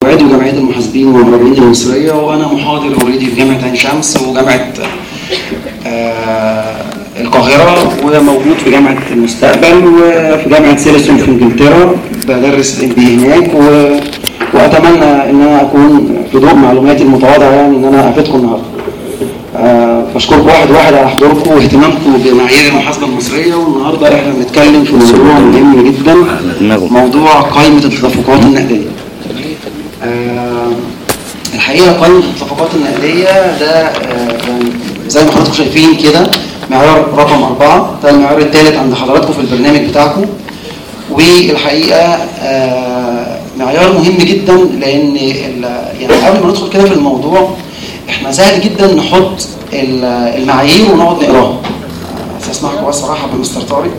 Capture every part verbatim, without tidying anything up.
عضو جمعيه المحاسبين والمراجعين المصريه، وانا محاضر اوريدي في جامعه عين شمس وجامعه آه القاهره، وموجود في جامعه المستقبل وفي جامعه سيلسون في انجلترا بدرس ام بي هناك، و... واتمنى ان انا اكون في ضوء معلوماتي المتواضعه يعني ان انا افيدكم النهارده. أه بشكركم واحد واحد على حضوركم واهتمامكم بمعايير المحاسبه المصريه. والنهارده احنا بنتكلم في موضوع مهم جدا، موضوع قائمه التدفقات النقديه. أه الحقيقه قائمه التدفقات النقديه ده أه زي ما حضراتكم شايفين كده معيار رقم أربعة، ده المعيار الثالث عند حضراتكم في البرنامج بتاعكم. والحقيقه أه معيار مهم جدا، لان يعني قبل ما ندخل كده في الموضوع احنا سهل جدا نحط المعايير ونقعد نقراها. اسمحكم بس صراحه بمستر طارق.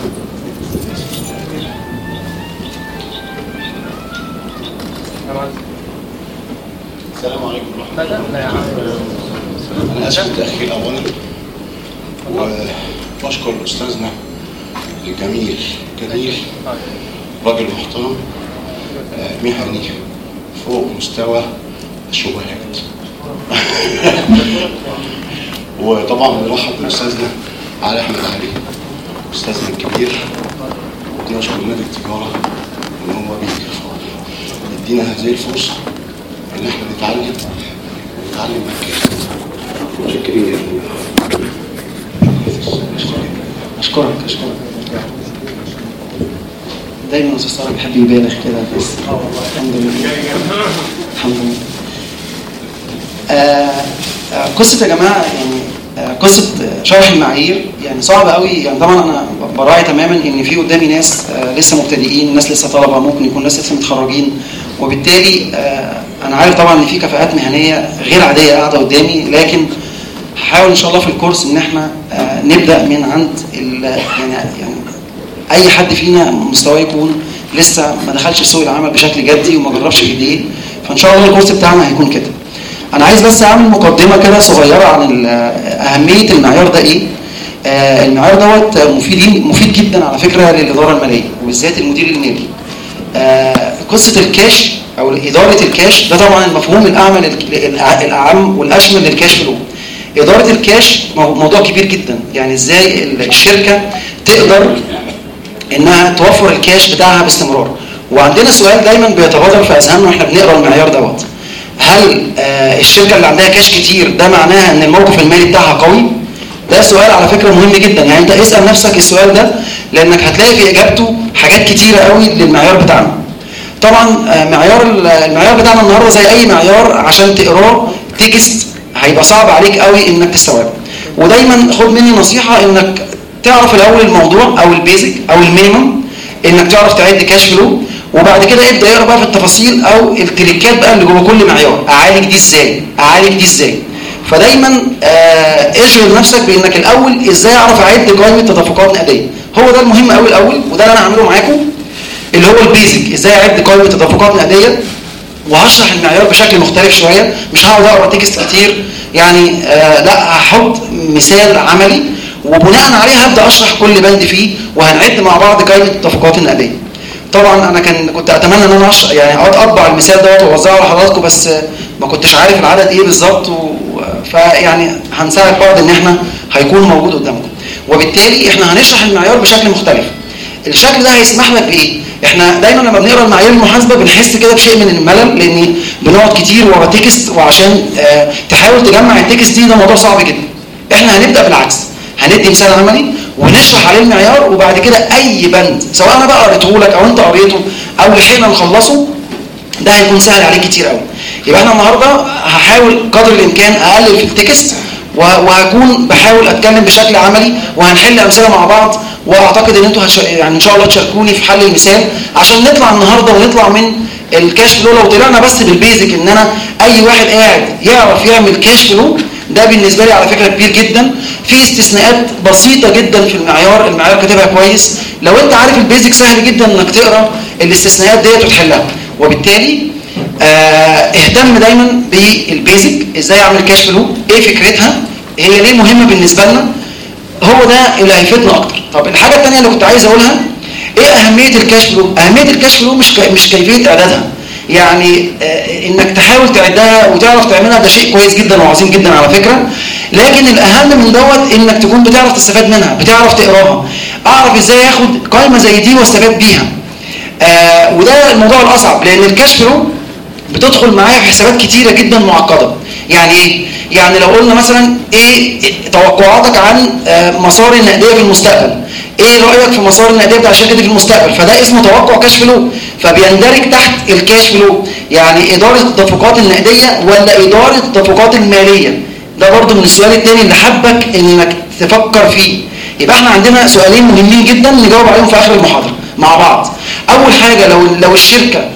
السلام عليكم ورحمه الله. انا اسف تاخير اولا، وبشكر استاذنا الجميل كبير راجل محترم مهني فوق مستوى الشبهات. وطبعا بنرحب باستاذنا علي احمد علي استاذنا الكبير، ونشكر نادي التجاره ان هو بيدينا هذه الفرصه ان احنا نتعلم ونتعلم مكان. متشكرين يا فندم. اشكرك اشكرك دايما استاذ طارق بيحب يبالغ كده، بس الحمد لله الحمد لله. آه آه قصه يا جماعه يعني آه قصه شرح المعايير يعني صعبه قوي. يعني طبعا انا براعي تماما ان في قدامي ناس آه لسه مبتدئين، ناس لسه طلبه، ممكن يكون ناس لسه متخرجين، وبالتالي آه انا عارف طبعا ان في كفاءات مهنيه غير عاديه قاعده قدامي، لكن هحاول ان شاء الله في الكورس ان احنا آه نبدا من عند يعني يعني اي حد فينا مستواه يكون لسه ما دخلش سوق العمل بشكل جدي وما جربش بايديه. فان شاء الله الكورس بتاعنا هيكون كده. انا عايز بس اعمل مقدمه كده صغيره عن اهميه المعيار ده ايه. آه المعيار دوت مفيد مفيد جدا على فكره للاداره الماليه وبالذات المدير المالي. آه قصه الكاش او اداره الكاش ده طبعا المفهوم الاعمى الاعم والاشمل للكاش فلو. اداره الكاش موضوع كبير جدا، يعني ازاي الشركه تقدر انها توفر الكاش بتاعها باستمرار. وعندنا سؤال دايما بيتبادر في اذهاننا واحنا بنقرا المعيار دوت، هل آه الشركه اللي عندها كاش كتير ده معناها ان الموقف المالي بتاعها قوي؟ ده سؤال على فكره مهم جدا، يعني انت اسال نفسك السؤال ده لانك هتلاقي في اجابته حاجات كتيره قوي للمعيار بتاعنا. طبعا آه معيار المعيار بتاعنا النهارده زي اي معيار عشان تقراه تكست هيبقى صعب عليك قوي انك تستوعبه. ودايما خد مني نصيحه انك تعرف الاول الموضوع او البيزك او المينيمم، انك تعرف تعد كاش فلو، وبعد كده ابدا اقرا بقى في التفاصيل او التريكات بقى اللي جوه كل معيار. اعالج دي ازاي اعالج دي ازاي فدايما آه اشغل نفسك بانك الاول ازاي اعرف اعد قائمه تدفقات نقديه. هو ده المهم قوي الاول، وده اللي انا هعمله معاكم اللي هو البيزك، ازاي اعد قائمه تدفقات نقديه. وهشرح المعيار بشكل مختلف شويه، مش هقعد اقرا تكست كتير يعني آه لا هحط مثال عملي وبناء عليه هبدا اشرح كل بند فيه، وهنعد مع بعض قائمه التدفقات النقديه. طبعا انا كان كنت اتمنى ان انا أش... يعني اطبع المثال دوت واوزعه على حضراتكم، بس ما كنتش عارف العدد ايه بالظبط، و... فيعني هنساعد بعض ان احنا هيكون موجود قدامكم. وبالتالي احنا هنشرح المعيار بشكل مختلف. الشكل ده هيسمح لك بايه؟ احنا دايما لما بنقرا المعايير المحاسبه بنحس كده بشيء من الملل، لان بنقعد كتير ورا تكست، وعشان اه تحاول تجمع التكست دي ده موضوع صعب جدا. احنا هنبدا بالعكس، هندي مثال عملي ونشرح عليه المعيار، وبعد كده اي بند سواء انا بقى قريته لك او انت قريته او لحقنا نخلصه ده هيكون سهل عليك كتير قوي. يبقى احنا النهارده هحاول قدر الامكان اقلل في التكست، وهكون بحاول اتكلم بشكل عملي، وهنحل امثله مع بعض، واعتقد ان انتوا هتش... يعني ان شاء الله تشاركوني في حل المثال عشان نطلع النهارده ونطلع من الكاش فلو. لو طلعنا بس بالبيزك ان انا اي واحد قاعد يعرف يعمل كاش فلو ده بالنسبه لي على فكره كبير جدا. في استثناءات بسيطه جدا في المعيار، المعيار كاتبها كويس، لو انت عارف البيزك سهل جدا انك تقرا الاستثناءات ديت وتحلها. وبالتالي آه اهتم دايما بالبيزك، ازاي اعمل كاش فلو، ايه فكرتها، هي ليه مهمه بالنسبه لنا، هو ده اللي هيفيدنا اكتر. طب الحاجه الثانيه اللي كنت عايز اقولها، ايه اهميه الكاش فلو؟ اهميه الكاش فلو مش مش كيفيه اعدادها، يعني آه انك تحاول تعدها وتعرف تعملها ده شيء كويس جدا وعظيم جدا على فكره، لكن الاهم من دوت انك تكون بتعرف تستفاد منها، بتعرف تقراها. اعرف ازاي اخد قائمه زي دي واستفاد بيها. آه وده الموضوع الاصعب، لان الكاش فلو بتدخل معايا في حسابات كتيره جدا معقده. يعني ايه؟ يعني لو قلنا مثلا ايه توقعاتك عن آه مسار النقديه في المستقبل، ايه رايك في مسار النقديه بتاع الشركه دي في المستقبل، فده اسمه توقع كاش فلو، فبيندرج تحت الكاش فلو. يعني اداره التدفقات النقديه ولا اداره التدفقات الماليه، ده برضو من السؤال الثاني اللي حابك انك تفكر فيه. يبقى احنا عندنا سؤالين مهمين جدا نجاوب عليهم في اخر المحاضره مع بعض. اول حاجه لو لو الشركه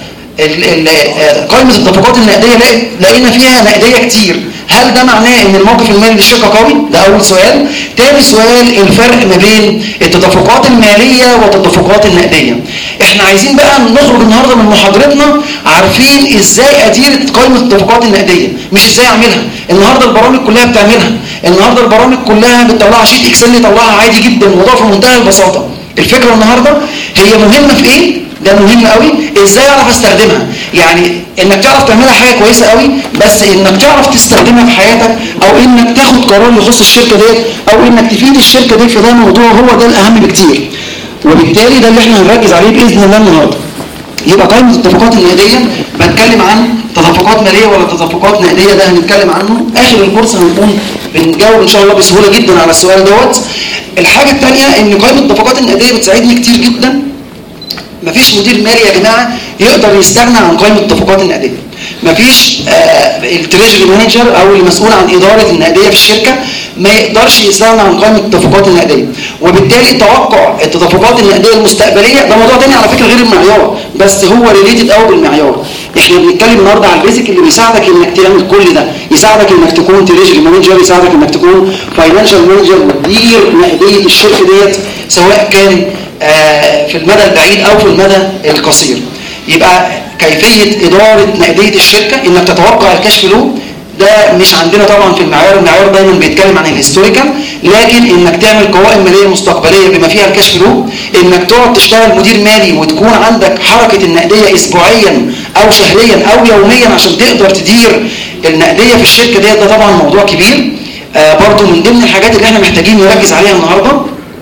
قائمه التدفقات النقديه لقينا فيها نقديه كتير، هل ده معناه ان الموقف المالي للشركه قوي؟ ده اول سؤال. تاني سؤال الفرق ما بين التدفقات الماليه والتدفقات النقديه. احنا عايزين بقى نخرج النهارده من محاضرتنا عارفين ازاي ادير قائمه التدفقات النقديه، مش ازاي اعملها. النهارده البرامج كلها بتعملها، النهارده البرامج كلها بتطلعها شيت اكسل يطلعها عادي جدا، الموضوع في منتهى البساطه. الفكره النهارده هي مهمه في ايه؟ ده مهم قوي، ازاي اعرف استخدمها. يعني انك تعرف تعملها حاجه كويسه قوي، بس انك تعرف تستخدمها في حياتك، او انك تاخد قرار يخص الشركه ديت، او انك تفيد الشركه دي في ده الموضوع، هو ده الاهم بكتير. وبالتالي ده اللي احنا هنركز عليه باذن الله النهارده. يبقى قائمه التدفقات النقديه بنتكلم عن تدفقات ماليه ولا تدفقات نقديه، ده هنتكلم عنه اخر الكورس، هنكون بنجاوب ان شاء الله بسهوله جدا على السؤال دوت. الحاجه الثانيه ان قائمه التدفقات النقديه بتساعدني كتير جدا. مفيش مدير مالي يا جماعه يقدر يستغنى عن قائمه التدفقات النقديه. مفيش آه التريجري مانجر او المسؤول عن اداره النقديه في الشركه ما يقدرش يستغنى عن قائمه التدفقات النقديه. وبالتالي توقع التدفقات النقديه المستقبليه ده موضوع تاني على فكره غير المعيار، بس هو ريليتد قوي بالمعيار. احنا بنتكلم النهارده على البيزك اللي بيساعدك انك تعمل كل ده، يساعدك انك تكون تريجري مانجر، يساعدك انك تكون فاينانشال مانجر وتدير نقديه الشركه ديت سواء كان آه في المدى البعيد او في المدى القصير. يبقى كيفيه اداره نقديه الشركه انك تتوقع الكاش فلو، ده مش عندنا طبعا في المعيار. المعيار دايما بيتكلم عن الهيستوريكال، لكن انك تعمل قوائم ماليه مستقبليه بما فيها الكاش فلو، انك تقعد تشتغل مدير مالي وتكون عندك حركه النقديه اسبوعيا او شهريا او يوميا عشان تقدر تدير النقديه في الشركه ديت، ده طبعا موضوع كبير. آه برضو من ضمن الحاجات اللي احنا محتاجين نركز عليها النهارده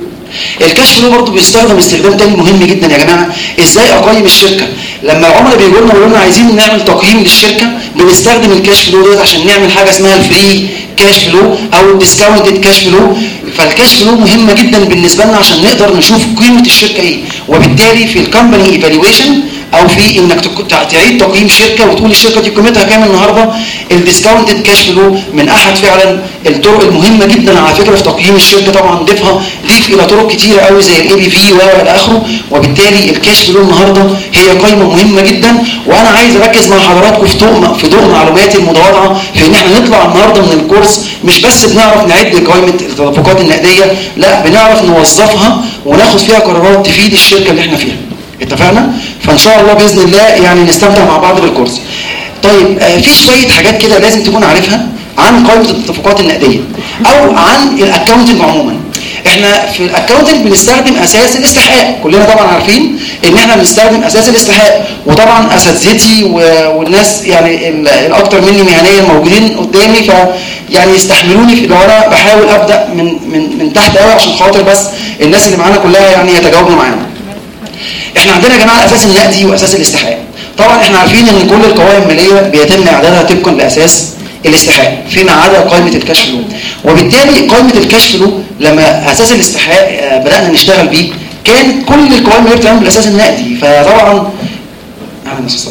الكاش فلو. برضه بيستخدم استخدام تاني مهم جدا يا جماعه، ازاي اقيم الشركه. لما العملاء بيقولوا لنا بيقولوا لنا عايزين نعمل تقييم للشركه، بنستخدم الكاش فلو دوت عشان نعمل حاجه اسمها الفري كاش فلو او الديسكاونتد كاش فلو. فالكاش فلو مهمه جدا بالنسبه لنا عشان نقدر نشوف قيمه الشركه ايه. وبالتالي في الكومباني ايفالويشن او في انك تعيد تقييم شركه وتقول الشركه دي قيمتها كام النهارده، الديسكاونتد كاش فلو من احد فعلا الطرق المهمه جدا على فكره في تقييم الشركه. طبعا ضيفها ضيف الى طرق كتيره قوي زي الاي بي في والى اخره. وبالتالي الكاش فلو النهارده هي قائمه مهمه جدا، وانا عايز اركز مع حضراتكم في ضوء في ضوء معلوماتي المتواضعه في ان احنا نطلع النهارده من الكورس مش بس بنعرف نعد قائمه التدفقات النقديه، لا بنعرف نوظفها وناخد فيها قرارات تفيد الشركه اللي احنا فيها. اتفقنا؟ فان شاء الله باذن الله يعني نستمتع مع بعض بالكورس. طيب آه في شويه حاجات كده لازم تكون عارفها عن قائمه التدفقات النقديه او عن الاكاونتنج عموما. احنا في الاكاونتنج بنستخدم اساس الاستحقاق، كلنا طبعا عارفين ان احنا بنستخدم اساس الاستحقاق، وطبعا اساتذتي والناس يعني الاكثر مني مهنيا موجودين قدامي، ف يعني يستحملوني لو انا بحاول ابدا من من من تحت قوي عشان خاطر بس الناس اللي معانا كلها يعني يتجاوبوا معانا. احنا عندنا يا جماعه الاساس النقدي واساس الاستحقاق. طبعا احنا عارفين ان كل القوائم الماليه بيتم اعدادها طبقا لاساس الاستحقاق فيما عدا قائمه الكاش فلو. وبالتالي قائمه الكاش فلو لما اساس الاستحقاق بدانا نشتغل بيه كان كل القوائم الماليه بتتعمل بالاساس النقدي. فطبعا اهلا وسهلا.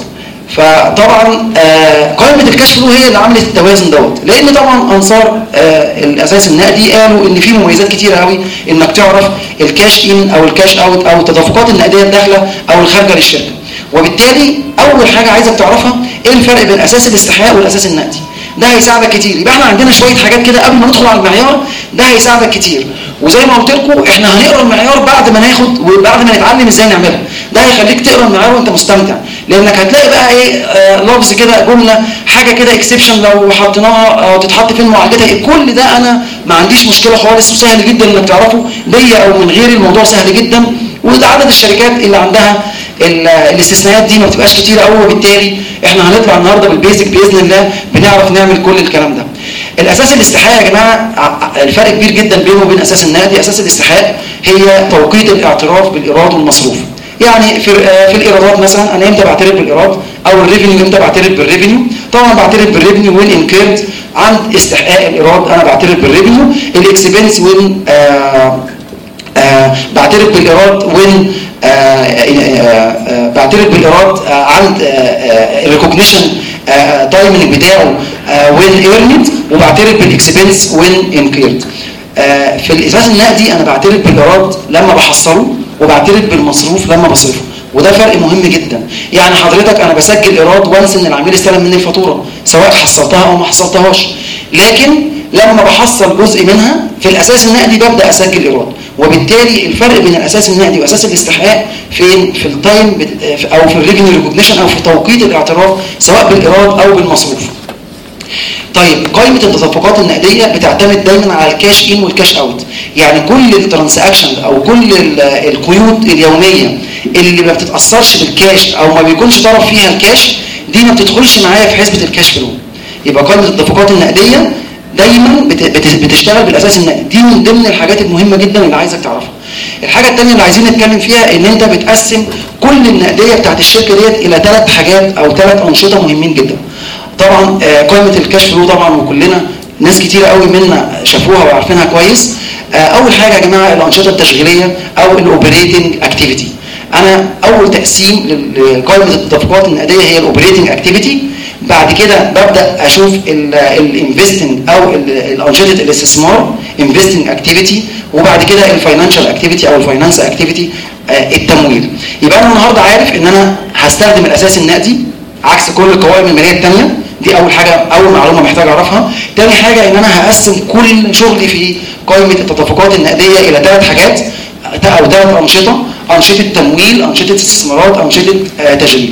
فطبعا آه قائمه الكاش فلو هي اللي عملت التوازن دوت، لان طبعا انصار آه الاساس النقدي قالوا ان في مميزات كتيره قوي انك تعرف الكاش ان او الكاش اوت او التدفقات النقديه الداخله او الخارجه للشركه. وبالتالي اول حاجه عايزك تعرفها ايه الفرق بين اساس الاستحقاق والاساس النقدي. ده هيساعدك كتير. يبقى احنا عندنا شويه حاجات كده قبل ما ندخل على المعيار، ده هيساعدك كتير. وزي ما قلت لكم احنا هنقرا المعيار بعد ما ناخد وبعد ما نتعلم ازاي نعملها. ده هيخليك تقرا المعيار وانت مستمتع، لانك هتلاقي بقى ايه آه لفظ كده جمله حاجه كده اكسبشن لو حطيناها او تتحط فين معالجتها. كل ده انا ما عنديش مشكله خالص وسهل جدا انك تعرفه بيا او من غيري. الموضوع سهل جدا، وده عدد الشركات اللي عندها الاستثناءات دي ما بتبقاش كتير قوي، وبالتالي احنا هنطلع النهارده بالبيزك باذن الله بنعرف نعمل كل الكلام ده. الاساس الاستحقاق يا جماعه الفرق كبير جدا بينه وبين اساس النقدي. اساس الاستحقاق هي توقيت الاعتراف بالايراد والمصروف. يعني في في الايرادات مثلا انا امتى بعترف بالايراد، او الريفينيو امتى بعترف بالريفينيو؟ طبعا بعترف بالريفينيو وين انكيرد عند استحقاق الايراد انا بعترف بالريفينيو. الاكسبنس وين آه آه بعترف بالايراد وين آه آه بعترف بالايراد آه عند الريكوجنيشن تايمنج بتاعه وين ايرند، وبعترف بالاكسبنس وين انكيرد. في الاساس النقدي انا بعترف بالايراد لما بحصله، وبعترف بالمصروف لما بصرفه، وده فرق مهم جدا. يعني حضرتك انا بسجل ايراد وانس ان العميل استلم مني الفاتوره سواء حصلتها او ما حصلتهاش، لكن لما بحصل جزء منها في الاساس النقدي ببدا اسجل ايراد. وبالتالي الفرق بين الاساس النقدي واساس الاستحقاق فين؟ في التايم او في الريفينيو ريكوجنيشن او في توقيت الاعتراف سواء بالايراد او بالمصروف. طيب قائمه التدفقات النقديه بتعتمد دايما على الكاش ان والكاش اوت. يعني كل الترانزاكشن او كل القيود اليوميه اللي ما بتتاثرش بالكاش او ما بيكونش طرف فيها الكاش دي ما بتدخلش معايا في حسبه الكاش فلو. يبقى قائمه التدفقات النقديه دايما بتشتغل بالاساس النقدي. دي من ضمن الحاجات المهمه جدا اللي عايزك تعرفها. الحاجه الثانيه اللي عايزين نتكلم فيها ان انت بتقسم كل النقديه بتاعت الشركه ديت الى ثلاث حاجات او ثلاث انشطه مهمين جدا. طبعا قائمه الكاش فلو طبعا وكلنا ناس كتير قوي منا شافوها وعارفينها كويس. اول حاجه يا جماعه الانشطه التشغيليه او الاوبريتنج اكتيفيتي. انا اول تقسيم لقائمه التدفقات النقديه هي الاوبريتنج اكتيفيتي. بعد كده ببدا اشوف الانفستنج او الانشطه الاستثمار انفستنج اكتيفيتي، وبعد كده الفاينانشال اكتيفيتي او الفاينانس اكتيفيتي التمويل. يبقى انا النهارده عارف ان انا هستخدم الاساس النقدي عكس كل القوائم الماليه الثانيه. دي اول حاجه، اول معلومه محتاج اعرفها. ثاني حاجه ان انا هقسم كل شغلي في قائمه التدفقات النقديه الى ثلاث حاجات او ثلاث انشطه: انشطه تمويل، انشطه استثمارات، انشطه تشغيل.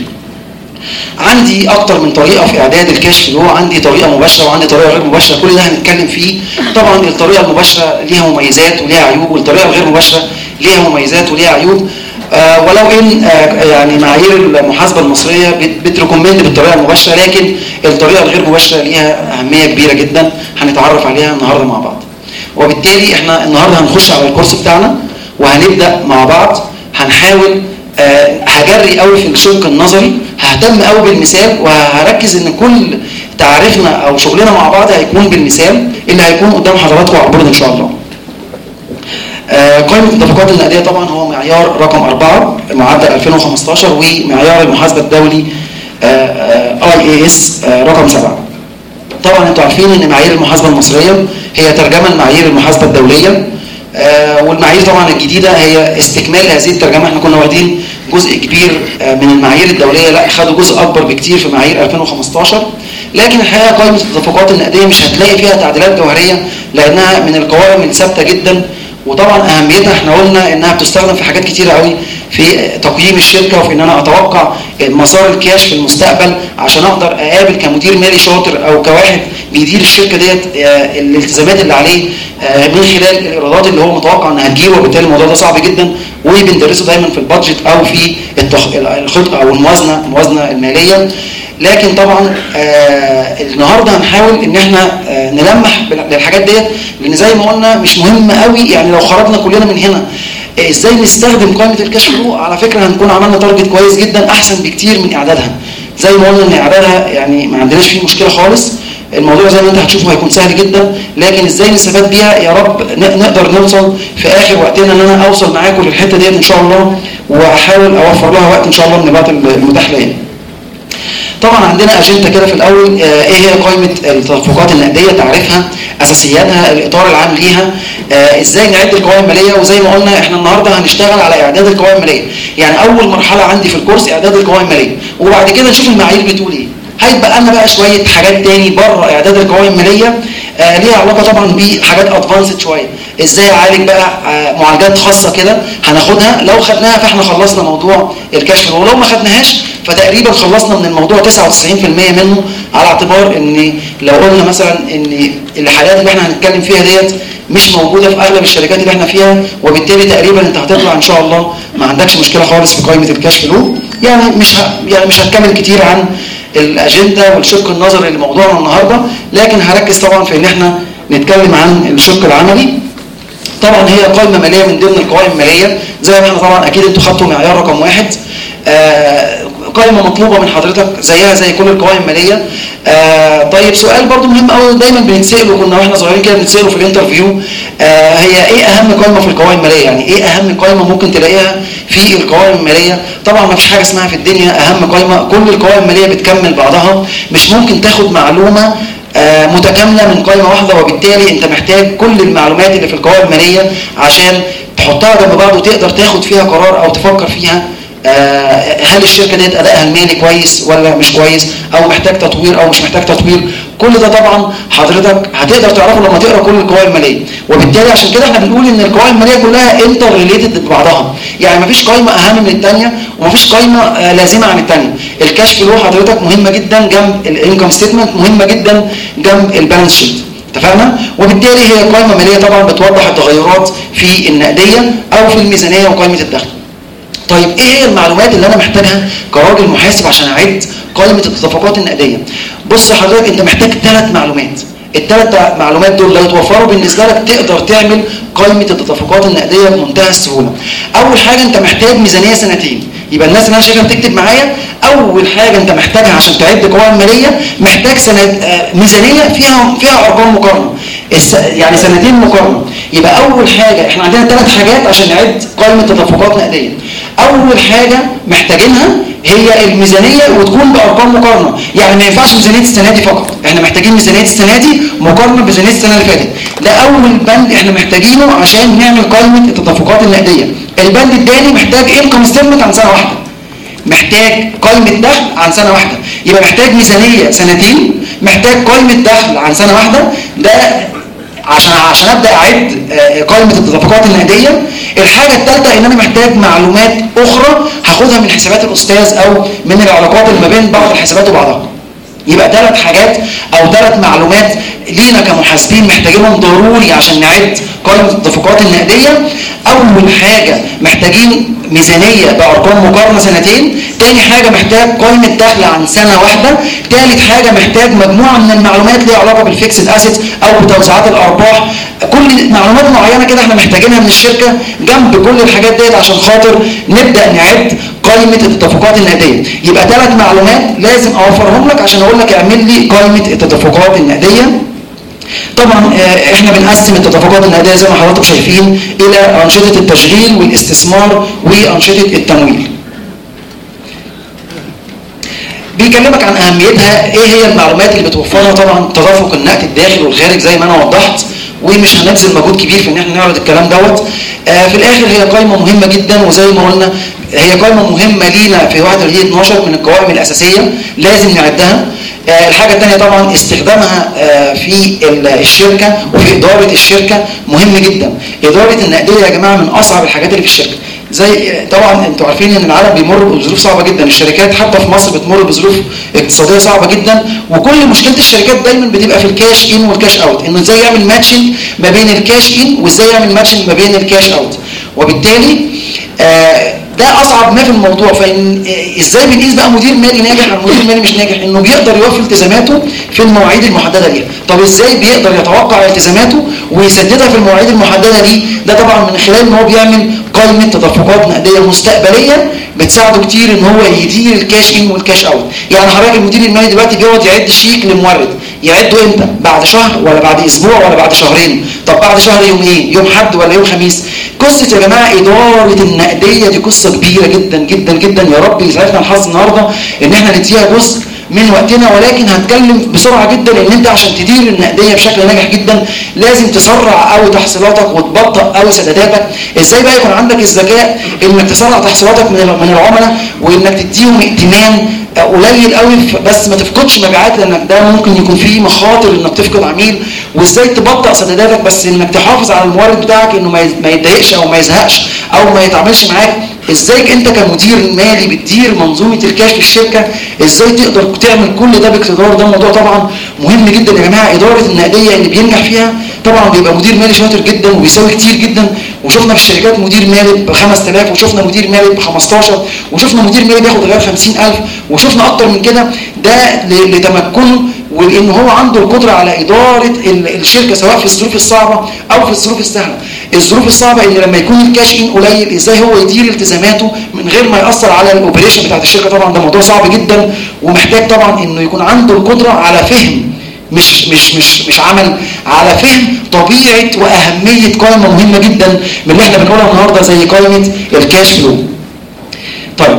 عندي اكتر من طريقه في اعداد الكاش فلو. عندي طريقه مباشره وعندي طريقه غير مباشره، كل ده هنتكلم فيه. طبعا الطريقه المباشره ليها مميزات وليها عيوب، والطريقه الغير مباشره ليها مميزات وليها عيوب. آه ولو ان آه يعني معايير المحاسبه المصريه بتريكومند بالطريقه المباشره، لكن الطريقه الغير مباشره ليها اهميه كبيره جدا هنتعرف عليها النهارده مع بعض. وبالتالي احنا النهارده هنخش على الكورس بتاعنا وهنبدا مع بعض. هنحاول أه هجري قوي في الشق النظري، ههتم قوي بالمثال، وهركز ان كل تعريفنا او شغلنا مع بعض هيكون بالمثال اللي هيكون قدام حضراتكم على البورد ان شاء الله. أه قائمه التدفقات النقديه طبعا هو معيار رقم أربعة معدل ألفين وخمستاشر، ومعيار المحاسبه الدولي اي اي اس رقم سبعة. طبعا انتوا عارفين ان معايير المحاسبه المصريه هي ترجمه لمعايير المحاسبه الدوليه، آه والمعايير طبعا الجديده هي استكمال هذه الترجمه. احنا كنا واخدين جزء كبير آه من المعايير الدوليه، لا خدوا جزء اكبر بكتير في معايير ألفين وخمستاشر. لكن الحقيقه قائمه التدفقات النقديه مش هتلاقي فيها تعديلات جوهريه لانها من القوائم الثابته جدا. وطبعا اهميتها احنا قلنا انها بتستخدم في حاجات كتيره قوي، في تقييم الشركه وفي ان انا اتوقع مسار الكاش في المستقبل عشان اقدر اقابل كمدير مالي شاطر او كواحد بيدير الشركه ديت الالتزامات اللي عليه من خلال الايرادات اللي هو متوقع انها تجيله. وبالتالي الموضوع ده صعب جدا وبندرسه دايما في البادجت او في الخطه او الموازنه الموازنه الماليه. لكن طبعا آه النهارده هنحاول ان احنا آه نلمح بالحاجات ديت، لان زي ما قلنا مش مهم قوي. يعني لو خرجنا كلنا من هنا آه ازاي نستخدم قائمه الكاش فلو، على فكره هنكون عملنا تارجت كويس جدا احسن بكتير من اعدادها. زي ما قلنا ان اعدادها يعني ما عندناش فيه مشكله خالص، الموضوع زي ما انت هتشوفه هيكون سهل جدا. لكن ازاي نستفاد بيها يا رب نقدر نوصل في اخر وقتنا ان انا اوصل معاكم للحته ديت ان شاء الله، واحاول اوفر لها وقت ان شاء الله من الوقت المتاح ليا. طبعا عندنا اجنده كده في الاول، ايه هي قائمه التدفقات النقديه، تعريفها، اساسياتها، الاطار العام ليها، آه ازاي نعد القوائم الماليه. وزي ما قلنا احنا النهارده هنشتغل على اعداد القوائم الماليه. يعني اول مرحله عندي في الكورس اعداد القوائم الماليه، وبعد كده نشوف المعايير بتقول ايه. هيبقى لنا بقى شويه حاجات تاني بره اعداد القوائم الماليه آه ليها علاقه طبعا بحاجات ادفانسد شويه، ازاي اعالج بقى آه معالجات خاصه كده هناخدها. لو خدناها فاحنا خلصنا موضوع الكاش فلو، ولو ما خدناهاش فتقريبا خلصنا من الموضوع تسعة وتسعين بالمية منه، على اعتبار ان لو قلنا مثلا ان الحالات اللي احنا هنتكلم فيها ديت مش موجوده في اغلب الشركات اللي احنا فيها، وبالتالي تقريبا انت هتطلع ان شاء الله ما عندكش مشكله خالص في قائمه الكاش فلو. يعني مش ه... يعني مش هتكمل كتير عن الاجنده والشق النظري لموضوعنا النهارده، لكن هركز طبعا في ان احنا نتكلم عن الشق العملي. طبعا هي قائمه ماليه من ضمن القوائم الماليه، زي ما احنا طبعا اكيد انتوا خدتوا معيار رقم واحد. آه قائمه مطلوبه من حضرتك زيها زي كل القوائم الماليه. آه طيب سؤال برضو مهم قوي دايما بنتساله، كنا واحنا صغيرين كده بنتساله في الانترفيو، آه هي ايه اهم قائمه في القوائم الماليه؟ يعني ايه اهم قائمه ممكن تلاقيها في القوائم الماليه؟ طبعا ما فيش حاجه اسمها في الدنيا اهم قائمه، كل القوائم الماليه بتكمل بعضها، مش ممكن تاخد معلومه آه متكامله من قائمه واحده، وبالتالي انت محتاج كل المعلومات اللي في القوائم الماليه عشان تحطها جنب بعض وتقدر تاخد فيها قرار او تفكر فيها. آه هل الشركه ديت ادائها المالي كويس ولا مش كويس، او محتاج تطوير او مش محتاج تطوير؟ كل ده طبعا حضرتك هتقدر تعرفه لما تقرا كل القوائم الماليه، وبالتالي عشان كده احنا بنقول ان القوائم الماليه كلها انتر ريليتد ببعضها، يعني مفيش قائمه اهم من الثانيه ومفيش قائمه آه لازمه عن الثانيه. الكاش فلو حضرتك مهمه جدا جنب الانكم ستيتمنت، مهمه جدا جنب البالانس شيت، اتفقنا؟ وبالتالي هي قائمه ماليه طبعا بتوضح التغيرات في النقديه او في الميزانيه وقائمه الدخل. طيب ايه هي المعلومات اللي انا محتاجها كراجل محاسب عشان اعد قائمه التدفقات النقديه؟ بص حضرتك انت محتاج ثلاث معلومات، الثلاث معلومات دول لو توفروا بالنسبه لك تقدر تعمل قائمه التدفقات النقديه بمنتهى السهوله. اول حاجه انت محتاج ميزانيه سنتين، يبقى الناس اللي انا شايفها بتكتب معايا اول حاجه انت محتاجها عشان تعد قوائم ماليه، محتاج سنه ميزانيه فيها فيها ارقام مقارنه، يعني سنتين مقارنه. يبقى اول حاجه احنا عندنا ثلاث حاجات عشان نعد قائمه تدفقات نقديه. اول حاجه محتاجينها هي الميزانيه وتكون بارقام مقارنه، يعني ما ينفعش ميزانيه السنه دي فقط، احنا محتاجين ميزانيه السنه دي مقارنه بميزانيه السنه اللي فاتت. ده اول بند احنا محتاجينه عشان نعمل قائمه التدفقات النقديه. البند الثاني محتاج انكم ستيتمنت عن سنه واحده، محتاج قائمه دخل عن سنه واحده، يبقى محتاج ميزانيه سنتين، محتاج قائمه دخل عن سنه واحده. ده عشان عشان ابدا اعد قائمه التدفقات النقديه. الحاجه الثالثه ان انا محتاج معلومات اخرى هاخدها من حسابات الاستاذ او من العلاقات اللي ما بين بعض الحسابات وبعضها. يبقى ثلاث حاجات او ثلاث معلومات لينا كمحاسبين محتاجينهم ضروري عشان نعد قائمه التدفقات النقديه. اول حاجه محتاجين ميزانيه بارقام مقارنه سنتين، ثاني حاجه محتاج قائمه دخل عن سنه واحده، ثالث حاجه محتاج مجموعه من المعلومات ليها علاقه بالفيكسد اسيتس او بتوزيعات الارباح. كل معلومات معينه كده احنا محتاجينها من الشركه جنب كل الحاجات ديت عشان خاطر نبدا نعد قائمه التدفقات النقديه. يبقى ثلاث معلومات لازم اوفرهم لك عشان اقول لك اعمل لي قائمه التدفقات النقديه. طبعا احنا بنقسم التدفقات النقديه زي ما حضراتكم شايفين الى انشطه التشغيل والاستثمار وانشطه التمويل. بيكلمك عن اهميتها، ايه هي المعلومات اللي بتوفرها؟ طبعا تدفق النقد الداخل والخارج زي ما انا وضحت، ومش هنبذل مجهود كبير في ان احنا نعرض الكلام دوت. آه في الاخر هي قائمه مهمه جدا، وزي ما قلنا هي قائمه مهمه لينا في واحد وثلاثين اتناشر من القوائم الاساسيه لازم نعدها. آه الحاجه الثانيه طبعا استخدامها آه في الشركه وفي اداره الشركه مهم جدا. اداره النقديه يا جماعه من اصعب الحاجات اللي في الشركه. زي طبعا انتوا عارفين ان العالم بيمر بظروف صعبه جدا، الشركات حتى في مصر بتمر بظروف اقتصاديه صعبه جدا، وكل مشكله الشركات دايما بتبقى في الكاش ان والكاش اوت، انه ازاي يعمل ماتشنج ما بين الكاش ان وازاي يعمل ماتشنج ما بين الكاش اوت. وبالتالي آه ده اصعب ما في الموضوع. فان ازاي بنقيس بقى مدير مالي ناجح عن مدير مالي مش ناجح؟ انه بيقدر يوفي التزاماته في المواعيد المحدده ليها. طب ازاي بيقدر يتوقع التزاماته ويسددها في المواعيد المحدده دي؟ ده طبعا من خلال ان هو بيعمل قائمه تدفقات نقديه مستقبليه بتساعده كتير ان هو يدير الكاش ان والكاش اوت. يعني حضرتك المدير المالي دلوقتي بيقعد يعد شيك لمورد، يعده امتى؟ بعد شهر ولا بعد اسبوع ولا بعد شهرين؟ طب بعد شهر يوم ايه؟ يوم حد ولا يوم خميس؟ قصه يا جماعه اداره النقديه دي قصه كبيره جدا جدا جدا. يا رب يسعدنا الحظ النهارده ان احنا نديها جزء من وقتنا، ولكن هتكلم بسرعه جدا ان انت عشان تدير النقديه بشكل ناجح جدا لازم تسرع قوي تحصيلاتك وتبطئ قوي سداداتك. ازاي بقى يكون عندك الذكاء انك تسرع تحصيلاتك من من العملاء وانك تديهم ائتمان قليل قوي، بس ما تفقدش مبيعات لانك ده ممكن يكون فيه مخاطر انك تفقد عميل، وازاي تبطئ سداداتك بس انك تحافظ على المورد بتاعك انه ما يتضايقش او ما يزهقش او ما يتعاملش معاك. ازاي انت كمدير مالي بتدير منظومه الكاش في الشركه، ازاي تقدر تعمل كل ده باقتدار. ده موضوع طبعا مهم جدا يا جماعه. اداره النقديه اللي بينجح فيها طبعا بيبقى مدير مالي شاطر جدا وبيساوي كتير جدا. وشفنا في الشركات مدير مالي ب خمسة آلاف، وشفنا مدير مالي ب خمستاشر، وشفنا مدير مالي بياخد غير خمسين ألف، وشفنا اكتر من كده. ده لتمكنه وان هو عنده القدره على اداره الشركه سواء في الظروف الصعبه او في الظروف السهله. الظروف الصعبه ان لما يكون الكاش ان قليل ازاي هو يدير التزاماته من غير ما ياثر على الاوبريشن بتاعت الشركه. طبعا ده موضوع صعب جدا ومحتاج طبعا انه يكون عنده القدره على فهم، مش مش مش مش عمل، على فهم طبيعه واهميه قائمه مهمه جدا من اللي احنا بنقولها النهارده زي قائمه الكاش فلو. طيب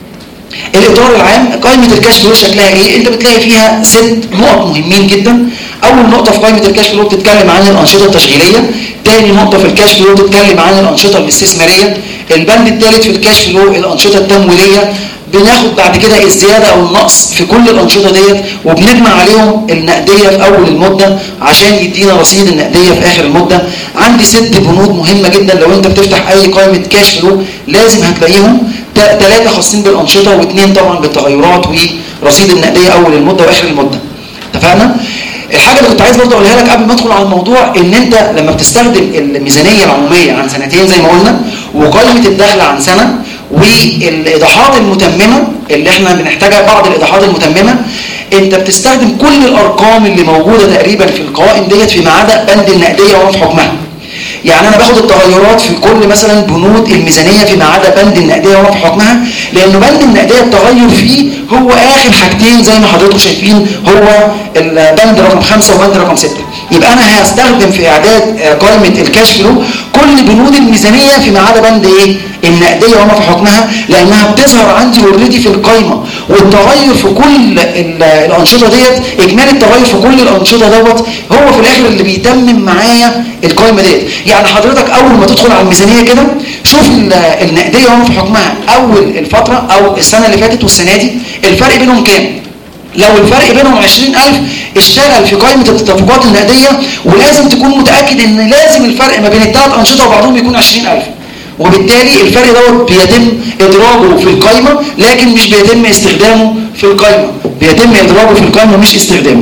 الإطار العام قائمة الكاش فلو شكلها ايه؟ انت بتلاقي فيها ست نقط مهمين جدا. اول نقطة في قائمة الكاش فلو بتتكلم عن الأنشطة التشغيلية. تاني نقطة في الكاش فلو بتتكلم عن الأنشطة الاستثمارية. البند الثالث في الكاش فلو الأنشطة التمويلية. بناخد بعد كده الزيادة او النقص في كل الأنشطة ديت وبنجمع عليهم النقدية في اول المدة عشان يدينا رصيد النقدية في اخر المدة. عندي ست بنود مهمة جدا لو انت بتفتح اي قائمة كاش فلو لازم هتلاقيهم. ثلاثة خاصين بالأنشطة واثنين طبعا بالتغيرات ورصيد النقدية أول المدة وآخر المدة. اتفقنا؟ الحاجة اللي كنت عايز برضه أقولها لك قبل ما أدخل على الموضوع إن أنت لما بتستخدم الميزانية العمومية عن سنتين زي ما قلنا وقائمة الدخل عن سنة والإيضاحات المتممة اللي احنا بنحتاجها بعض الإيضاحات المتممة، أنت بتستخدم كل الأرقام اللي موجودة تقريبا في القوائم ديت فيما عدا بند النقدية وما في حكمها. يعني انا باخد التغيرات في كل مثلا بنود الميزانيه فيما عدا بند النقديه وما في حكمها، لانه بند النقديه التغير فيه هو اخر حاجتين زي ما حضراتكم شايفين، هو البند رقم خمسة وبند رقم ستة. يبقى انا هستخدم في اعداد قائمه الكاش فلو كل بنود الميزانيه فيما عدا بند ايه؟ النقديه وما في حكمها، لانها بتظهر عندي اوريدي في القائمه. والتغير في كل الانشطه ديت، اجمالي التغير في كل الانشطه دوت هو في الاخر اللي بيتمم معايا القائمه ديت. يعني حضرتك اول ما تدخل على الميزانيه كده شوف النقديه وما في حكمها اول الفتره او السنه اللي فاتت والسنه دي الفرق بينهم كام. لو الفرق بينهم عشرين ألف اشتغل في قائمة التدفقات النقدية، ولازم تكون متأكد ان لازم الفرق ما بين الثلاث أنشطة وبعضهم يكون عشرين ألف، وبالتالي الفرق دوت بيتم إدراجه في القائمة لكن مش بيتم استخدامه في القائمة، بيتم إدراجه في القائمة مش استخدامه.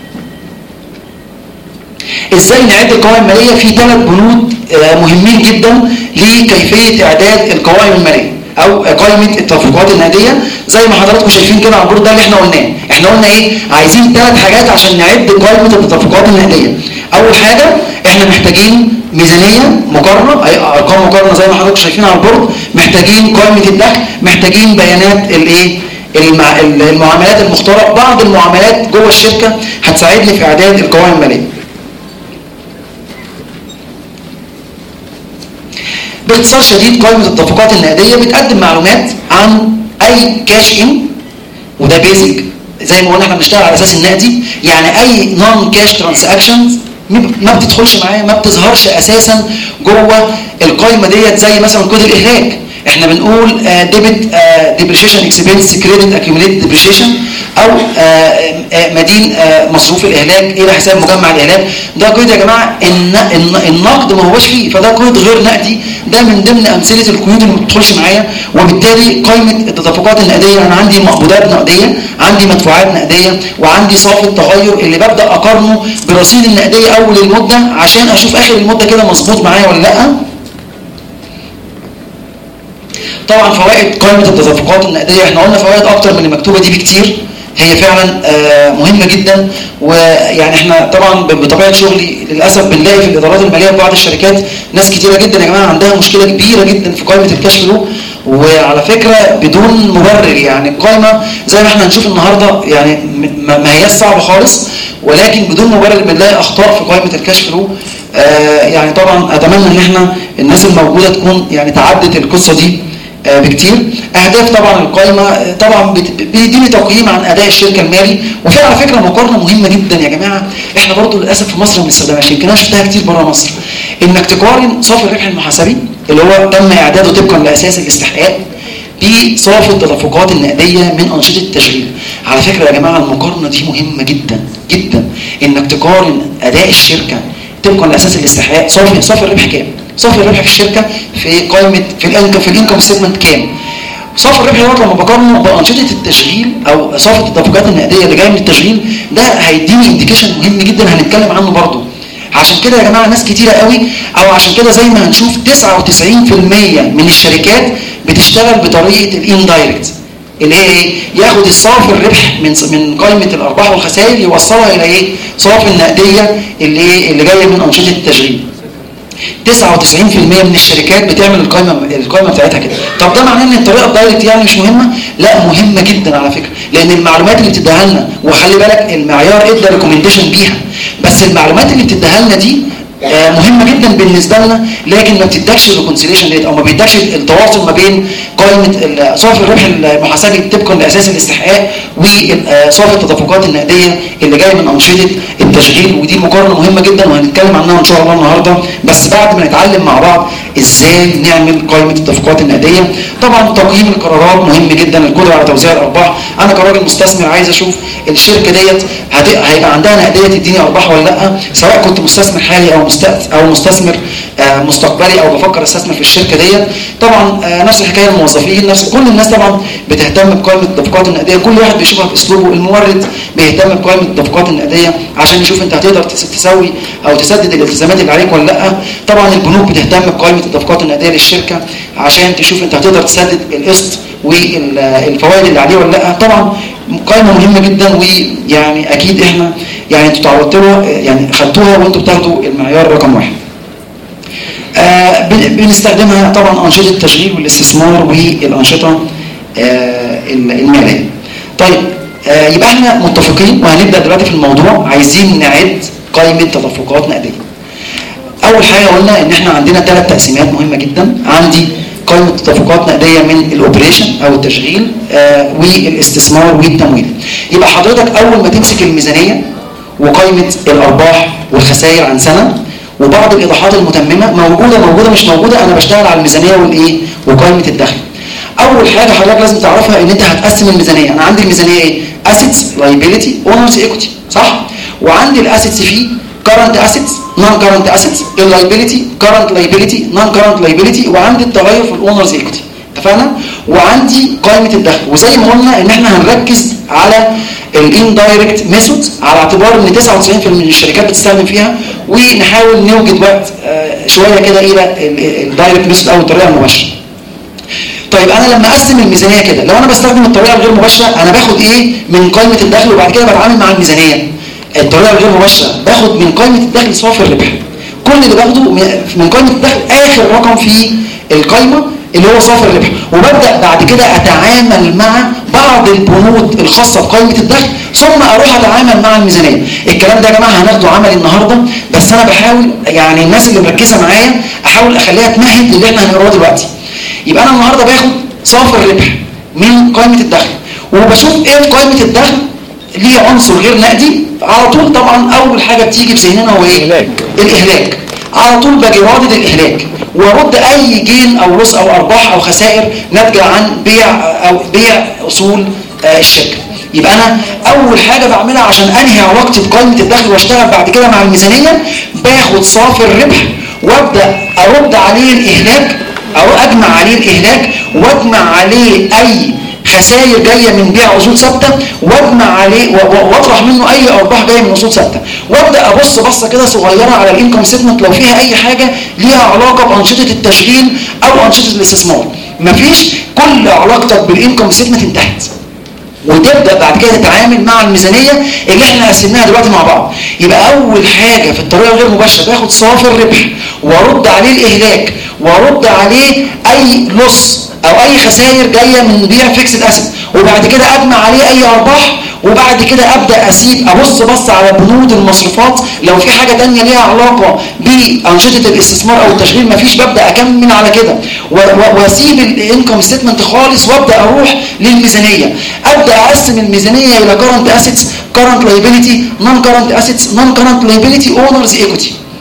ازاي نعد القوائم المالية؟ في ثلاث بنود مهمين جدا لكيفية إعداد القوائم المالية او قائمه التدفقات النقديه زي ما حضراتكم شايفين كده على البورد. ده اللي احنا قلناه. احنا قلنا ايه؟ عايزين ثلاث حاجات عشان نعد قائمه التدفقات النقديه. اول حاجه احنا محتاجين ميزانيه مقارنه، ارقام مقارنه زي ما حضراتكم شايفين على البورد. محتاجين قائمه الدخل، محتاجين بيانات الايه؟ المعاملات المختاره. بعض المعاملات جوه الشركه هتساعدني في اعداد القوائم الماليه. باختصار شديد قائمة التدفقات النقدية بتقدم معلومات عن أي كاش إن، وده بيزك زي ما قلنا احنا بنشتغل على أساس النقدي. يعني أي نون كاش ترانزاكشنز ما بتدخلش معايا، ما بتظهرش أساسا جوه القائمة ديت. زي مثلا كود الإهلاك، احنا بنقول ديبت ديبريشيشن اكسبنس كريدت اكيوميليتد ديبريشيشن، او مدين مصروف الاهلاك الى حساب مجمع الاهلاك. ده قيد يا جماعه النقد ما هوش فيه، فده قيد غير نقدي. ده من ضمن امثله القيود اللي ما بتدخلش معايا. وبالتالي قائمه التدفقات النقديه انا عندي مقبوضات نقديه، عندي مدفوعات نقديه، وعندي صافي التغير اللي ببدا اقارنه برصيد النقديه اول المده عشان اشوف اخر المده كده مظبوط معايا ولا لا. طبعا فوائد قائمه التدفقات النقديه، احنا قلنا فوائد اكتر من اللي مكتوبه دي بكتير. هي فعلا مهمه جدا. ويعني احنا طبعا بطبيعه شغلي للاسف بنلاقي في الادارات الماليه في بعض الشركات ناس كتيره جدا يا جماعه عندها مشكله كبيره جدا في قائمه الكاش فلو، وعلى فكره بدون مبرر. يعني القائمه زي ما احنا هنشوف النهارده يعني ما هياش صعبه خالص، ولكن بدون مبرر بنلاقي اخطاء في قائمه الكاش فلو. آه يعني طبعا اتمنى ان احنا الناس الموجوده تكون يعني تعدت القصه دي بكتير. اهداف طبعا القائمه طبعا بيديني تقييم عن اداء الشركه المالي. وفي على فكره مقارنه مهمه جدا يا جماعه، احنا برضو للاسف في مصر ما بنستخدمهاش، يمكن انا شفتها كتير بره مصر. انك تقارن صافي الربح المحاسبي اللي هو تم اعداده طبقا لاساس الاستحقاق بصافي التدفقات النقديه من انشطه التشغيل. على فكره يا جماعه المقارنه دي مهمه جدا جدا، انك تقارن اداء الشركه طبقا لاساس الاستحقاق. صافي صافي الربح كام؟ صافي الربح في الشركه في قائمه في الانكم في الانكم ستمنت كام؟ صافي الربح دوت لما بقارنه بانشطه التشغيل او صافي التدفقات النقديه اللي جايه من التشغيل، ده هيديني انديكيشن مهم جدا هنتكلم عنه برضه. عشان كده يا جماعه ناس كتيره قوي، او عشان كده زي ما هنشوف تسعة وتسعين بالمية من الشركات بتشتغل بطريقه الاندايركت، اللي هي ايه؟ ياخد الصافي الربح من من قائمه الارباح والخسائر يوصلها الى ايه؟ صافي النقديه اللي ايه؟ اللي جايه من انشطه التشغيل. تسعة وتسعين بالمية من الشركات بتعمل القائمه القائمه بتاعتها كده. طب ده معناه ان الطريقه الدايركت يعني مش مهمه؟ لا مهمه جدا على فكره، لان المعلومات اللي بتديها لنا، وخلي بالك المعيار ادى ريكومنديشن بيها، بس المعلومات اللي بتديها لنا دي مهمه جدا بالنسبه لنا، لكن ما بتدكش الريكونسيليشن ريت او ما بيدكش التواصل ما بين قائمه صافي الربح المحاسبي طبقا لاساس الاستحقاق وصافي التدفقات النقديه اللي جايه من انشطه التشغيل. ودي مقارنه مهمه جدا وهنتكلم عنها ان شاء الله النهارده، بس بعد ما نتعلم مع بعض ازاي نعمل قائمه التدفقات النقديه. طبعا تقييم القرارات مهم جدا، القدره على توزيع الارباح. انا كراجل مستثمر عايز اشوف الشركه ديت هيبقى عندها نقديه تديني ارباح ولا لا، سواء كنت مستثمر حالي او او مستثمر مستقبلي او بفكر استثمر في الشركه ديت. طبعا نفس الحكايه الموظفين، نفس كل الناس طبعا بتهتم بقائمه التدفقات النقديه، كل واحد بيشوفها باسلوبه. المورد بيهتم بقائمه التدفقات النقديه عشان يشوف انت هتقدر تسوي او تسدد الالتزامات اللي عليك ولا لا. طبعا البنوك بتهتم بقائمه التدفقات النقديه للشركه عشان تشوف انت هتقدر تسدد القسط والفوائد اللي عليه ولا لا. طبعا قائمه مهمه جدا، ويعني اكيد احنا يعني انتوا تعودتوا يعني خدتوها وانتوا بتاخدوا المعيار رقم واحد. آه بنستخدمها طبعا انشطه التشغيل والاستثمار والانشطه آه الماليه. طيب آه يبقى احنا متفقين وهنبدا دلوقتي في الموضوع. عايزين نعد قائمه تدفقات نقديه. اول حاجه قلنا ان احنا عندنا ثلاث تقسيمات مهمه جدا. عندي قائمه تدفقات نقديه من الاوبريشن او التشغيل آه والاستثمار والتمويل. يبقى حضرتك اول ما تمسك الميزانيه وقائمه الارباح والخسائر عن سنه وبعض الايضاحات المتممه موجوده موجوده مش موجوده، انا بشتغل على الميزانيه والايه وقائمه الدخل. اول حاجه حضرتك لازم تعرفها ان انت هتقسم الميزانيه. انا عندي الميزانيه ايه؟ اسيتس، لايبيليتي، اونرز ايكويتي، صح؟ وعندي الاسيتس فيه current assets non current assets، اللايبيليتي current liability non current liability، وعندي التغير في الاونرز ايكويتي. اتفقنا؟ وعندي قائمه الدخل. وزي ما قلنا ان احنا هنركز على الاندايركت ميثود على اعتبار ان تسعة وتسعين بالمية من الشركات بتستخدم فيها، ونحاول نوجد وقت شويه كده الى الدايركت ميثود او الطريقه المباشره. طيب انا لما اقسم الميزانيه كده، لو انا بستخدم الطريقه الغير مباشره انا باخد ايه من قائمه الدخل وبعد كده بتعامل مع الميزانيه. الطريقه الغير مباشره باخد من قائمه الدخل صافي الربح. كل اللي باخده من قائمه الدخل اخر رقم في القائمه اللي هو صافي الربح، وببدا بعد كده اتعامل مع بعض البنود الخاصه بقائمه الدخل، ثم اروح اتعامل مع الميزانيه. الكلام ده يا جماعه هناخده عملي النهارده، بس انا بحاول يعني الناس اللي مركزه معايا احاول اخليها تمهد للي احنا هنقراه دلوقتي. يبقى انا النهارده باخد صافي الربح من قائمه الدخل، وبشوف ايه في قائمه الدخل ليه عنصر غير نقدي. على طول طبعا اول حاجه بتيجي في ذهننا هو ايه؟ الاهلاك. الاهلاك على طول باجي رادد الاهلاك وارد اي جين او لص او ارباح او خسائر ناتجه عن بيع او بيع اصول الشركه. يبقى انا اول حاجه بعملها عشان انهي علاقتي بقائمه الدخل واشتغل بعد كده مع الميزانيه، باخد صافي الربح وابدا ارد عليه الاهلاك او اجمع عليه الاهلاك واجمع عليه اي خسائر جايه من بيع اصول ثابته، واجمع عليه واطرح منه اي ارباح جايه من اصول ثابته، وابدا ابص بصه كده صغيره على الانكم ستمنت لو فيها اي حاجه ليها علاقه بانشطه التشغيل او انشطه الاستثمار. مفيش، كل علاقتك بالانكم ستمنت انتهت، وتبدا بعد كده تتعامل مع الميزانيه اللي احنا قسمناها دلوقتي مع بعض. يبقى اول حاجه في الطريقه الغير مباشره باخد صافي الربح وارد عليه الاهلاك وارد عليه اي لص او اي خسائر جايه من بيع فيكسد اسيت، وبعد كده اجمع عليه اي ارباح، وبعد كده ابدا اسيب ابص بص على بنود المصروفات لو في حاجه ثانيه ليها علاقه بانشطه الاستثمار او التشغيل مفيش، ببدا اكمل على كده واسيب الانكم ستمنت خالص وابدا اروح للميزانيه. ابدا اقسم الميزانيه الى كارنت اسيتس، كارنت لايبيليتي، نون كارنت اسيتس، نون كارنت لايبيليتي، اونرز ايكويتي.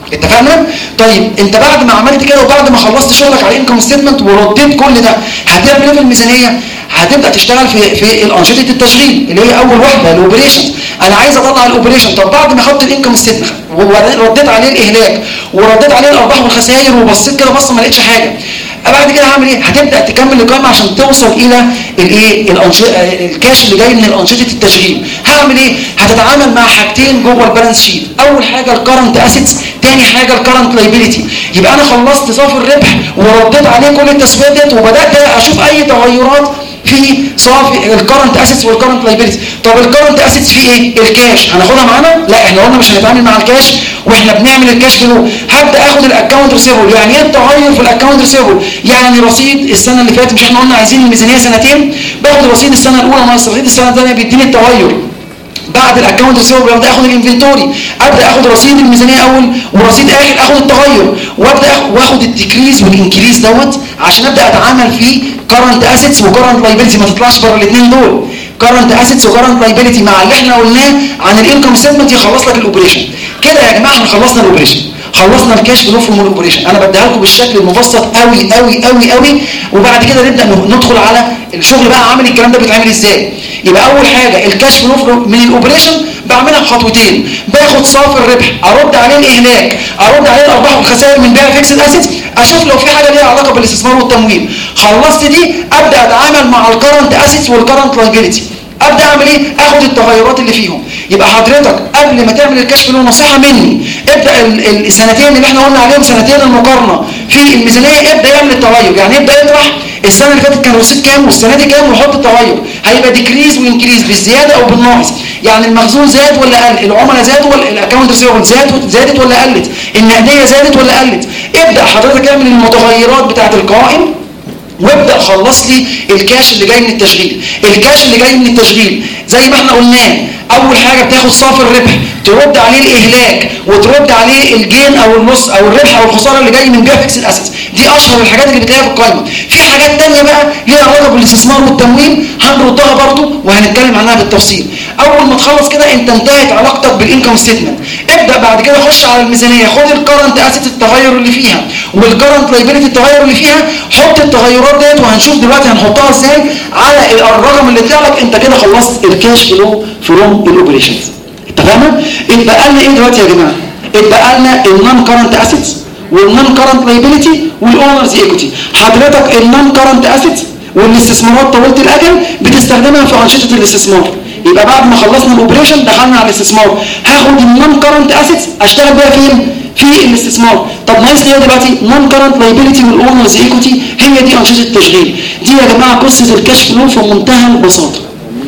اتفقنا؟ طيب انت بعد ما عملت كده وبعد ما خلصت شغلك على الانكم ستيتمنت ورديت كل ده هتعمل ايه في الميزانيه؟ هتبدا تشتغل في في الانشطه التشغيل اللي هي اول واحده الاوبريشن. انا عايز اطلع الاوبريشن. طب بعد ما اخدت الانكم ستيتمنت ورديت عليه الاهلاك ورديت عليه الارباح والخسائر وبصيت كده بصه ما لقيتش حاجه، بعد كده هعمل ايه؟ هتبدا تكمل القائمه عشان توصل الى الايه؟ الكاش اللي جاي من الانشطه التشغيل. هعمل ايه؟ هتتعامل مع حاجتين جوه البالانس شيت. اول حاجه الكرنت اسيتس، ثاني حاجه الكرنت لايبيليتي. يبقى انا خلصت صافي الربح ورديت عليه كل التسويات ديت وبدات اشوف اي تغيرات في صافي الكرنت اسيتس والكرنت لايبيليتي. طب الكرنت اسيتس فيه ايه؟ الكاش هناخدها معانا؟ لا احنا قلنا مش هنتعامل مع الكاش واحنا بنعمل الكاش فلو. هبدا اخد الاكونت ريسيفبل. يعني ايه التغير في الاكونت ريسيفبل؟ يعني رصيد السنه اللي فاتت، مش احنا قلنا عايزين الميزانيه سنتين؟ باخد رصيد السنه الاولى ناقص رصيد السنه الثانيه بيديني التغير. بعد الاكونت ريسيفبل ابدا اخد الانفنتوري، ابدا اخد رصيد الميزانيه اول ورصيد اخر اخد التغير، وابدا واخد الديكريز والانكريز دوت عشان ابدا اتعامل في كرنت اسيتس وكرنت لايبيلتي. ما تطلعش بره الاثنين دول. كرنت اسيتس وكرنت لايبيلتي مع اللي احنا قلناه عن الانكم ستيتمنت يخلص لك الاوبريشن. كده يا جماعه احنا خلصنا الاوبريشن، خلصنا الكاش فلو فروم الاوبريشن. انا بديها لكم بالشكل المبسط قوي قوي قوي قوي، وبعد كده نبدا ندخل على الشغل بقى. عامل الكلام ده بيتعمل ازاي؟ يبقى اول حاجه الكاش فلو من الاوبريشن بعملها بخطوتين. باخد صافي الربح، ارد عليه الاهلاك، ارد عليه الارباح والخسائر من بيع فيكسد اسيتس، اشوف لو في حاجه ليها علاقه بالاستثمار والتمويل. خلصت دي ابدا اتعامل مع الكرنت اسيتس والكرنت لايبيلتي. ابدا اعمل ايه؟ اخد التغيرات اللي فيهم. يبقى حضرتك قبل ما تعمل الكاش فلو نصيحه مني، ابدا السنتين اللي احنا قلنا عليهم سنتين المقارنه في الميزانيه، ابدا يعمل التغير. يعني ابدا يطرح السنه اللي فاتت كان رصيد كام والسنه دي كام وحط التغير. هيبقى ديكريز وانكريز بالزياده او بالناقص. يعني المخزون زاد ولا قل؟ العملاء زادوا ولا الاكونت ريسيفبل زاد زادت ولا قلت؟ النقديه زادت ولا قلت؟ ابدا حضرتك اعمل المتغيرات بتاعه القوائم وابدا خلص لي الكاش اللي جاي من التشغيل. الكاش اللي جاي من التشغيل زي ما احنا قلناه، اول حاجه بتاخد صافي الربح، ترد عليه الاهلاك وترد عليه الجين او النص او الربح او الخساره اللي جاي من بيع فيكس الاسيتس. دي اشهر الحاجات اللي بتلاقيها في القائمه. في حاجات ثانيه بقى ليها علاقه بالاستثمار والتمويل هنردها برضو وهنتكلم عنها بالتفصيل. اول ما تخلص كده انت انتهت علاقتك بالانكم ستيتمنت. ابدا بعد كده خش على الميزانيه، خد الكرنت اسيتس التغير اللي فيها والكرنت لايبيلتي التغير اللي فيها، حط التغيرات ديت وهنشوف دلوقتي هنحطها ازاي على الرقم اللي طلع لك. انت كده خلصت الكاش فلو فروم الاوبريشنز. اتفقنا؟ اتبقى لنا ايه دلوقتي يا جماعه؟ اتبقى لنا النون كرنت اسيتس والنون كرنت لايبيلتي والاونرز ايكوتي. حضرتك النون كرنت اسيتس والاستثمارات طويله الاجل بتستخدمها في انشطه الاستثمار. يبقى بعد ما خلصنا الاوبريشن دخلنا على الاستثمار، هاخد النون كرنت اسيتس اشتغل بيها فين؟ في الاستثمار. طب ناقص لي دلوقتي نون كرنت لايبيلتي والاونرز ايكوتي، هي دي انشطه التشغيل. دي يا جماعه قصه الكاش فلو في منتهى البساطه.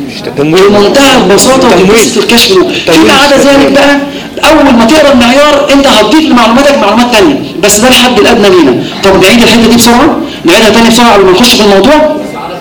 بمنتهى البساطه قصه الكاش فلو. فيما عدا ذلك بقى اول ما تقرا المعيار انت هتضيف لمعلوماتك معلومات ثانيه، بس ده الحد الادنى لينا. طب نعيد الحته دي بسرعه، نعيدها ثاني بسرعه قبل ما نخش في الموضوع.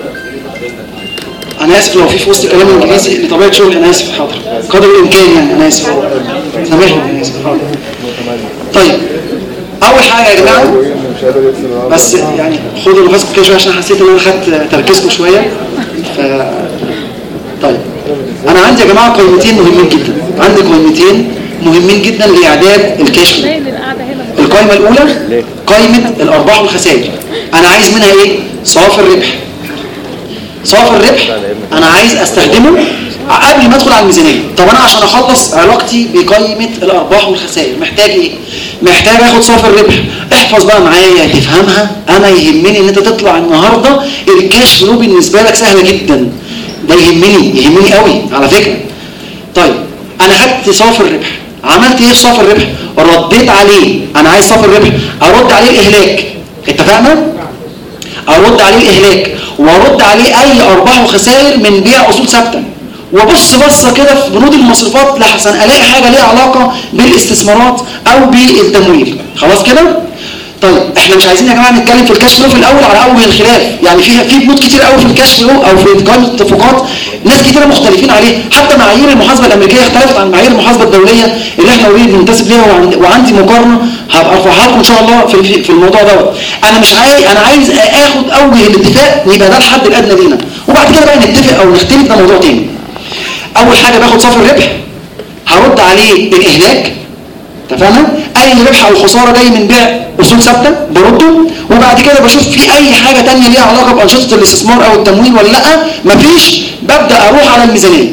انا اسف لو في في وسط الكلام الانجليزي لطبيعه شغلي، انا اسف. حاضر قدر الامكان يعني، انا اسف سامحني، انا اسف. حاضر. طيب اول حاجه يا جماعه، بس يعني خدوا نفسكم كده شويه عشان حسيت ان انا خدت تركيزكم شويه. ف طيب انا عندي يا جماعه قائمتين مهمين جدا، عندي قائمتين مهمين جدا لاعداد الكاش فلو. القائمه الاولى قائمه الارباح والخسائر. انا عايز منها ايه؟ صافي الربح. صافي الربح انا عايز استخدمه قبل ما ادخل على الميزانيه. طب انا عشان اخلص علاقتي بقائمه الارباح والخسائر محتاج ايه؟ محتاج اخد صافي الربح. احفظ بقى معايا تفهمها. انا يهمني ان انت تطلع النهارده الكاش فلو بالنسبه لك سهله جدا. ده يهمني يهمني قوي على فكره. طيب انا خدت صافي الربح، عملت ايه في صافي الربح؟ رديت عليه. انا عايز صافي الربح ارد عليه الاهلاك. اتفقنا؟ ارد عليه الاهلاك وارد عليه اي ارباح وخسائر من بيع اصول ثابته. وبص بصه كده في بنود المصروفات لحسن الاقي حاجه ليها علاقه بالاستثمارات او بالتمويل. خلاص كده؟ طيب احنا مش عايزين يا جماعه نتكلم في الكاش فلو في الاول على اول الخلاف. يعني في في بنود كتير قوي في الكاش فلو او في قائمه التدفقات ناس كتير مختلفين عليه. حتى معايير المحاسبه الامريكيه اختلفت عن معايير المحاسبه الدوليه اللي احنا اوريدي بننتسب ليها، وعندي مقارنه هبقى ارفعها لكم ان شاء الله في في الموضوع دوت. انا مش عايز انا عايز اخد اوجه الاتفاق يبقى ده الحد الادنى لينا، وبعد كده بقى نتفق او نختلف، ده موضوع تاني. اول حاجه باخد صافي الربح، هرد عليه الاهلاك. اتفقنا؟ اي ربح او خساره جاي من بيع اصول ثابته برده، وبعد كده بشوف في اي حاجه ثانيه ليها علاقه بانشطه الاستثمار او التمويل ولا لا. مفيش، ببدا اروح على الميزانيه.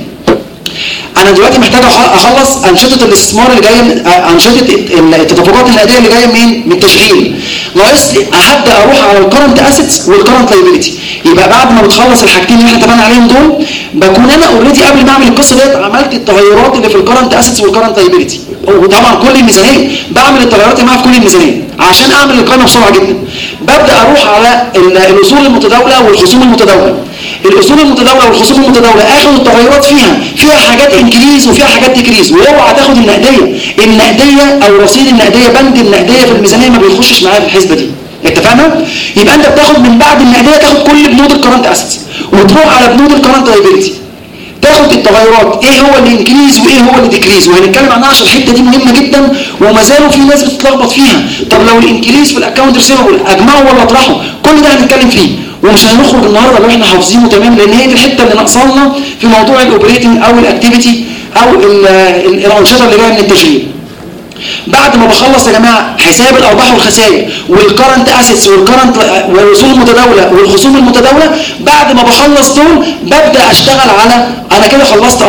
انا دلوقتي محتاج اخلص انشطه الاستثمار اللي جايه من انشطه التدفقات النقديه اللي جايه منين؟ من التشغيل. ناقص لي هبدا اروح على الكرنت اسيتس والكرنت لايبيليتي. يبقى بعد ما بتخلص الحاجتين اللي احنا اتفقنا عليهم دول، بكون انا اوريدي قبل ما اعمل القصه ديت عملت التغيرات اللي في الكرنت اسيتس والكرنت لايبيليتي، وطبعا كل الميزانيه بعمل التغيرات معاها في كل الميزانيه عشان اعمل القائمه بسرعه جدا. ببدا اروح على الاصول المتداوله والخصوم المتداوله. الاصول المتداوله والخصوم المتداوله اخد التغيرات فيها، فيها حاجات انكريز وفيها حاجات ديكريز. واوعى تاخد النقديه، النقديه او رصيد النقديه، بند النقديه في الميزانيه ما بيخشش معايا في الحسبه دي. اتفقنا؟ يبقى انت بتاخد من بعد النقديه تاخد كل بنود الكرنت اسيتس وتروح على بنود الكرنت لايبيليتي، تاخد التغيرات ايه هو اللي انكريز وايه هو اللي ديكريز، وهنتكلم عنها عشان الحته دي مهمه جدا وما زالوا في ناس بتتلخبط فيها. طب لو الانكريز في الاكونت ريسيفبل اجمعه ولا اطرحه؟ كل ده هنتكلم فيه، ومش هنخرج النهارده لو احنا حافظينه تمام، لان هي دي الحته اللي ناقصانا في موضوع الاوبريتنج او الاكتيفيتي او الانشطه اللي جايه من التشغيل. بعد ما بخلص يا جماعه حساب الارباح والخسائر والكرنت اسيتس والكرنت والاصول المتداوله والخصوم المتداوله، بعد ما بخلص دول ببدا اشتغل على، انا كده خلصت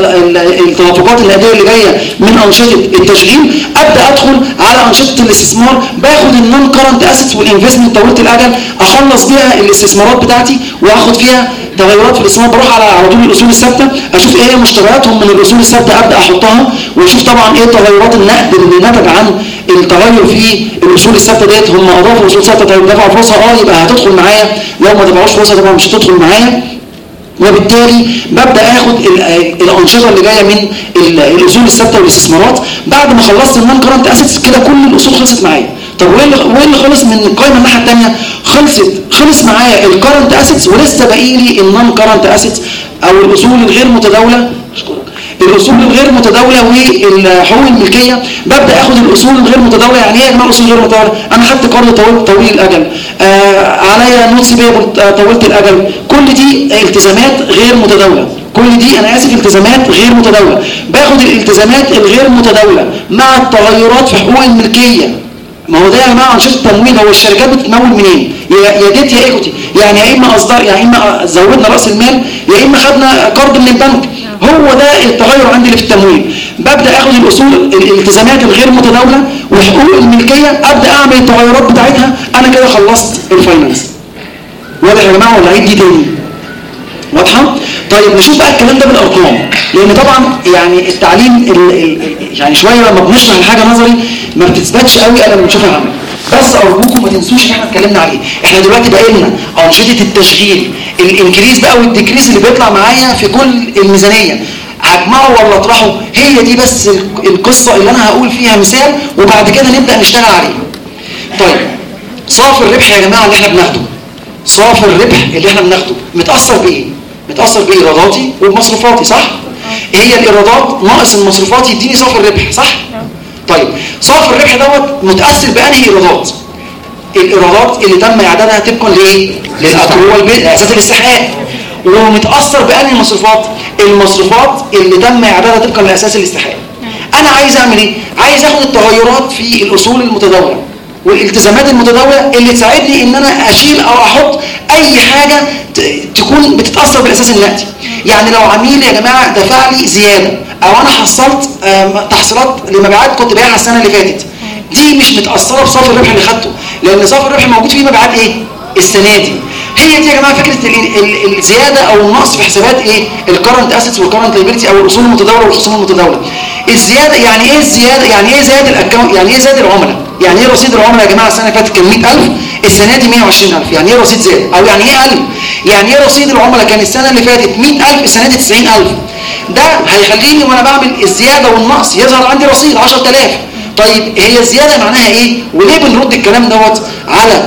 التدفقات النقديه اللي جايه من انشطه التشغيل، ابدا ادخل على انشطه الاستثمار. باخد النون كرنت اسيتس والانفستمنت طويله الاجل، اخلص بيها الاستثمارات بتاعتي واخد فيها تغيرات في الاستثمار. بروح على على طول الاصول الثابته، اشوف ايه هي مشترياتهم من الاصول الثابته ابدا احطها، واشوف طبعا ايه تغيرات النقد اللي نتج عن التغير في الاصول الثابته ديت. هم اضافوا الاصول الثابته، طيب دفعوا فلوسها اه يبقى هتدخل معايا، لو ما دفعوش فلوسها طبعا مش هتدخل معايا. وبالتالي ببدا اخد الانشطه اللي جايه من الاصول الثابته والاستثمارات. بعد ما خلصت النون كرنت اسيتس كده كل الاصول خلصت معايا. طب وايه اللي وايه اللي خلص من القائمه الناحيه الثانيه؟ خلصت خلص معايا الكرنت اسيتس، ولسه باقي لي النون كرنت اسيتس او الاصول الغير متداوله. اشكرك. الاصول الغير متداوله وحقوق الملكيه. ببدا اخد الاصول الغير متداوله. يعني ايه يا جماعه الاصول الغير متداوله؟ انا خدت قرض طويل طويل الاجل، آه عليا نوتس بيبل طويله الاجل، كل دي التزامات غير متداوله. كل دي انا اسف التزامات غير متداوله. باخد الالتزامات الغير متداوله مع التغيرات في حقوق الملكيه. ما هو ده يا جماعه انشطه التمويل. هو الشركات بتتمول منين؟ يا ديت يا ايكوتي، يعني يا اما اصدار، يا اما زودنا راس المال، يا اما خدنا قرض من البنك. هو ده التغير عندي اللي في التمويل. ببدا اخد الاصول الالتزامات الغير متداوله وحقوق الملكيه، ابدا اعمل التغيرات بتاعتها. انا كده خلصت الفاينانس. واضح يا جماعه ولا عيد دي تاني؟ واضحه؟ طيب نشوف بقى الكلام ده بالارقام، لان طبعا يعني التعليم ال ال يعني شويه لما بنشرح الحاجه نظري ما بتثبتش قوي الا لما نشوفها عملي. بس ارجوكم ما تنسوش ان احنا اتكلمنا عليه. احنا دلوقتي بقى لنا انشطه التشغيل، الانكريز بقى والديكريز اللي بيطلع معايا في كل الميزانيه، اجمعه ولا اطرحه؟ هي دي بس القصه اللي انا هقول فيها مثال، وبعد كده نبدا نشتغل عليه. طيب صافي الربح يا جماعه اللي احنا بناخده، صافي الربح اللي احنا بناخده متاثر بايه؟ متاثر بايراداتي وبمصروفاتي، صح؟ هي الايرادات ناقص المصروفات يديني صافي الربح، صح؟ طيب صافي الربح دوت متاثر بانهي ايرادات؟ الايرادات اللي تم اعدادها طبقا لايه؟ للاكروال باساس الاستحقاق. ومتاثر بانهي المصروفات؟ المصروفات اللي تم اعدادها طبقا لاساس الاستحقاق. انا عايز اعمل ايه؟ عايز اخد التغيرات في الاصول المتداوله والالتزامات المتداوله اللي تساعدني ان انا اشيل او احط اي حاجه تكون بتتاثر بالاساس النقدي. يعني لو عميل يا جماعه دفع لي زياده، او انا حصلت تحصيلات لمبيعات كنت بايعها السنه اللي فاتت، دي مش متاثره بصافي الربح اللي خدته، لان صافي الربح موجود فيه مبيعات ايه؟ السنه دي. هي دي يا جماعه فكره الزياده او النقص في حسابات ايه؟ الكرنت اسيتس والكرنت لايبيلتي او الاصول المتداوله والخصوم المتداوله. الزياده يعني ايه الزياده؟ يعني ايه زياده الاكونت؟ يعني ايه زياده العملاء؟ يعني ايه رصيد العملاء يا جماعه؟ السنه اللي فاتت كان مئة ألف، السنه دي مئة وعشرين ألف. يعني ايه رصيد زاد؟ او يعني ايه ألف؟ يعني ايه رصيد العملاء كان السنه اللي فاتت مئة ألف، السنه دي تسعين ألف. ده هيخليني وانا بعمل الزياده والنقص يظهر عندي رصيد عشرة آلاف. طيب هي الزياده معناها ايه؟ وليه بنرد الكلام دوت على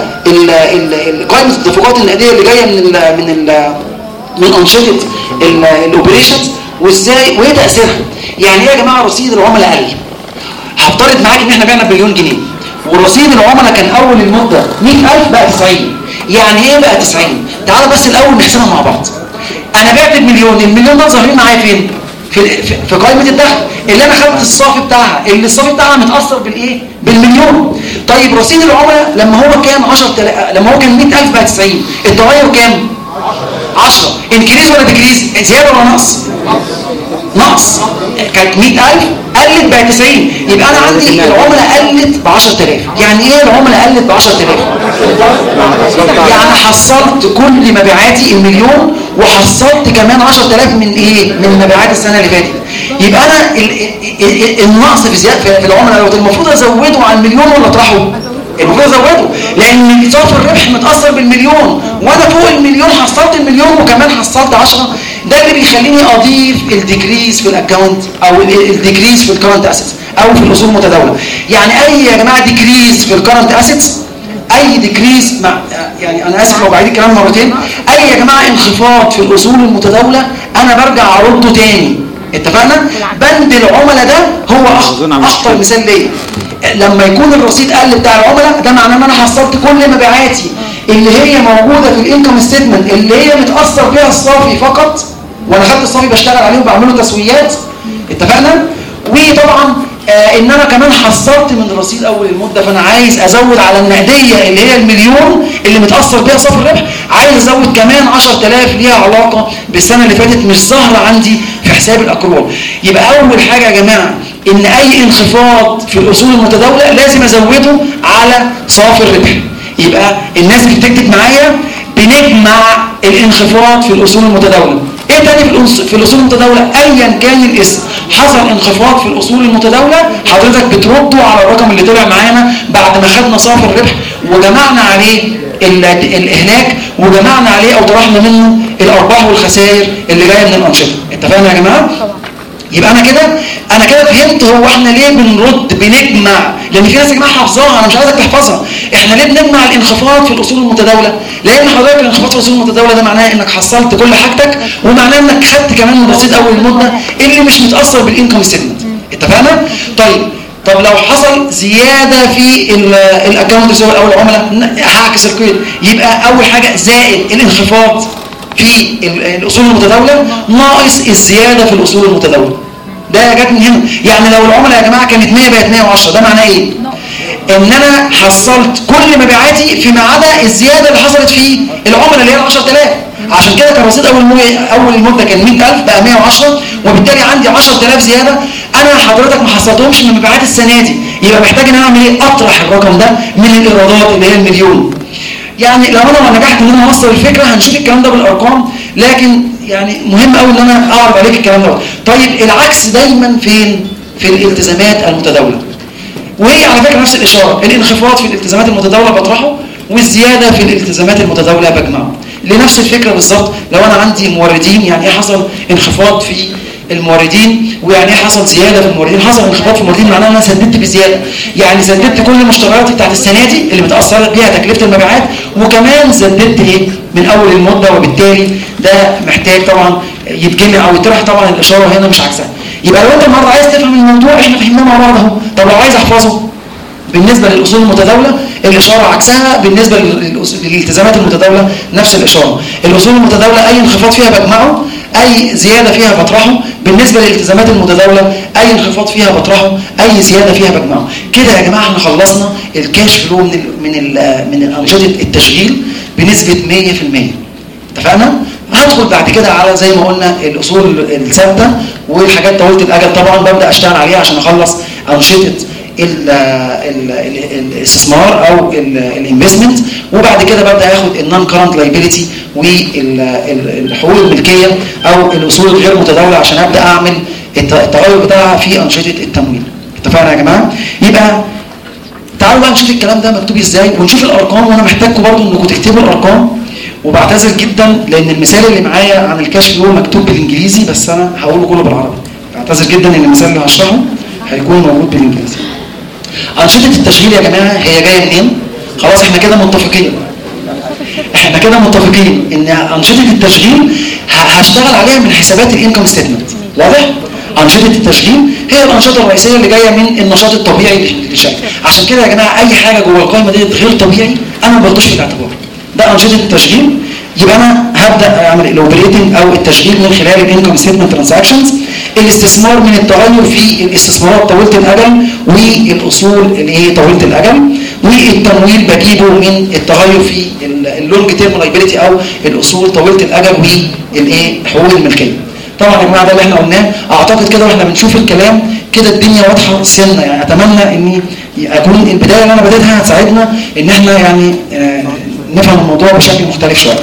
قائمه التدفقات النقديه اللي جايه من ال من ال من انشطه الاوبريشنز، وازاي وايه تاثيرها؟ يعني ايه يا جماعه رصيد العملاء قل؟ هفترض معاك ان احنا بعنا بمليون جنيه، ورصيد العملاء كان اول المده مئة ألف بقى تسعين. يعني ايه بقى تسعين؟ تعالى بس الاول نحسبها مع بعض. انا بعت بمليون، المليون ده ظاهرين معايا فين؟ في في قائمه الدخل اللي انا خدت الصافي بتاعها، اللي الصافي بتاعها متاثر بالايه؟ بالمليون. طيب رصيد العملاء لما هو كان عشرة آلاف، لما هو كان مئة ألف بقى تسعين، التغير كام؟ عشرة. انكريز ولا ديكريز؟ زياده ولا نقص؟ نقص. كانت مئة ألف قلت بقى تسعين، يبقى انا عندي العملاء قلت ب عشرة آلاف. يعني ايه العملاء قلت ب عشرة آلاف؟ يعني حصلت كل مبيعاتي المليون، وحصلت كمان عشرة آلاف من ايه؟ من مبيعات السنه اللي فاتت. يبقى انا النقص في زياده في العملاء المفروض ازوده على المليون ولا اطرحه؟ المفروض ازوده، لان صافي الربح متاثر بالمليون، وانا فوق المليون حصلت المليون وكمان حصلت عشرة. ده اللي بيخليني اضيف الديكريز في الاكونت او الديكريز في الكرنت اسيتس او في الاصول المتداوله. يعني اي يا جماعه ديكريز في الكرنت اسيتس، اي ديكريز مع يعني انا اسف لو بعيد الكلام مرتين، اي يا جماعه انخفاض في الاصول المتداوله انا برجع ارده تاني. اتفقنا؟ بند العملاء ده هو اخطر مثال ليه. لما يكون الرصيد قل بتاع العملاء ده معناه ان انا حصلت كل مبيعاتي اللي هي موجوده في الانكم ستيتمنت اللي هي متاثر بيها الصافي فقط، وانا خدت الصافي بشتغل عليه وبعمله تسويات. اتفقنا؟ وطبعا آه ان انا كمان حصلت من رصيد اول المده، فانا عايز ازود على النقديه اللي هي المليون اللي متاثر بيها صافي الربح، عايز ازود كمان عشرة آلاف ليها علاقه بالسنه اللي فاتت مش ظاهره عندي في حساب الاكروال. يبقى اول حاجه يا جماعه ان اي انخفاض في الاصول المتداوله لازم ازوده على صافي الربح. يبقى الناس اللي بتكتب معايا بنجمع الانخفاض في الاصول المتداوله. ايه تاني في الاصول المتداوله؟ ايا كان الاسم حصل انخفاض في الاصول المتداوله، حضرتك بترده على الرقم اللي طلع معانا بعد ما خدنا صافي الربح وجمعنا عليه الاهلاك وجمعنا عليه او طرحنا منه الارباح والخسائر اللي جايه من الانشطه. اتفقنا يا جماعه؟ يبقى انا كده انا كده فهمت هو احنا ليه بنرد بنجمع، لان في ناس يا جماعه حافظاها، انا مش عايزك تحفظها. احنا ليه بنجمع الانخفاض في الاصول المتداوله؟ لان حضرتك الانخفاض في الاصول المتداوله ده معناه انك حصلت كل حاجتك، ومعناه انك خدت كمان من رصيد اول المده اللي مش متاثر بالانكم ستيتمنت. اتفقنا؟ طيب طب لو حصل زياده في الاكونت او العملاء هعكس القيد، يبقى اول حاجه زائد الانخفاض في الاصول المتداوله ناقص الزياده في الاصول المتداوله. ده جت من هنا. يعني لو العملاء يا جماعه كانت مية بقت مية وعشرة، ده معناه ايه؟ ان انا حصلت كل مبيعاتي فيما عدا الزياده اللي حصلت في العملاء اللي هي عشرة آلاف. عشان كده كان رصيد اول اول المده كان مئة ألف بقى مية وعشرة، وبالتالي عندي عشرة آلاف زياده انا حضرتك ما حصلتهمش من مبيعات السنه دي. يبقى محتاج ان انا اعمل ايه؟ اطرح الرقم ده من الايرادات اللي هي المليون. يعني لو انا نجحت ان انا اوصل الفكره هنشوف الكلام ده بالارقام، لكن يعني مهم قوي ان انا اعرض عليك الكلام ده. طيب العكس دايما فين؟ في الالتزامات المتداوله. وهي على فكره نفس الاشاره، الانخفاض في الالتزامات المتداوله بطرحه والزياده في الالتزامات المتداوله بجمعه. لنفس الفكره بالظبط. لو انا عندي موردين، يعني ايه حصل انخفاض في الموردين ويعني ايه حصل زياده في الموردين؟ حصل انخفاض في الموردين معناه ان انا سددت بزياده، يعني سددت كل المشتريات بتاعت السنه دي اللي متاثره بيها تكلفه المبيعات، وكمان سددت ايه من اول المده، وبالتالي ده محتاج طبعا يتجمع او يطرح. طبعا الاشاره هنا مش عكسها. يبقى لو انت النهارده عايز تفهم الموضوع احنا فهمناه مع بعض اهو. طب لو عايز احفظه بالنسبه للاصول المتداوله الاشاره عكسها، بالنسبه للالتزامات المتداوله نفس الاشاره. الاصول المتداوله اي انخفاض فيها بجمعه، اي زياده فيها بطرحه. بالنسبه للالتزامات المتداوله اي انخفاض فيها بطرحه، اي زياده فيها بجمعه. كده يا جماعه احنا خلصنا الكاش فلو من ال من ال من انشطه التشغيل بنسبه مية في المية. اتفقنا؟ هدخل بعد كده على زي ما قلنا الاصول الثابته والحاجات طويله الاجل. طبعا ببدا اشتغل عليها عشان اخلص انشطه الاستثمار او الانفستمنت، وبعد كده ببدا اخد النون كارنت لايبيليتي والحقوق الملكيه او الاصول الغير متداوله عشان ابدا اعمل التغير بتاعها في انشطه التمويل. اتفقنا يا جماعه؟ يبقى تعالوا بقى نشوف الكلام ده مكتوب ازاي ونشوف الارقام، وانا محتاجكم برضو انكم تكتبوا الارقام. وبعتذر جدا لان المثال اللي معايا عن الكاش فلو مكتوب بالانجليزي بس انا هقوله كله بالعربي. بعتذر جدا ان المثال اللي هشرحه هيكون موجود بالانجليزي. انشطه التشغيل يا جماعه هي جايه منين؟ خلاص احنا كده متفقين. احنا كده متفقين ان انشطه التشغيل هشتغل عليها من حسابات الانكم ستيتمنت. واضح؟ انشطه التشغيل هي الانشطه الرئيسيه اللي جايه من النشاط الطبيعي للشركه. عشان كده يا جماعه اي حاجه جوه القائمه دي غير طبيعي انا ما باخدوش في الاعتبار. ده انشطه التشغيل يبقى انا هبدا اعمل الاوبريتنج او التشغيل من خلال الانكم ستيتمنت ترانزاكشنز. الاستثمار من التغير في الاستثمارات طويله الاجل والاصول الايه طويله الاجل. والتمويل بجيبه من التغير في اللونج تيرم لايبيليتي او الاصول طويله الاجل والايه حقوق الملكيه. طبعا يا جماعه ده اللي احنا قلناه. اعتقد كده واحنا بنشوف الكلام كده الدنيا واضحه سنه، يعني اتمنى ان اكون البدايه اللي انا بديتها هتساعدنا ان احنا يعني نفهم الموضوع بشكل مختلف شويه.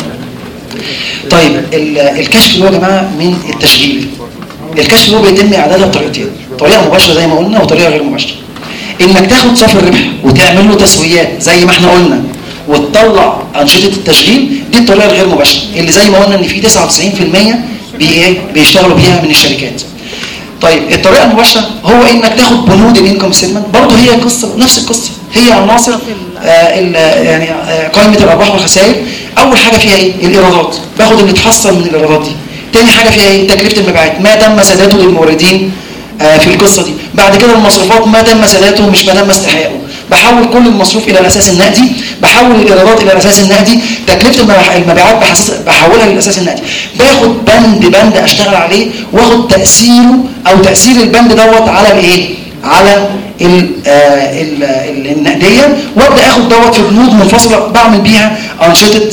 طيب الكاش فلو يا جماعه من التشغيل. الكاش فلو بيتم اعدادها بطريقتين، طريقه مباشره زي ما قلنا وطريقه غير مباشره. انك تاخد صافي الربح وتعمل له تسويات زي ما احنا قلنا وتطلع انشطه التشغيل، دي الطريقه الغير مباشره اللي زي ما قلنا ان في تسعة وتسعين بالمية بايه بيشتغلوا بيها من الشركات. طيب الطريقه المباشره هو انك تاخد بنود الانكم ستيتمنت، برضه هي قصه نفس القصه، هي عناصر آه يعني آه قائمه الارباح والخسائر. اول حاجه فيها ايه؟ الايرادات، باخد اللي اتحصل من الايرادات دي. تاني حاجه فيها ايه؟ تكلفه المبيعات ما تم سداده للموردين آه في القصه دي. بعد كده المصروفات ما تم سداده مش ما تم استحقاقه، بحول كل المصروف الى الاساس النقدي، بحول الايرادات الى الاساس النقدي، تكلفه المبيعات بحولها للاساس النقدي. باخد بند بند اشتغل عليه واخد تاثيره او تاثير البند دوت على الايه؟ على ال ال ال النقديه، وابدا اخد دوت في بنود منفصله بعمل بيها انشطه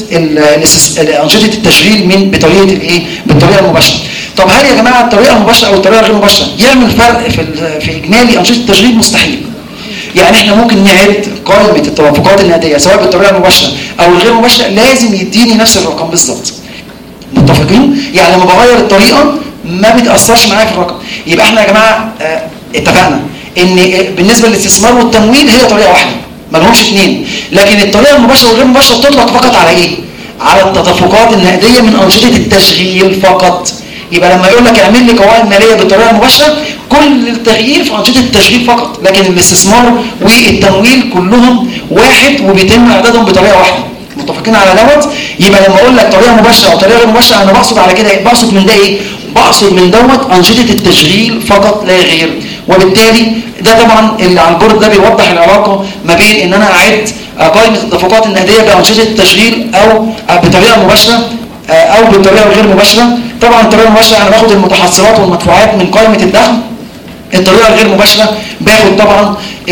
انشطه التشغيل من بطريقه الايه؟ بالطريقه المباشره. طب هل يا جماعه الطريقه المباشره او الطريقه الغير مباشره يعمل فرق في في اجمالي انشطه التشغيل؟ مستحيل. يعني احنا ممكن نعد قائمه التوافقات النقديه سواء بالطريقه المباشره او الغير مباشره لازم يديني نفس الرقم بالظبط. متفقين؟ يعني لما بغير الطريقه ما بتاثرش معايا في الرقم. يبقى احنا يا جماعه اه اتفقنا ان بالنسبه للاستثمار والتمويل هي طريقه واحده ما لهمش اثنين، لكن الطريقه المباشره والغير مباشره بتطلق فقط على ايه؟ على التدفقات النقديه من انشطه التشغيل فقط. يبقى لما يقول لك اعمل لي قوائم ماليه بالطريقه المباشره كل التغيير في انشطه التشغيل فقط، لكن الاستثمار والتمويل كلهم واحد وبيتم اعدادهم بطريقه واحده. متفقين على دوت؟ يبقى لما اقول لك طريقه مباشره او طريقه غير مباشره انا بقصد على كده بقصد من ده ايه؟ بقصد من دوت انشطه التشغيل فقط لا غير. وبالتالي ده طبعا اللي على البورد ده بيوضح العلاقه ما بين ان انا اعد قائمه التدفقات النقديه بانشطه التشغيل او بطريقه مباشره او بالطريقه الغير مباشره. طبعا الطريقه المباشره انا باخد المتحصلات والمدفوعات من قائمه الدخل. الطريقه الغير مباشره باخد طبعا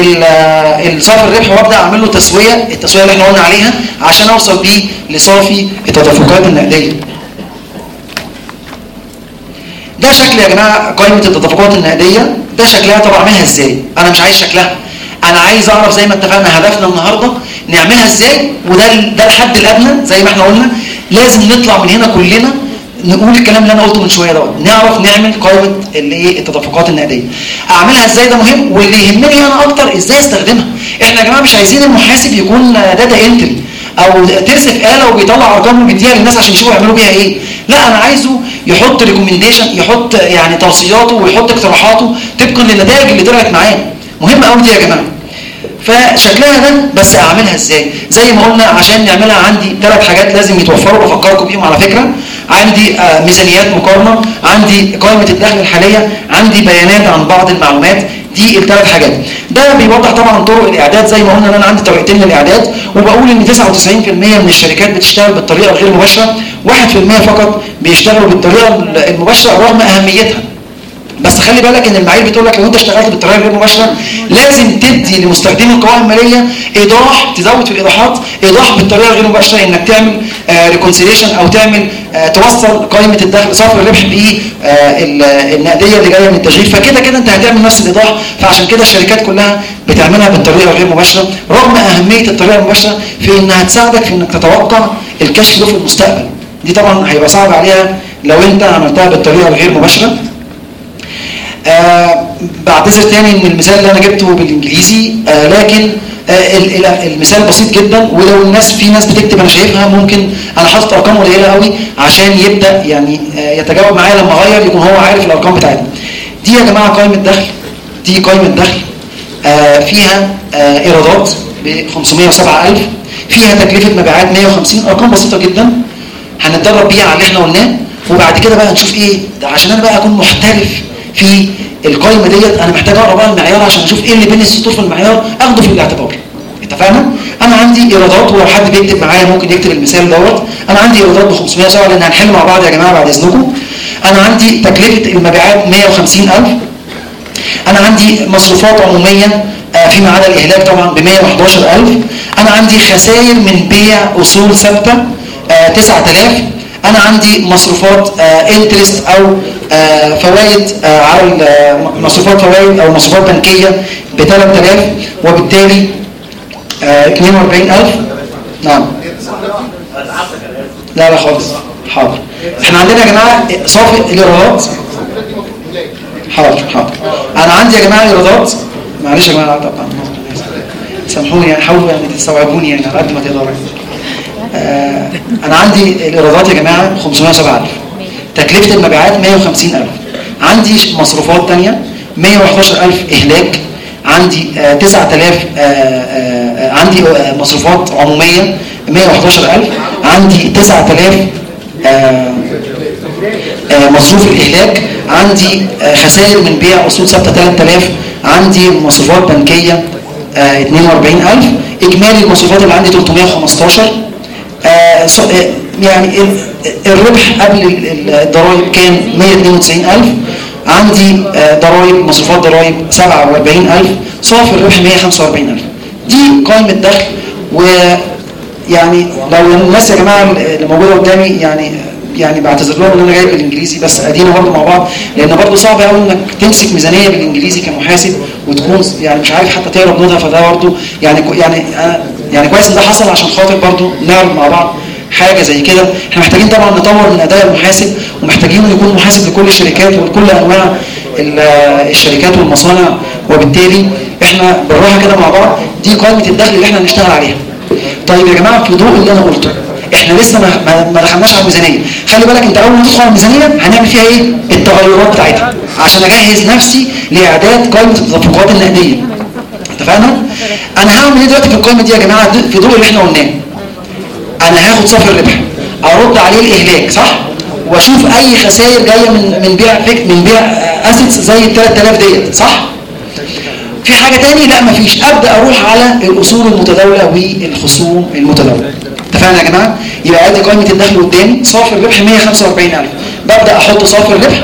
الصافي الربح وابدا اعمل له تسويه، التسويه اللي احنا قلنا عليها عشان اوصل بيه لصافي التدفقات النقديه. ده شكل يا جماعه قائمه التدفقات النقديه. ده شكلها. طب اعملها ازاي؟ انا مش عايز شكلها، انا عايز اعرف زي ما اتفقنا هدفنا النهارده نعملها ازاي. وده ده الحد الادنى زي ما احنا قلنا. لازم نطلع من هنا كلنا نقول الكلام اللي انا قلته من شويه دوت، نعرف نعمل قائمه الايه التدفقات النقديه. اعملها ازاي ده مهم، واللي يهمني انا اكتر ازاي استخدمها. احنا يا جماعه مش عايزين المحاسب يكون داتا انتري او ترسف آلة وبيطلع ارقام وبيديها للناس عشان يشوفوا يعملوا بيها ايه. لا انا عايزه يحط ريكومنديشن، يحط يعني توصياته ويحط اقتراحاته طبقا للنتائج اللي طلعت معاه. مهم قوي دي يا جماعه. فشكلها ده بس اعملها ازاي؟ زي ما قلنا عشان نعملها عندي ثلاث حاجات لازم يتوفروا بفكركم بيهم على فكره. عندي آه ميزانيات مقارنه، عندي قائمه الدخل الحاليه، عندي بيانات عن بعض المعلومات. دي الثلاث حاجات. ده بيوضح طبعا طرق الاعداد زي ما قلنا ان انا عندي طريقتين للاعداد، وبقول ان تسعة وتسعين بالمية من الشركات بتشتغل بالطريقه الغير مباشره، واحد بالمية فقط بيشتغلوا بالطريقه المباشره رغم اهميتها. بس خلي بالك ان المعايير بتقول لك لو انت اشتغلت بالطريقه الغير مباشره لازم تدي لمستخدمي القوائم الماليه ايضاح، تزود في الايضاحات ايضاح بالطريقه الغير مباشره انك تعمل آه ريكونسيليشن او تعمل آه توصل قائمه الدخل صافي الربح بالنقديه اللي جايه من التشغيل. فكده كده انت هتعمل نفس الايضاح. فعشان كده الشركات كلها بتعملها بالطريقه الغير مباشره رغم اهميه الطريقه المباشره في انها تساعدك في انك تتوقع الكاش فلو في المستقبل. دي طبعا هيبقى صعب عليها لو انت عملتها بالطريقه الغير مباشره. آه بعتذر تاني ان المثال اللي انا جبته بالانجليزي، آه لكن آه المثال بسيط جدا، ولو الناس في ناس بتكتب انا شايفها ممكن انا حاطط ارقام قليله قوي عشان يبدا يعني آه يتجاوب معايا لما اغير يكون هو عارف الارقام بتاعتنا. دي يا جماعه قائمه دخل، دي قائمه دخل آه فيها آه ايرادات ب خمسمية وسبعة ألف، فيها تكلفه مبيعات مية وخمسين، ارقام بسيطه جدا هنتدرب بيها على اللي احنا قلناه. وبعد كده بقى نشوف ايه ده عشان انا بقى اكون محترف في القائمه ديت. انا محتاج اقرا بقى المعيار عشان اشوف ايه اللي بين السطور في المعيار اخده في الاعتبار. اتفقنا؟ انا عندي ايرادات، ولو حد بيكتب معايا ممكن يكتب المثال دوت. انا عندي ايرادات ب خمسمائة وسبعة لان هنحل مع بعض يا جماعه بعد اذنكم. انا عندي تكلفه المبيعات مائة وخمسين ألف. انا عندي مصروفات عموميه فيما عدا الاهلاك طبعا ب مائة وأحد عشر ألف. انا عندي خسائر من بيع اصول ثابته تسعة آلاف. انا عندي مصروفات انترست او فوائد على مصروفات فوائد او مصروفات بنكيه ب ثلاثة آلاف، وبالتالي اثنين وأربعين ألف. نعم لا لا خالص. حاضر. احنا عندنا يا جماعه صافي الايرادات. حاضر حاضر. انا عندي يا جماعه ايرادات، معلش يا جماعه طبعا سامحوني يعني، حاولوا يعني تستوعبوني يعني على قد ما تقدروا. آه انا عندي الايرادات يا جماعه خمسمائة وسبعة ألف، تكلفه المبيعات مائة وخمسين ألف، عندي مصروفات ثانيه مائة وأحد عشر ألف اهلاك، عندي آه تسعة آلاف، آه آه عندي آه مصروفات عموميه مائة وأحد عشر ألف، عندي تسعة آلاف آه آه مصروف الاهلاك، عندي آه خسائر من بيع اصول ثابته ثلاثة آلاف، عندي مصروفات بنكيه آه اثنين وأربعين ألف، اجمالي المصروفات اللي عندي ثلاثمائة وخمستاشر. آه يعني الربح قبل الضرائب كان مائة واثنين وتسعين ألف، عندي آه ضرائب مصروفات ضرائب سبعة وأربعين ألف، صافي الربح مائة وخمسة وأربعين ألف. دي قائمه دخل. ويعني لو الناس يا جماعه اللي موجوده قدامي يعني يعني بعتذر لهم ان انا جايب بالانجليزي، بس ادينا برضه مع بعض، لان برضه صعب قوي انك تمسك ميزانيه بالانجليزي كمحاسب وتكون يعني مش عارف حتى تقرا بنودها، فده برضه يعني يعني يعني كويس ان ده حصل عشان خاطر برضه نعرض مع بعض حاجه زي كده. احنا محتاجين طبعا نطور من اداء المحاسب، ومحتاجين يكون محاسب لكل الشركات ولكل انواع الشركات والمصانع، وبالتالي احنا بالراحه كده مع بعض. دي قائمه الدخل اللي احنا هنشتغل عليها. طيب يا جماعه في ضوء اللي انا قلته، احنا لسه ما ما دخلناش على الميزانيه. خلي بالك انت اول ما تدخل على الميزانيه هنعمل فيها ايه؟ التغيرات بتاعتها، عشان اجهز نفسي لاعداد قائمه التدفقات النقديه. اتفقنا؟ انا هعمل ايه دلوقتي في القائمه دي يا جماعه في ضوء اللي احنا قلناه؟ انا هاخد صافي الربح، ارد عليه الاهلاك، صح؟ واشوف اي خسائر جايه من من بيع فيك من بيع اسيتس زي ال ثلاثة آلاف ديت، صح؟ في حاجه تاني؟ لا مفيش. ابدا اروح على الاصول المتداوله والخصوم المتداوله. اتفقنا يا جماعه؟ يبقى ادي قائمه الدخل قدامي، صافي الربح مائة وخمسة وأربعين ألف، ببدا احط صافي الربح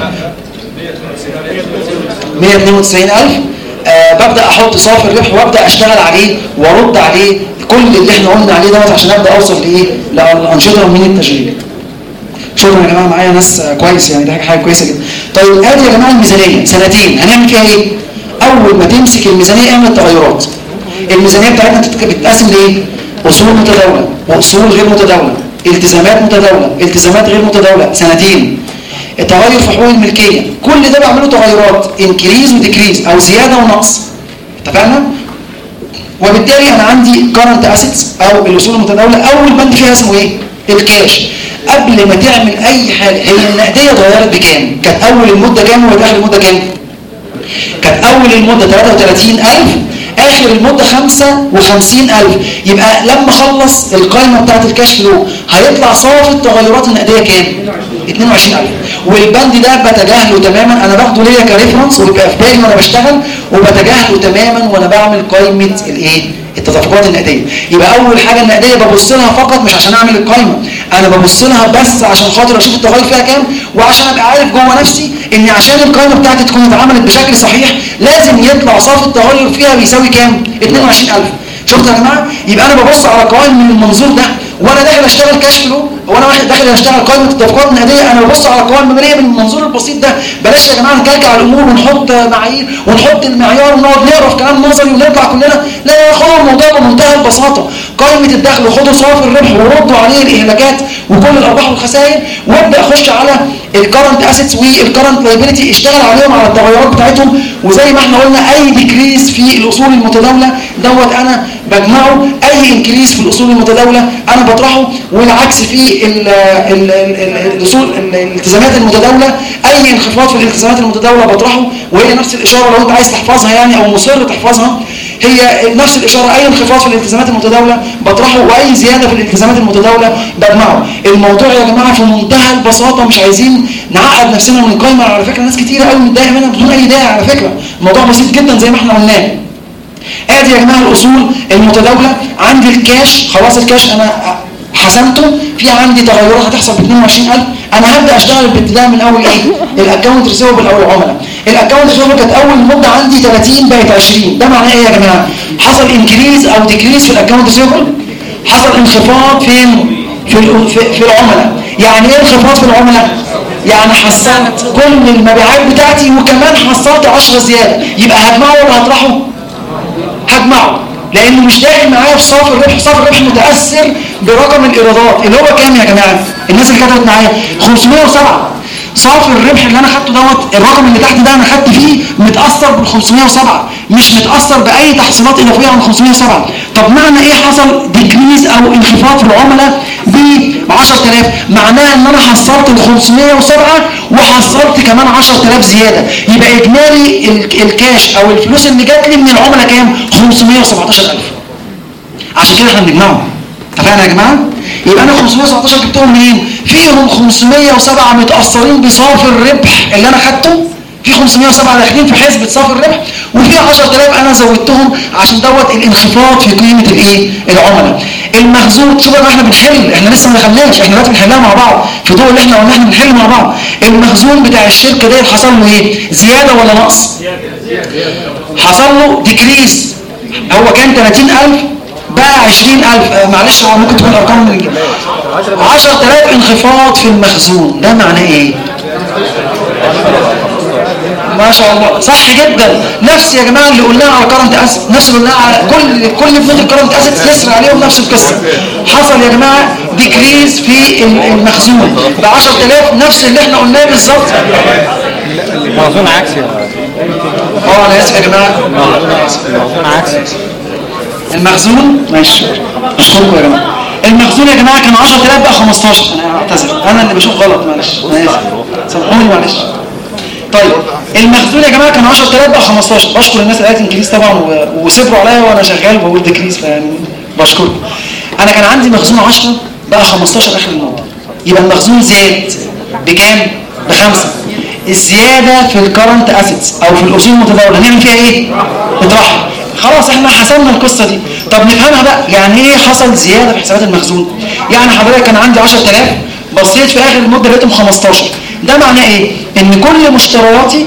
مائة واثنين وتسعين ألف، آه ببدا احط صافي الربح وابدا اشتغل عليه وارد عليه كل اللي احنا قلنا عليه دوت عشان ابدا اوصل لايه؟ للانشطه من التشغيل. شكرا يا جماعه، معايا ناس كويس يعني، دي حاجه كويسه جدا. طيب ادي يا جماعه الميزانيه سنتين، هنعمل فيها ايه؟ اول ما تمسك الميزانيه اعمل تغيرات. الميزانيه بتاعتنا بتتقسم لايه؟ اصول متداوله واصول غير متداوله، التزامات متداوله، التزامات غير متداوله، سنتين. التغير في حقوق الملكيه، كل ده بعمله تغيرات انكريز وديكريز او زياده ونقص. اتفقنا؟ وبالتالي انا عندي كارنت اسيتس او الاصول المتداوله، اول بند فيها اسمه ايه؟ الكاش. قبل ما تعمل اي حاجه، هي النقديه اتغيرت بكام؟ كانت اول المده كام واخر المده كام؟ كانت اول المده ثلاثة وثلاثين ألف، اخر المده خمسة وخمسين ألف. يبقى لما اخلص القائمه بتاعه الكاش فلو هيطلع صافي التغيرات النقديه كام؟ اثنين وعشرين ألف. والبند ده بتجاهله تماما، انا باخده ليا كريفرنس ويبقى في بالي وانا بشتغل، وبتجاهله تماما وانا بعمل قائمه الايه؟ التدفقات النقديه. يبقى اول حاجه النقديه ببص لها فقط مش عشان اعمل القائمه، انا ببص لها بس عشان خاطر اشوف التغير فيها كام، وعشان ابقى عارف جوه نفسي ان عشان القائمه بتاعتي تكون اتعملت بشكل صحيح لازم يطلع صافي التغير فيها بيساوي كام؟ اثنين وعشرين ألف. شفتوا يا جماعه؟ يبقى انا ببص على قوائم من المنظور ده وانا داخل اشتغل كاش فلو، وانا واحد داخل اشتغل قائمه التدفقات النقديه، انا ببص على قوائم ماليه من المنظور البسيط ده. بلاش يا جماعه نكلكع الامور ونحط معايير ونحط المعيار ونقعد نقرا في كلام نظري ونطلع كلنا. لا، خدوا الموضوع بمنتهى البساطه. قائمه الدخل خدوا صافي الربح وردوا عليه الاهلاكات وكل الارباح والخسائر، وابدا اخش على الكرنت اسيتس والكرنت لايبيليتي، اشتغل عليهم على التغيرات بتاعتهم. وزي ما احنا قلنا اي ديكريس في الاصول المتداوله دوت انا بجمعه، اي انكريس في الاصول المتداوله انا بطرحه، والعكس في ال ال ال الاصول الالتزامات المتداوله اي انخفاض في الالتزامات المتداوله بطرحه. وهي نفس الاشاره لو انت عايز تحفظها يعني او مصر تحفظها، هي نفس الاشاره، اي انخفاض في الالتزامات المتداوله بطرحه، واي زياده في الالتزامات المتداوله بجمعه. الموضوع يا جماعه في منتهى البساطه، مش عايزين نعقد نفسنا من القائمه. على فكره ناس كتيره قوي متضايقه منها بدون اي داعي، على فكره الموضوع بسيط جدا زي ما احنا قلنا. ادي يا جماعه الاصول المتداوله. عندي الكاش، خلاص الكاش انا حسمته، في عندي تغيرات هتحصل ب اتنين وعشرين ألف. انا هبدا اشتغل بابتداء من اول ايه؟ الاكونت ريسيفبل او العملاء. الاكونت ريسيفبل كانت اول مده عندي ثلاثين بقت عشرين، ده معناه ايه يا جماعه؟ حصل انكريز او ديكريز في الاكونت ريسيفبل، حصل انخفاض فين؟ في في, في العملاء. يعني ايه انخفاض في العملاء؟ يعني حصلت كل المبيعات بتاعتي وكمان حصلت عشرة زياده، يبقى هجمعه ولا هطرحه؟ هجمعه، لانه مش داخل معايا في صافي الربح. صافي الربح متاثر برقم الايرادات اللي هو كام يا جماعه؟ الناس اللي كتبت معايا خمسمائة وسبعة. صافي الربح اللي انا خدته دوت، الرقم اللي تحت ده انا خدت فيه متاثر بال خمسمائة وسبعة، مش متاثر باي تحصيلات اضافيه عن خمسمائة وسبعة. طب معنى ايه حصل ديكريز او انخفاض في العملاء ب عشرة آلاف؟ معناها ان انا حصلت ال خمسمائة وسبعة وحصلت كمان عشرة آلاف زياده، يبقى اجمالي الكاش او الفلوس اللي جات لي من العملاء كام؟ خمسمائة وسبعتاشر ألف. عشان كده احنا بنجمعهم. اتفقنا يا جماعه؟ يبقى انا خمسمائة وسبعتاشر جبتهم منين؟ فيهم خمسمائة وسبعة متاثرين بصافي الربح اللي انا خدته، في خمسمائة وسبعة داخلين في حسبه صافي الربح، وفي عشرة آلاف انا زودتهم عشان دوت الانخفاض في قيمه الايه؟ العملاء. المخزون، شوف بقى احنا بنحل، احنا لسه ما دخلناش، احنا دلوقتي بنحلها مع بعض في ضوء اللي احنا قلنا احنا بنحل مع بعض. المخزون بتاع الشركه ديت حصل له ايه؟ زياده ولا نقص؟ حصل له ديكريز. هو كان ثلاثين ألف بقى عشرين ألف. آه معلش هو ممكن تكون ارقام من عشرة آلاف انخفاض في المخزون، ده معناه ايه؟ ما شاء الله صح جدا. نفس يا جماعه اللي قلناها على كارنت اسيت، نفس اللي قلناها على كل كل بنود الكارنت اسيت يسري عليهم نفس القصه. حصل يا جماعه ديكريز في المخزون ب عشرة آلاف، نفس اللي احنا قلناه بالظبط. المخزون عكسي. اه انا اسف يا جماعه، المخزون عكسي. المخزون ماشي، اشكركم يا جماعه. المخزون يا جماعه كان عشرة آلاف بقى خمستاشر. انا اعتذر، انا اللي بشوف غلط، معلش انا اسف، سامحوني معلش. طيب المخزون يا جماعه كان عشرة آلاف بقى خمستاشر. بشكر الناس اللي قالت انكريس طبعا وصبروا عليا وانا شغال بقول ديكريس، يعني بشكركم. انا كان عندي مخزون عشرة بقى خمستاشر اخر المده، يبقى المخزون زاد بكام؟ بخمسة. الزياده في الكرنت اسيتس او في الاصول المتداوله هنعمل فيها ايه؟ نطرحها. خلاص احنا حسمنا القصه دي. طب نفهمها بقى، يعني ايه حصل زياده في حسابات المخزون؟ يعني حضرتك كان عندي عشرة آلاف، بصيت في اخر المده لقيتهم خمستاشر. ده معناه ايه؟ ان كل مشترياتي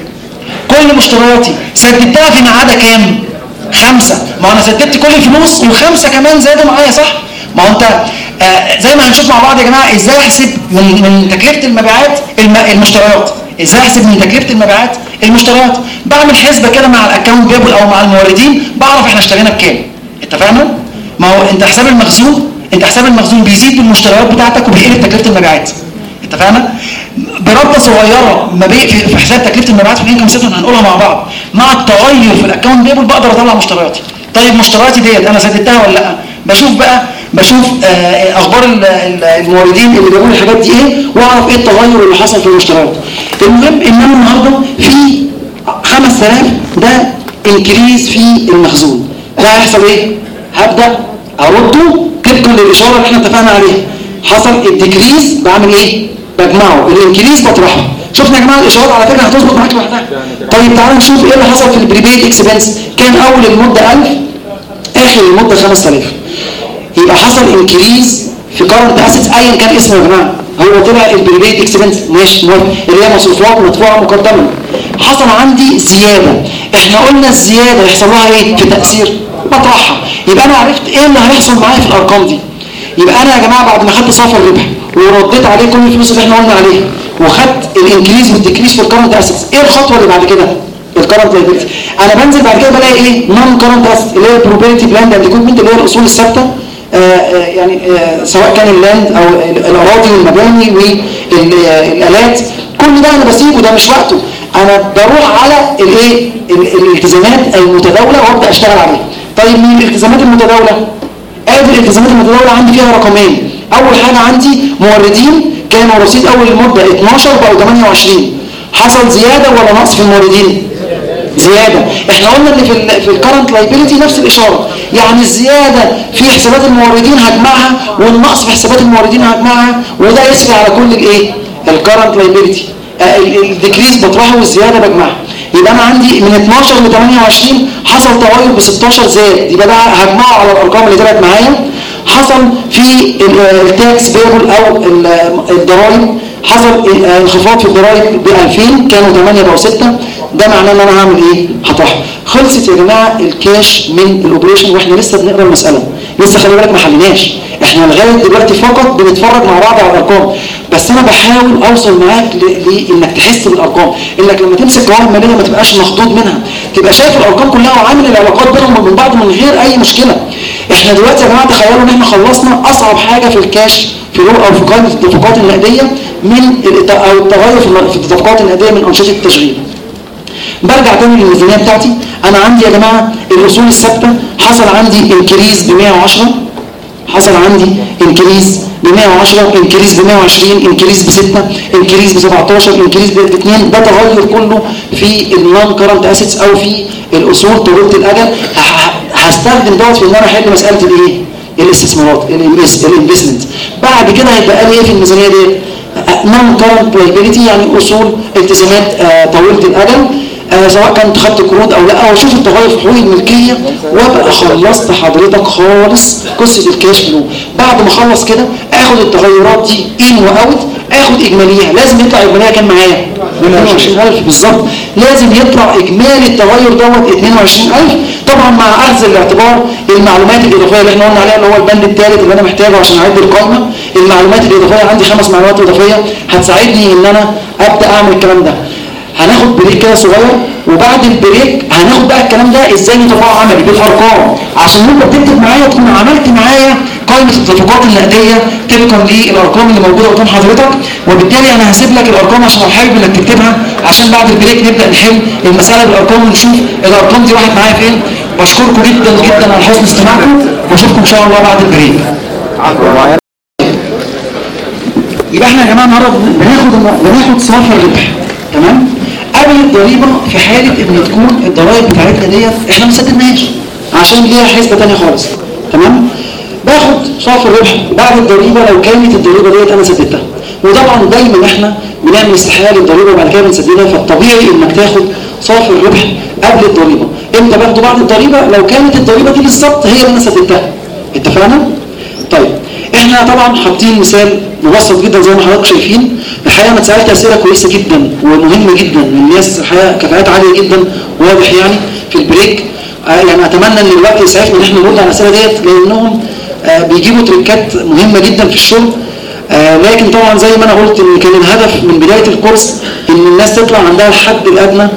كل مشترياتي سددتها في ميعادها كام؟ خمسة. ما انا سددت كل الفلوس وخمسة كمان زادوا معايا، صح؟ ما هو انت آه زي ما هنشوف مع بعض يا جماعه ازاي احسب من من تكلفه المبيعات الم... المشتريات. ازاي احسب من تكلفه المبيعات المشتريات؟ بعمل حسبه كده مع الاكونت بيبل او مع الموردين، بعرف احنا اشترينا بكام. اتفقنا؟ ما هو انت حساب المخزون انت حساب المخزون بيزيد بالمشتريات بتاعتك وبيقلب تكلفه المبيعات. اتفقنا؟ برده صغيره ما بي في حساب تكلفه المبيعات في الانكم ستمنت هنقولها مع بعض. مع التغير في الاكونت بيبل بقدر اطلع مشترياتي. طيب مشترياتي ديت انا سددتها ولا لا؟ بشوف بقى بشوف آه اخبار الموردين اللي جابوا لي الحاجات دي ايه، واعرف ايه التغير اللي حصل في المشتريات. المهم ان انا النهارده في خمسة آلاف ده انكريز في المخزون. ده هيحصل ايه؟ هبدا ارده طبقا للاشاره اللي احنا اتفقنا عليها. حصل الديكريز بعمل ايه؟ بجمعه. الانكريز بطرحه. شفنا يا جماعه الاشارات على فكره هتظبط معاك لوحدها. طيب تعالوا نشوف ايه اللي حصل في البريبيد اكسبنس. كان اول المده ألف، اخر المده خمسة آلاف. يبقى حصل انكريز في كارنت اسيتس ايا كان اسمه يا جماعه. هو طلع البريبيد اكسبنس ماشي موافق، اللي هي مصروفات مدفوعه مقدما. حصل عندي زياده. احنا قلنا الزياده يحصل لها ايه في تاثير؟ بطرحها. يبقى انا عرفت ايه اللي هيحصل معايا في الارقام دي. يبقى انا يا جماعه بعد ما خدت صافي الربح ورديت عليه كل الفلوس اللي احنا قلنا عليها وخدت الانكريز والديكريز في الكارنت اسيتس، ايه الخطوه اللي بعد كده؟ الكارنت لايبيلتي. انا بنزل بعد كده بلاقي ايه؟ نون كارنت اسيتس اللي هي البروبرتي بلاند اند ايكويبمنت اللي هي الاصول الثابته. آآ آآ يعني آآ سواء كان اللاند او الاراضي والمباني والالات، كل ده انا بسيبه، ده مش وقته. انا بروح على الايه؟ الالتزامات المتداوله وابدا اشتغل عليها. طيب من الالتزامات المتداوله؟ ادي الالتزامات المتداوله عندي فيها رقمين. اول حاجه عندي موردين كانوا رصيد اول المده اتناشر بقوا تمنية وعشرين. حصل زياده ولا نقص في الموردين؟ زياده. احنا قلنا ان في في الكرنت لايبيلتي نفس الاشاره، يعني الزياده في حسابات الموردين هجمعها والنقص في حسابات الموردين هجمعها، وده يسري على كل الايه؟ الكرنت لايبيلتي. الديكريز بطرحه والزياده بجمعها. يبقى انا عندي من اتناشر ل تمانية وعشرين حصل تغير ب ستاشر زاد، يبقى ده هجمعه على الارقام اللي طلعت معايا. حصل في التاكس بيبل او الضرائب، حصل انخفاض في الضرائب ب ألفين، كانوا تمانية بقوا ستة، ده معناه ان انا هعمل ايه؟ هطرحها. خلصت يا جماعه الكاش من الاوبريشن، واحنا لسه بنقرا المساله، لسه خلي بالك ما حليناش، احنا لغايه دلوقتي فقط بنتفرج مع بعض على الارقام، بس انا بحاول اوصل معاك لانك تحس بالارقام، انك لما تمسك قوائم ماليه ما تبقاش مخضوض منها، تبقى شايف الارقام كلها وعامل العلاقات بينهم وبين بعض من غير اي مشكله. احنا دلوقتي يا جماعه تخيلوا ان احنا خلصنا اصعب حاجه في الكاش في او في قائمه التدفقات النقديه من او التغير في التدفقات النقديه من انشطه التشغيل. برجع تاني للميزانيه بتاعتي، انا عندي يا جماعه الاصول الثابته حصل عندي انكريز ب مية وعشرة، حصل عندي انكريز ب مية وعشرة، انكريز ب مية وعشرين، انكريز ب ستة، انكريز ب سبعتاشر، انكريز ب اتنين، ده تغير كله في النون كارنت اسيتس او في الاصول طويله الاجل. هستخدم دوت في ان انا احل مساله الايه؟ الاستثمارات، الانفستمنت. بعد كده هيبقى لي ايه في الميزانيه دي؟ نون كارنت لايبيليتي، يعني اصول التزامات آه طويله الاجل، آه سواء كانت خدت قروض او لا، واشوف التغير في حقوق الملكيه، وابقى خلصت حضرتك خالص قصه الكاش فلو. بعد ما اخلص كده اخد التغيرات دي ان واوت، اخد اجماليها، لازم يطلع اجماليها كام معايا؟ اتنين وعشرين ألف بالظبط، لازم يطلع اجمالي التغير دوت اتنين وعشرين ألف، طبعا مع اخذ الاعتبار المعلومات الاضافيه اللي احنا قلنا عليها اللي هو البند الثالث اللي انا محتاجه عشان اعد القائمه. المعلومات الاضافيه عندي خمس معلومات اضافيه هتساعدني ان انا ابدا اعمل الكلام ده. هناخد بريك كده صغير، وبعد البريك هناخد بقى الكلام ده ازاي نطبقه عملي بالارقام، عشان وانت بتكتب معايا تكون عملت معايا قائمه التدفقات النقديه طبقا للارقام اللي موجوده قدام حضرتك. وبالتالي انا هسيب لك الارقام عشان لو حابب انك تكتبها، عشان بعد البريك نبدا نحل المساله بالارقام ونشوف الارقام دي راحت معايا فين. بشكركم جدا جدا على حسن استماعكم، واشوفكم ان شاء الله بعد البريك. يبقى احنا يا جماعه النهارده بناخد بناخد صافي الربح، تمام؟ قبل الضريبه في حاله ان تكون الضرائب بتاعتنا ديت احنا ما سددناهاش عشان ليها حسبه ثانيه خالص، تمام؟ باخد صافي الربح بعد الضريبه لو كانت الضريبه ديت انا سددتها، وطبعا دايما احنا بنعمل استحاله للضريبه وبعد كده بنسددها، فالطبيعي انك تاخد صافي الربح قبل الضريبه. امتى باخده بعد الضريبه؟ لو كانت الضريبه دي بالظبط هي اللي انا سددتها. اتفقنا؟ طيب احنا طبعا حاطين مثال مبسط جدا زي ما حضراتكم شايفين. الحقيقه انا اتسالت اسئله كويسه جدا ومهمه جدا من ناس الحقيقه كفاءات عاليه جدا، واضح يعني في البريك. آه يعني اتمنى ان الوقت يسعفنا ان احنا نرد على الاسئله ديت، لانهم آه بيجيبوا تريكات مهمه جدا في الشغل. آه لكن طبعا زي ما انا قلت ان كان الهدف من بدايه الكورس ان الناس تطلع عندها الحد الادنى.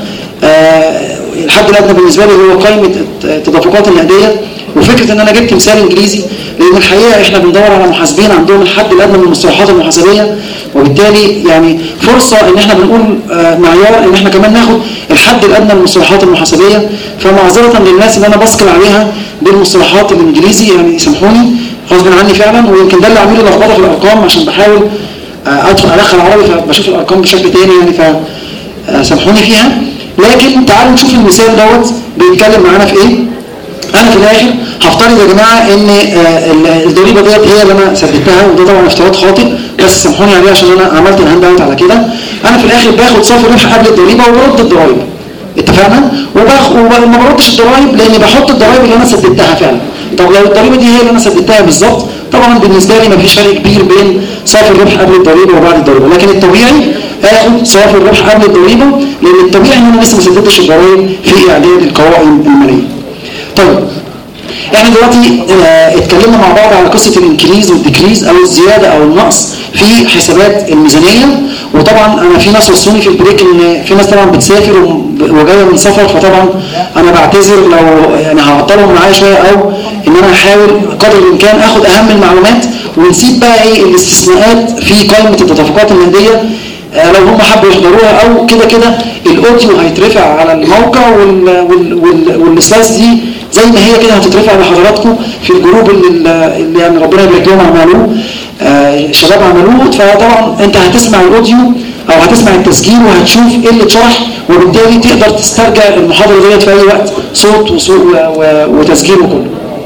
آه الحد الادنى بالنسبه لي هو قائمه التدفقات النقديه، وفكره ان انا جبت مثال انجليزي لان الحقيقه احنا بندور على محاسبين عندهم الحد الادنى من المصطلحات المحاسبيه، وبالتالي يعني فرصه ان احنا بنقول آه معيار ان احنا كمان ناخد الحد الادنى من المصطلحات المحاسبيه. فمعذره للناس اللي انا بسكر عليها بالمصطلحات الانجليزي، يعني سامحوني غصب عني فعلا، ويمكن ده اللي عامل لي لخبطه في الارقام عشان بحاول آه ادخل ادخل عربي فبشوف الارقام بشكل تاني يعني، فسامحوني فيها. لكن تعالوا نشوف المثال دوت بيتكلم معانا في ايه. انا في الاخر هفترض يا جماعه ان الضريبه ديت هي اللي انا سددتها، وده طبعا افتراض خاطئ بس سامحوني عليه عشان انا عملت الهاند اوت على كده. انا في الاخر باخد صافي ربح قبل الضريبه وبرد الضرايب، اتفقنا؟ وما بردش الضرايب لاني بحط الضرايب اللي انا سددتها فعلا. طب لو الضريبه دي هي اللي انا سددتها بالظبط، طبعا بالنسبه لي ما فيش فرق كبير بين صافي الربح قبل الضريبه وبعد الضريبه، لكن الطبيعي اخد صافي الربح قبل الضريبه لان الطبيعي ان انا لسه ما سددتش الضرايب في اعداد القوائم الماليه. طيب احنا دلوقتي اه اتكلمنا مع بعض على قصه الانكريز والديكريز او الزياده او النقص في حسابات الميزانيه. وطبعا انا في ناس وصوني في البريك ان في ناس طبعا بتسافر وجايه من سفر، فطبعا انا بعتذر لو يعني هعطلهم معايا شويه، او ان انا هحاول قدر الامكان اخد اهم المعلومات ونسيب بقى ايه الاستثناءات في قائمه التدفقات النقديه لو هم حبوا يحضروها، او كده كده الاوديو هيترفع على الموقع والسلايدز دي زي ما هي كده هتترفع لحضراتكم في الجروب اللي, اللي يعني ربنا يبارك لهم عملوه، آه شباب عملوه. فطبعا انت هتسمع الاوديو او هتسمع التسجيل وهتشوف ايه اللي اتشرح، وبالتالي تقدر تسترجع المحاضره ديت في اي وقت صوت وصوت وتسجيل وكله.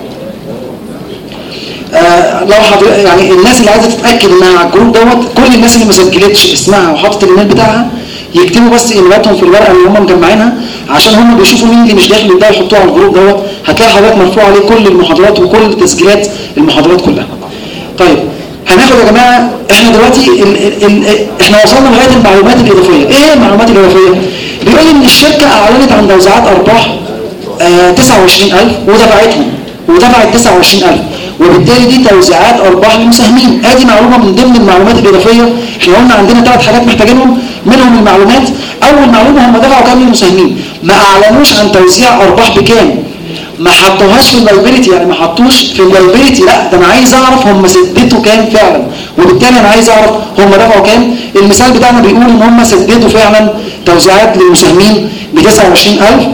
آه لو حضر يعني الناس اللي عايزه تتاكد انها على الجروب دوت، كل الناس اللي ما سجلتش اسمها وحطت الايميل بتاعها يكتبوا بس ايميلاتهم في الورقه اللي هم مجمعينها عشان هم بيشوفوا مين اللي مش داخل يبداوا يحطوه على الجروب دوت. هتلاقي حضرتك مرفوع عليه كل المحاضرات وكل تسجيلات المحاضرات كلها. طيب هناخد يا جماعه احنا دلوقتي ال ال ال احنا وصلنا لغايه المعلومات الاضافيه. ايه هي المعلومات الاضافيه؟ بيقول ان الشركه اعلنت عن توزيعات ارباح آه تسعة وعشرين ألف ودفعتهم ودفعت تسعة وعشرين ألف، وبالتالي دي توزيعات ارباح للمساهمين. ادي معلومه من ضمن المعلومات الاضافيه. احنا قلنا عندنا ثلاث حاجات محتاجينهم منهم المعلومات. اول معلومه هم دفعوا كام للمساهمين، ما اعلنوش عن توزيع ارباح بكام، ما حطوهاش في اللايبيليتي، يعني ما حطوش في اللايبيليتي، لا ده انا عايز اعرف هم سددوا كام فعلا، وبالتالي انا عايز اعرف هم دفعوا كام. المثال بتاعنا بيقول ان هم سددوا فعلا توزيعات للمساهمين ب تسعة وعشرين ألف،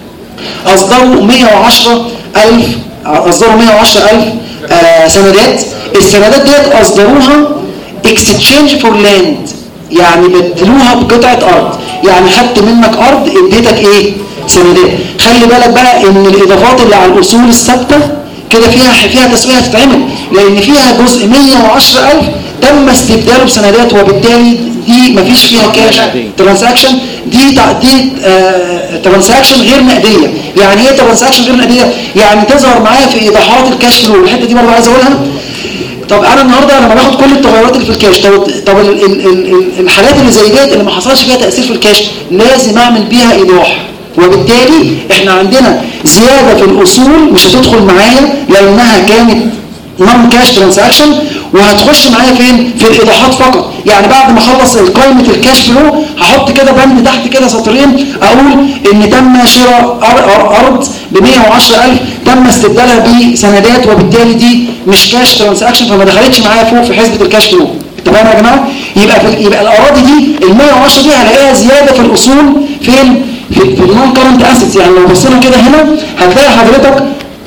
اصدروا مية وعشرة ألف اصدروا مية وعشرة ألف آه سندات. السندات ديت اصدروها اكستشينج فور لاند، يعني بدلوها بقطعه ارض، يعني خدت منك ارض اديتك ايه؟ سندات. خلي بالك بقى ان الاضافات اللي على الاصول الثابته كده فيها فيها تسويه هتتعمل، لان فيها جزء مية وعشرة ألف تم استبداله بسندات، وبالتالي دي مفيش فيها كاش ترانزاكشن، دي دي آه ترانزاكشن غير نقديه. يعني ايه ترانزاكشن غير نقديه؟ يعني تظهر معايا في ايضاحات الكاش فلو. الحته دي برضه عايز اقولها. طب انا النهارده لما باخد كل التغيرات اللي في الكاش، طب طب ال ال ال الحالات اللي زي ديت اللي ما حصلش فيها تاثير في الكاش لازم اعمل بيها ايضاح، وبالتالي احنا عندنا زياده في الاصول مش هتدخل معايا لانها كانت نون كاش ترانزاكشن، وهتخش معايا فين؟ في الايضاحات فقط. يعني بعد ما اخلص قائمه الكاش فلو هحط كده بند تحت كده سطرين اقول ان تم شراء ارض ب مية وعشرة ألف تم استبدالها بسندات، وبالتالي دي مش كاش ترانزاكشن فما دخلتش معايا فوق في حسبه الكاش فلو. اتفقنا يا جماعه؟ يبقى في يبقى الاراضي دي ال مية وعشرة دي هلاقيها زياده في الاصول فين؟ في في النون كارنت اسيتس. يعني لو بصينا كده هنا هتلاقي حضرتك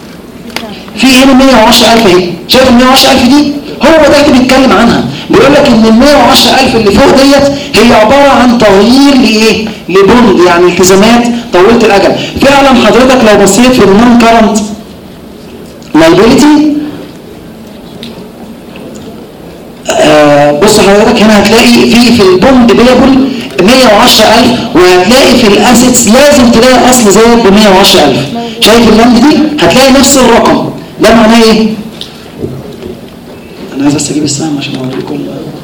في هنا مية وعشرة ألف اهي. شايف ال مية وعشرة ألف دي؟ هو ده اللي بيتكلم عنها. بيقول لك ان ال مية وعشرة ألف اللي فوق ديت هي عباره عن تغيير لايه؟ لبوند، يعني التزامات طويله الاجل. فعلا حضرتك لو بصيت في النون كارنت لايبيليتي آه بص حضرتك هنا هتلاقي في في البوند بيبل مية وعشرة ألف، وهتلاقي في الاسيتس لازم تلاقي اصل زائد ب مية وعشرة ألف. شايف اللاند دي؟ هتلاقي نفس الرقم. ده معناه ايه؟ انا عايز بس اجيب السهم عشان اوريكم.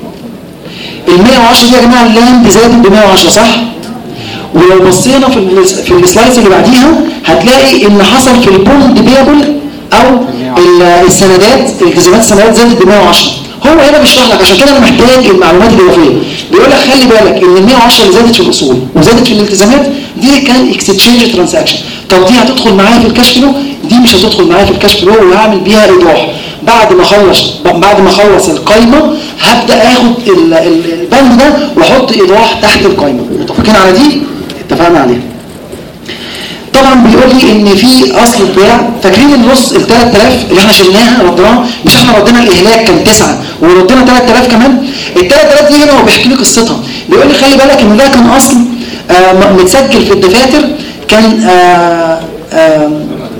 ال مية وعشرة دي يا جماعه اللاند زادت ب مية وعشرة صح؟ ولو بصينا في في السلايدز اللي بعديها هتلاقي ان حصل في البوند بيبل او السندات التزامات السندات زادت ب مية وعشرة. هو هنا بيشرح لك، عشان كده انا محتاج المعلومات الاضافيه. بيقول لك خلي بالك ان ال مية وعشرة اللي زادت في الاصول وزادت في الالتزامات دي كان اكستشينج ترانزاكشن. طب دي هتدخل معايا في الكاش فلو؟ دي مش هتدخل معايا في الكاش فلو، وهعمل بيها ايضاح. بعد ما اخلص بعد ما اخلص القايمه هبدا اخد البند ده واحط ايضاح تحت القايمه. متفقين على دي؟ اتفقنا عليها. طبعا بيقول لي ان في اصل البيع. فاكرين النص ال ثلاثة آلاف اللي احنا شلناها ردناها؟ مش احنا ردينا الاهلاك كان تسعة وردينا ثلاثة آلاف كمان؟ ال ثلاثة آلاف دي هنا هو بيحكي لي قصتها. بيقول لي خلي بالك ان ده كان اصل آه متسجل في الدفاتر، كان آه آه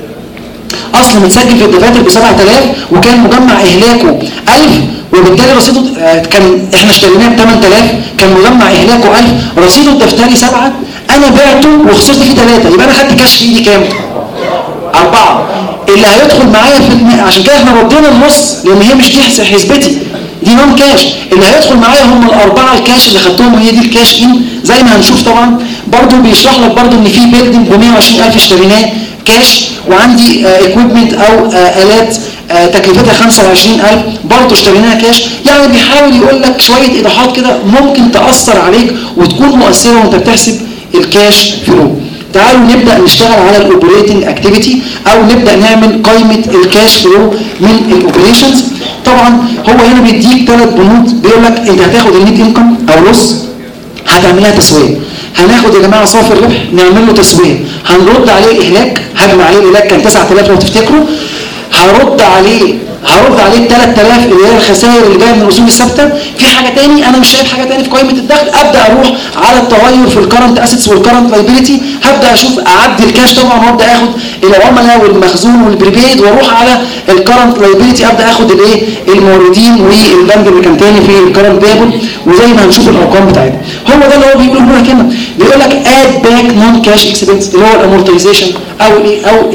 اصل متسجل في الدفاتر ب سبعة آلاف وكان مجمع اهلاكه ألف، وبالتالي رصيده آه كان احنا اشتريناه ب ثمانية آلاف، كان مجمع اهلاكه ألف، رصيده الدفتري سبعة، انا بعته وخسرت فيه ثلاثة، يبقى انا خدت كاش في ايدي كام؟ أربعة. اللي هيدخل معايا في الم... عشان كده احنا ردينا النص لان هي مش دي حسبتي، دي نون كاش. اللي هيدخل معايا هم الاربعه الكاش اللي خدتهم، وهي دي الكاش ان زي ما هنشوف. طبعا برضو بيشرح لك برضو ان في بيلدنج ب مية وعشرين ألف اشتريناه كاش، وعندي اكويبمنت آه او آه الات آه تكلفتها خمسة وعشرين ألف برضو اشتريناها كاش. يعني بيحاول يقول لك شويه ايضاحات كده ممكن تاثر عليك وتكون مؤثره وانت بتحسب الكاش فلو. تعالوا نبدأ نشتغل على الاوبريتنج اكتيفيتي او نبدأ نعمل قائمة الكاش فلو من الاوبريشنز. طبعا هو هنا بيديك ثلاث بنود. بيقول لك انت هتاخد النت انكم او لوس هتعملها تسوية. هناخد يا جماعة صافي الربح نعمل له تسوية. هنرد عليه الاهلاك، هجمع عليه الاهلاك كان تسعة آلاف لو تفتكروا، هرد عليه هرد عليه ال ثلاثة آلاف اللي هي الخسائر اللي جايه من الاصول الثابته. في حاجه تاني انا مش شايف حاجه تاني في قائمه الدخل، ابدا اروح على التغير في الكرنت اسيتس والكرنت لايبيليتي، هبدا اشوف اعدي الكاش طبعا وابدا اخد العملاء والمخزون والبريبيد، واروح على الكرنت لايبيليتي ابدا اخد الايه الموردين والبند اللي كان تاني في الكرنت بيبل، وزي ما هنشوف الارقام بتاعتها. هو ده اللي هو بيقول هنا كده، بيقول لك اد باك نون كاش اكسبنس اللي هو الامورتايزيشن او الايه او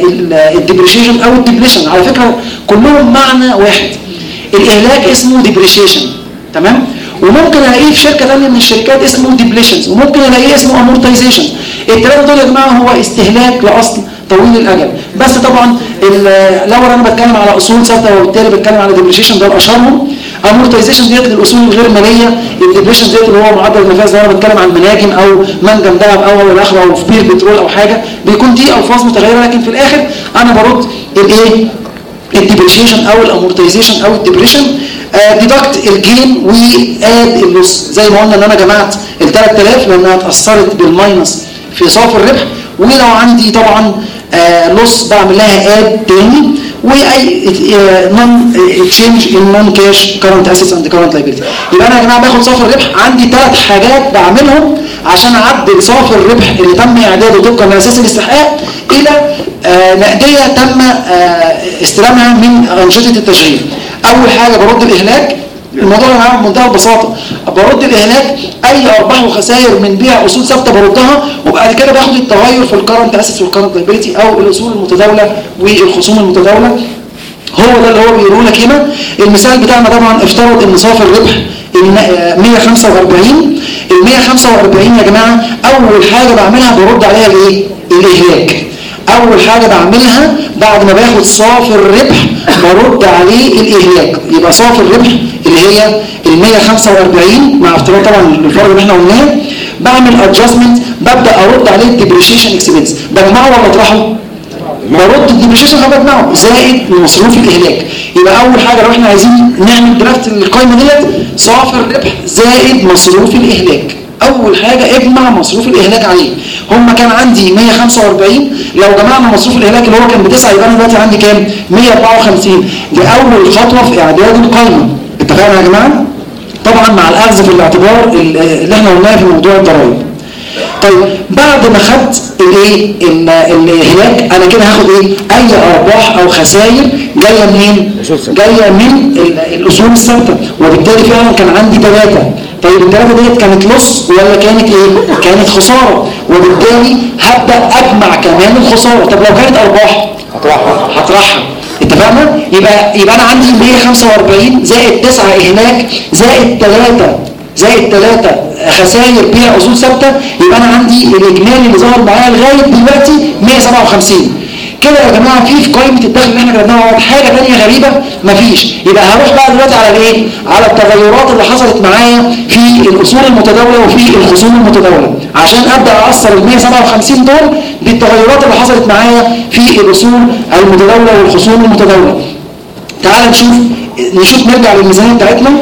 الديبريشيشن او الديبليشن. على فكره كلهم معنى واحد، الاهلاك اسمه ديبريشيشن تمام، وممكن الاقيه في شركه ثانيه من الشركات اسمه ديبليشنز، وممكن الاقيه اسمه امورتايزيشن. الثلاثه دول يا جماعه هو استهلاك لاصل طويل الاجل. بس طبعا لو انا بتكلم على اصول ثابته وبالتالي بتكلم على ديبريشيشن ده الاشهرهم. امورتايزيشن ديت للاصول الغير ماليه، الديبريشن ديت اللي هو معدل النفاذ لو انا بتكلم عن مناجم او منجم ذهب او الى اخره او في بير بترول او حاجه، بيكون دي الفاظ متغيره، لكن في الاخر انا برد الايه الديبريشيشن او الامورتايزيشن او الديبريشن. ديدكت الجين واد اللوس، زي ما قلنا ان انا جمعت ال ثلاثة آلاف لانها اتاثرت بالماينس في صافي الربح، ولو عندي طبعا لوس بعمل لها اد تاني، واي نون اكسشينج ان نون كاش كرنت اسيتس اند كرنت لايبيلتي. يبقى انا يا جماعه باخد صافي الربح، عندي ثلاث حاجات بعملهم عشان اعدل صافي الربح اللي تم اعداده طبقا لاساس الاستحقاق الى نقديه تم استلامها من انشطه التشغيل. اول حاجه برد الاهلاك، الموضوع معاه بمنتهى البساطه، برد الاهلاك اي ارباح وخسائر من بيع اصول ثابته بردها، وبعد كده باخد التغير في الكرنت اسيتس والكرنت لايبيلتي او الاصول المتداوله والخصوم المتداوله. هو ده اللي هو بيقولوا لك هنا. المثال بتاعنا طبعا افترض ان صافي الربح مية وخمسة وأربعين. ال مية وخمسة وأربعين يا جماعه اول حاجه بعملها برد عليها الايه؟ الاهلاك. اول حاجه بعملها بعد ما باخد صافي الربح برد عليه الاهلاك. يبقى صافي الربح اللي هي ال مية وخمسة وأربعين مع افتراض طبعا الفرق اللي احنا قلناه، بعمل ادجستمنت، ببدا ارد عليه الديبريشيشن اكسبنس. بجمعه ولا اطرحه؟ برد الديبريشيشن بجمعه زائد مصروف الاهلاك. يبقى اول حاجه لو احنا عايزين نعمل درافت القائمه ديت، صافي الربح زائد مصروف الاهلاك. اول حاجه اجمع مصروف الاهلاك عليه. هم كان عندي مية وخمسة وأربعين، لو جمعنا مصروف الاهلاك اللي هو كان بتسعة يبقى انا دلوقتي عندي كام؟ مية وأربعة وخمسين. دي اول خطوه في اعداد القائمه. اتفقنا يا جماعه؟ طبعا مع الاخذ في الاعتبار اللي احنا قلناه في موضوع الضرائب. طيب بعد ما خدت الايه الاهلاك، انا كده هاخد ايه؟ اي ارباح او خسائر جايه منين؟ جايه من الاصول الثابته، وبالتالي فعلا كان عندي ثلاثه. طيب الثلاثه ديت كانت لص ولا كانت ايه؟ كانت خساره، وبالتالي هبدا اجمع كمان الخساره. طب لو كانت ارباح هطرحها هطرحها اتفقنا؟ يبقى يبقى انا عندي مية وخمسة وأربعين زائد تسعة اهلاك زائد ثلاثة زائد ثلاثة خسائر بيع اصول ثابته، يبقى انا عندي الاجمالي اللي ظهر معايا لغايه دلوقتي مية وسبعة وخمسين. كده يا جماعه في في قائمه الدخل اللي احنا كتبناها حاجه ثانيه غريبه مفيش. يبقى هروح بقى دلوقتي على الايه؟ على التغيرات اللي حصلت معايا في الاصول المتداوله وفي الخصوم المتداوله، عشان ابدا اقصر ال مية وسبعة وخمسين دول بالتغيرات اللي حصلت معايا في الاصول المتداوله والخصوم المتداوله. تعال نشوف نشوف نرجع للميزانيه بتاعتنا.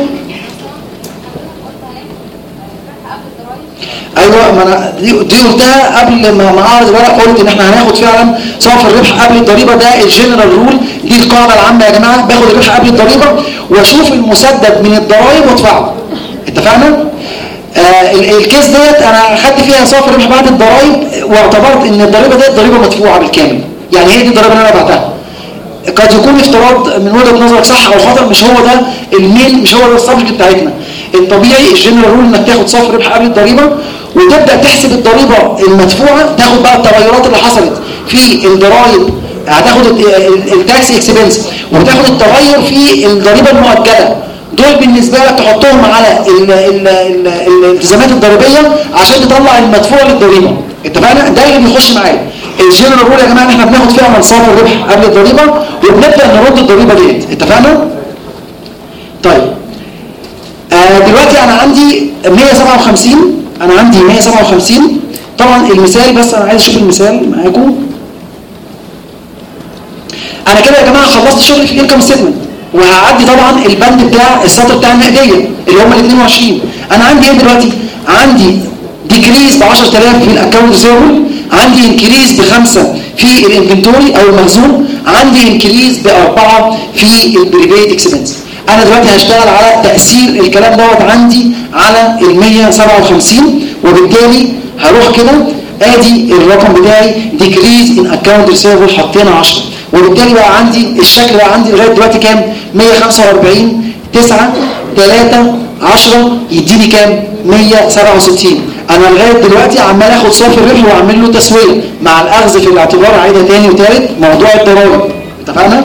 ايوه، ما انا دي, دي قلتها قبل ما اعرض الورق، قلت ان احنا هناخد فعلا صافي الربح قبل الضريبه. ده الجنرال رول، دي القاعده العامه يا جماعه. باخد الربح قبل الضريبه واشوف المسدد من الضرائب وادفعه. اتفقنا؟ آه الكيس ديت انا خدت فيها صافي الربح بعد الضرائب، واعتبرت ان الضريبه ديت ضريبه مدفوعه بالكامل. يعني هي دي الضريبه اللي انا بعتها. قد يكون افتراض من وجهه نظرك صح او خطا، مش هو ده المين، مش هو ده السبجكت بتاعتنا. الطبيعي الجنرال رول انك تاخد صافي الربح قبل الضريبه وتبدا تحسب الضريبه المدفوعه، تاخد بقى التغيرات اللي حصلت في الضرائب، هتاخد التاكس اكسبنس، وتاخد التغير في الضريبه المؤجله. دول بالنسبه لك تحطهم على الالتزامات الضريبيه عشان تطلع المدفوع للضريبه. اتفقنا؟ ده اللي بيخش معايا الجنرال رول يا جماعه، ان احنا بناخد فيها من صافي الربح قبل الضريبه وبنبدا نرد الضريبه ديت. اتفقنا؟ طيب آه دلوقتي انا عندي مية وسبعة وخمسين، انا عندي مية وسبعة وخمسين. طبعا المثال، بس انا عايز اشوف المثال معاكم. انا كده يا جماعه خلصت شغلي في الانكم ستيتمنت، وهعدي طبعا البند بتاع السطر بتاع النقديه اللي هم ال اتنين وعشرين. انا عندي ايه دلوقتي؟ عندي ديكريز ب عشرة آلاف في الاكونت ريسيفبل، عندي انكريز بخمسة في الانفنتوري او المخزون، عندي انكريز باربعه في البريبيد اكسبنس. انا دلوقتي هشتغل على تاثير الكلام دوت عندي على ال مية وسبعة وخمسين، وبالتالي هروح كده ادي الرقم بتاعي ديكريز ان اكونت ريسيفبل حطينا عشرة، وبالتالي بقى عندي الشكل بقى عندي لغايه دلوقتي كام؟ مية وخمسة وأربعين تسعة ثلاثة عشرة يديني كام؟ مية وسبعة وستين. انا لغايه دلوقتي عمال اخد صافي الربح واعمل له تسويه مع الاخذ في الاعتبار. عايده تاني وتالت موضوع الضرائب، اتفقنا؟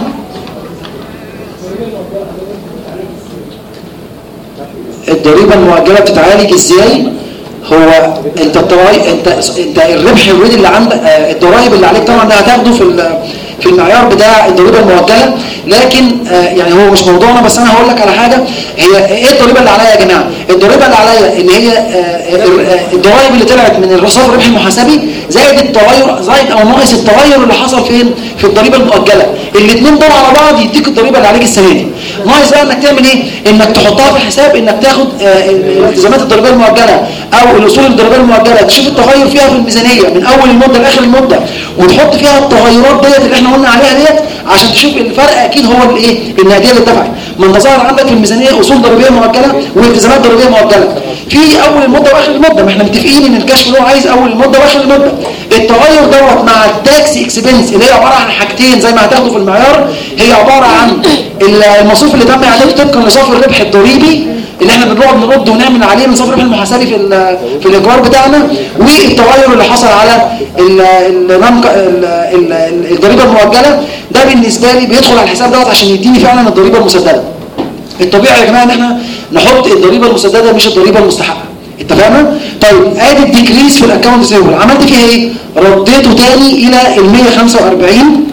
الضريبه المؤجله بتتعالج ازاي؟ هو انت الضرايب انت انت الربح اوريدي اللي عندك، الضرايب اللي عليك طبعا ده هتاخده في في المعيار بتاع الضريبه المؤجله، لكن يعني هو مش موضوعنا، بس انا هقول لك على حاجه. هي ايه الضريبه اللي عليا يا جماعه؟ الضريبه اللي عليا اللي هي الضرايب اللي طلعت من الرصاف الربح المحاسبي زائد التغير، زائد او ناقص التغير اللي حصل فين؟ في الضريبه المؤجله. الاثنين دول على بعض يديك الضريبه اللي عليك السنه دي. ناقص بقى انك تعمل ايه؟ انك تحطها في حساب، انك تاخد الالتزامات الضريبيه المؤجله او الاصول الضريبيه المؤجله، تشوف التغير فيها في الميزانيه من اول المده لاخر المده، وتحط فيها التغيرات ديت اللي احنا قلنا عليها ديت عشان تشوف الفرق. اكيد هو الايه؟ النقديه اللي اتدفعت. ما انت ظاهر عندك في الميزانيه اصول ضريبيه مؤجله والتزامات ضريبيه مؤجله في اول المده واخر المده. ما احنا متفقين ان الكاش فلو عايز اول المده واخر المده. التغير دوت مع التاكس اكسبنس اللي هي عباره عن حاجتين زي ما هتاخدوا في المعيار، هي عباره عن المصروف اللي تم عليه طبقا لصافي الربح الضريبي اللي احنا بنقعد نرد ونعمل عليه من صافي الربح المحاسبي في في الايجار بتاعنا، والتغير اللي حصل على الضريبه المؤجله. ده بالنسبه لي بيدخل على الحساب دوت عشان يديني فعلا الضريبه المسدده. الطبيعي يا جماعه ان احنا نحط الضريبه المسدده مش الضريبه المستحقه، اتفقنا؟ طيب ادي الديكريس في الاكونت ريسيفبل عملت فيها ايه؟ رديته تاني الى ال مية وخمسة وأربعين،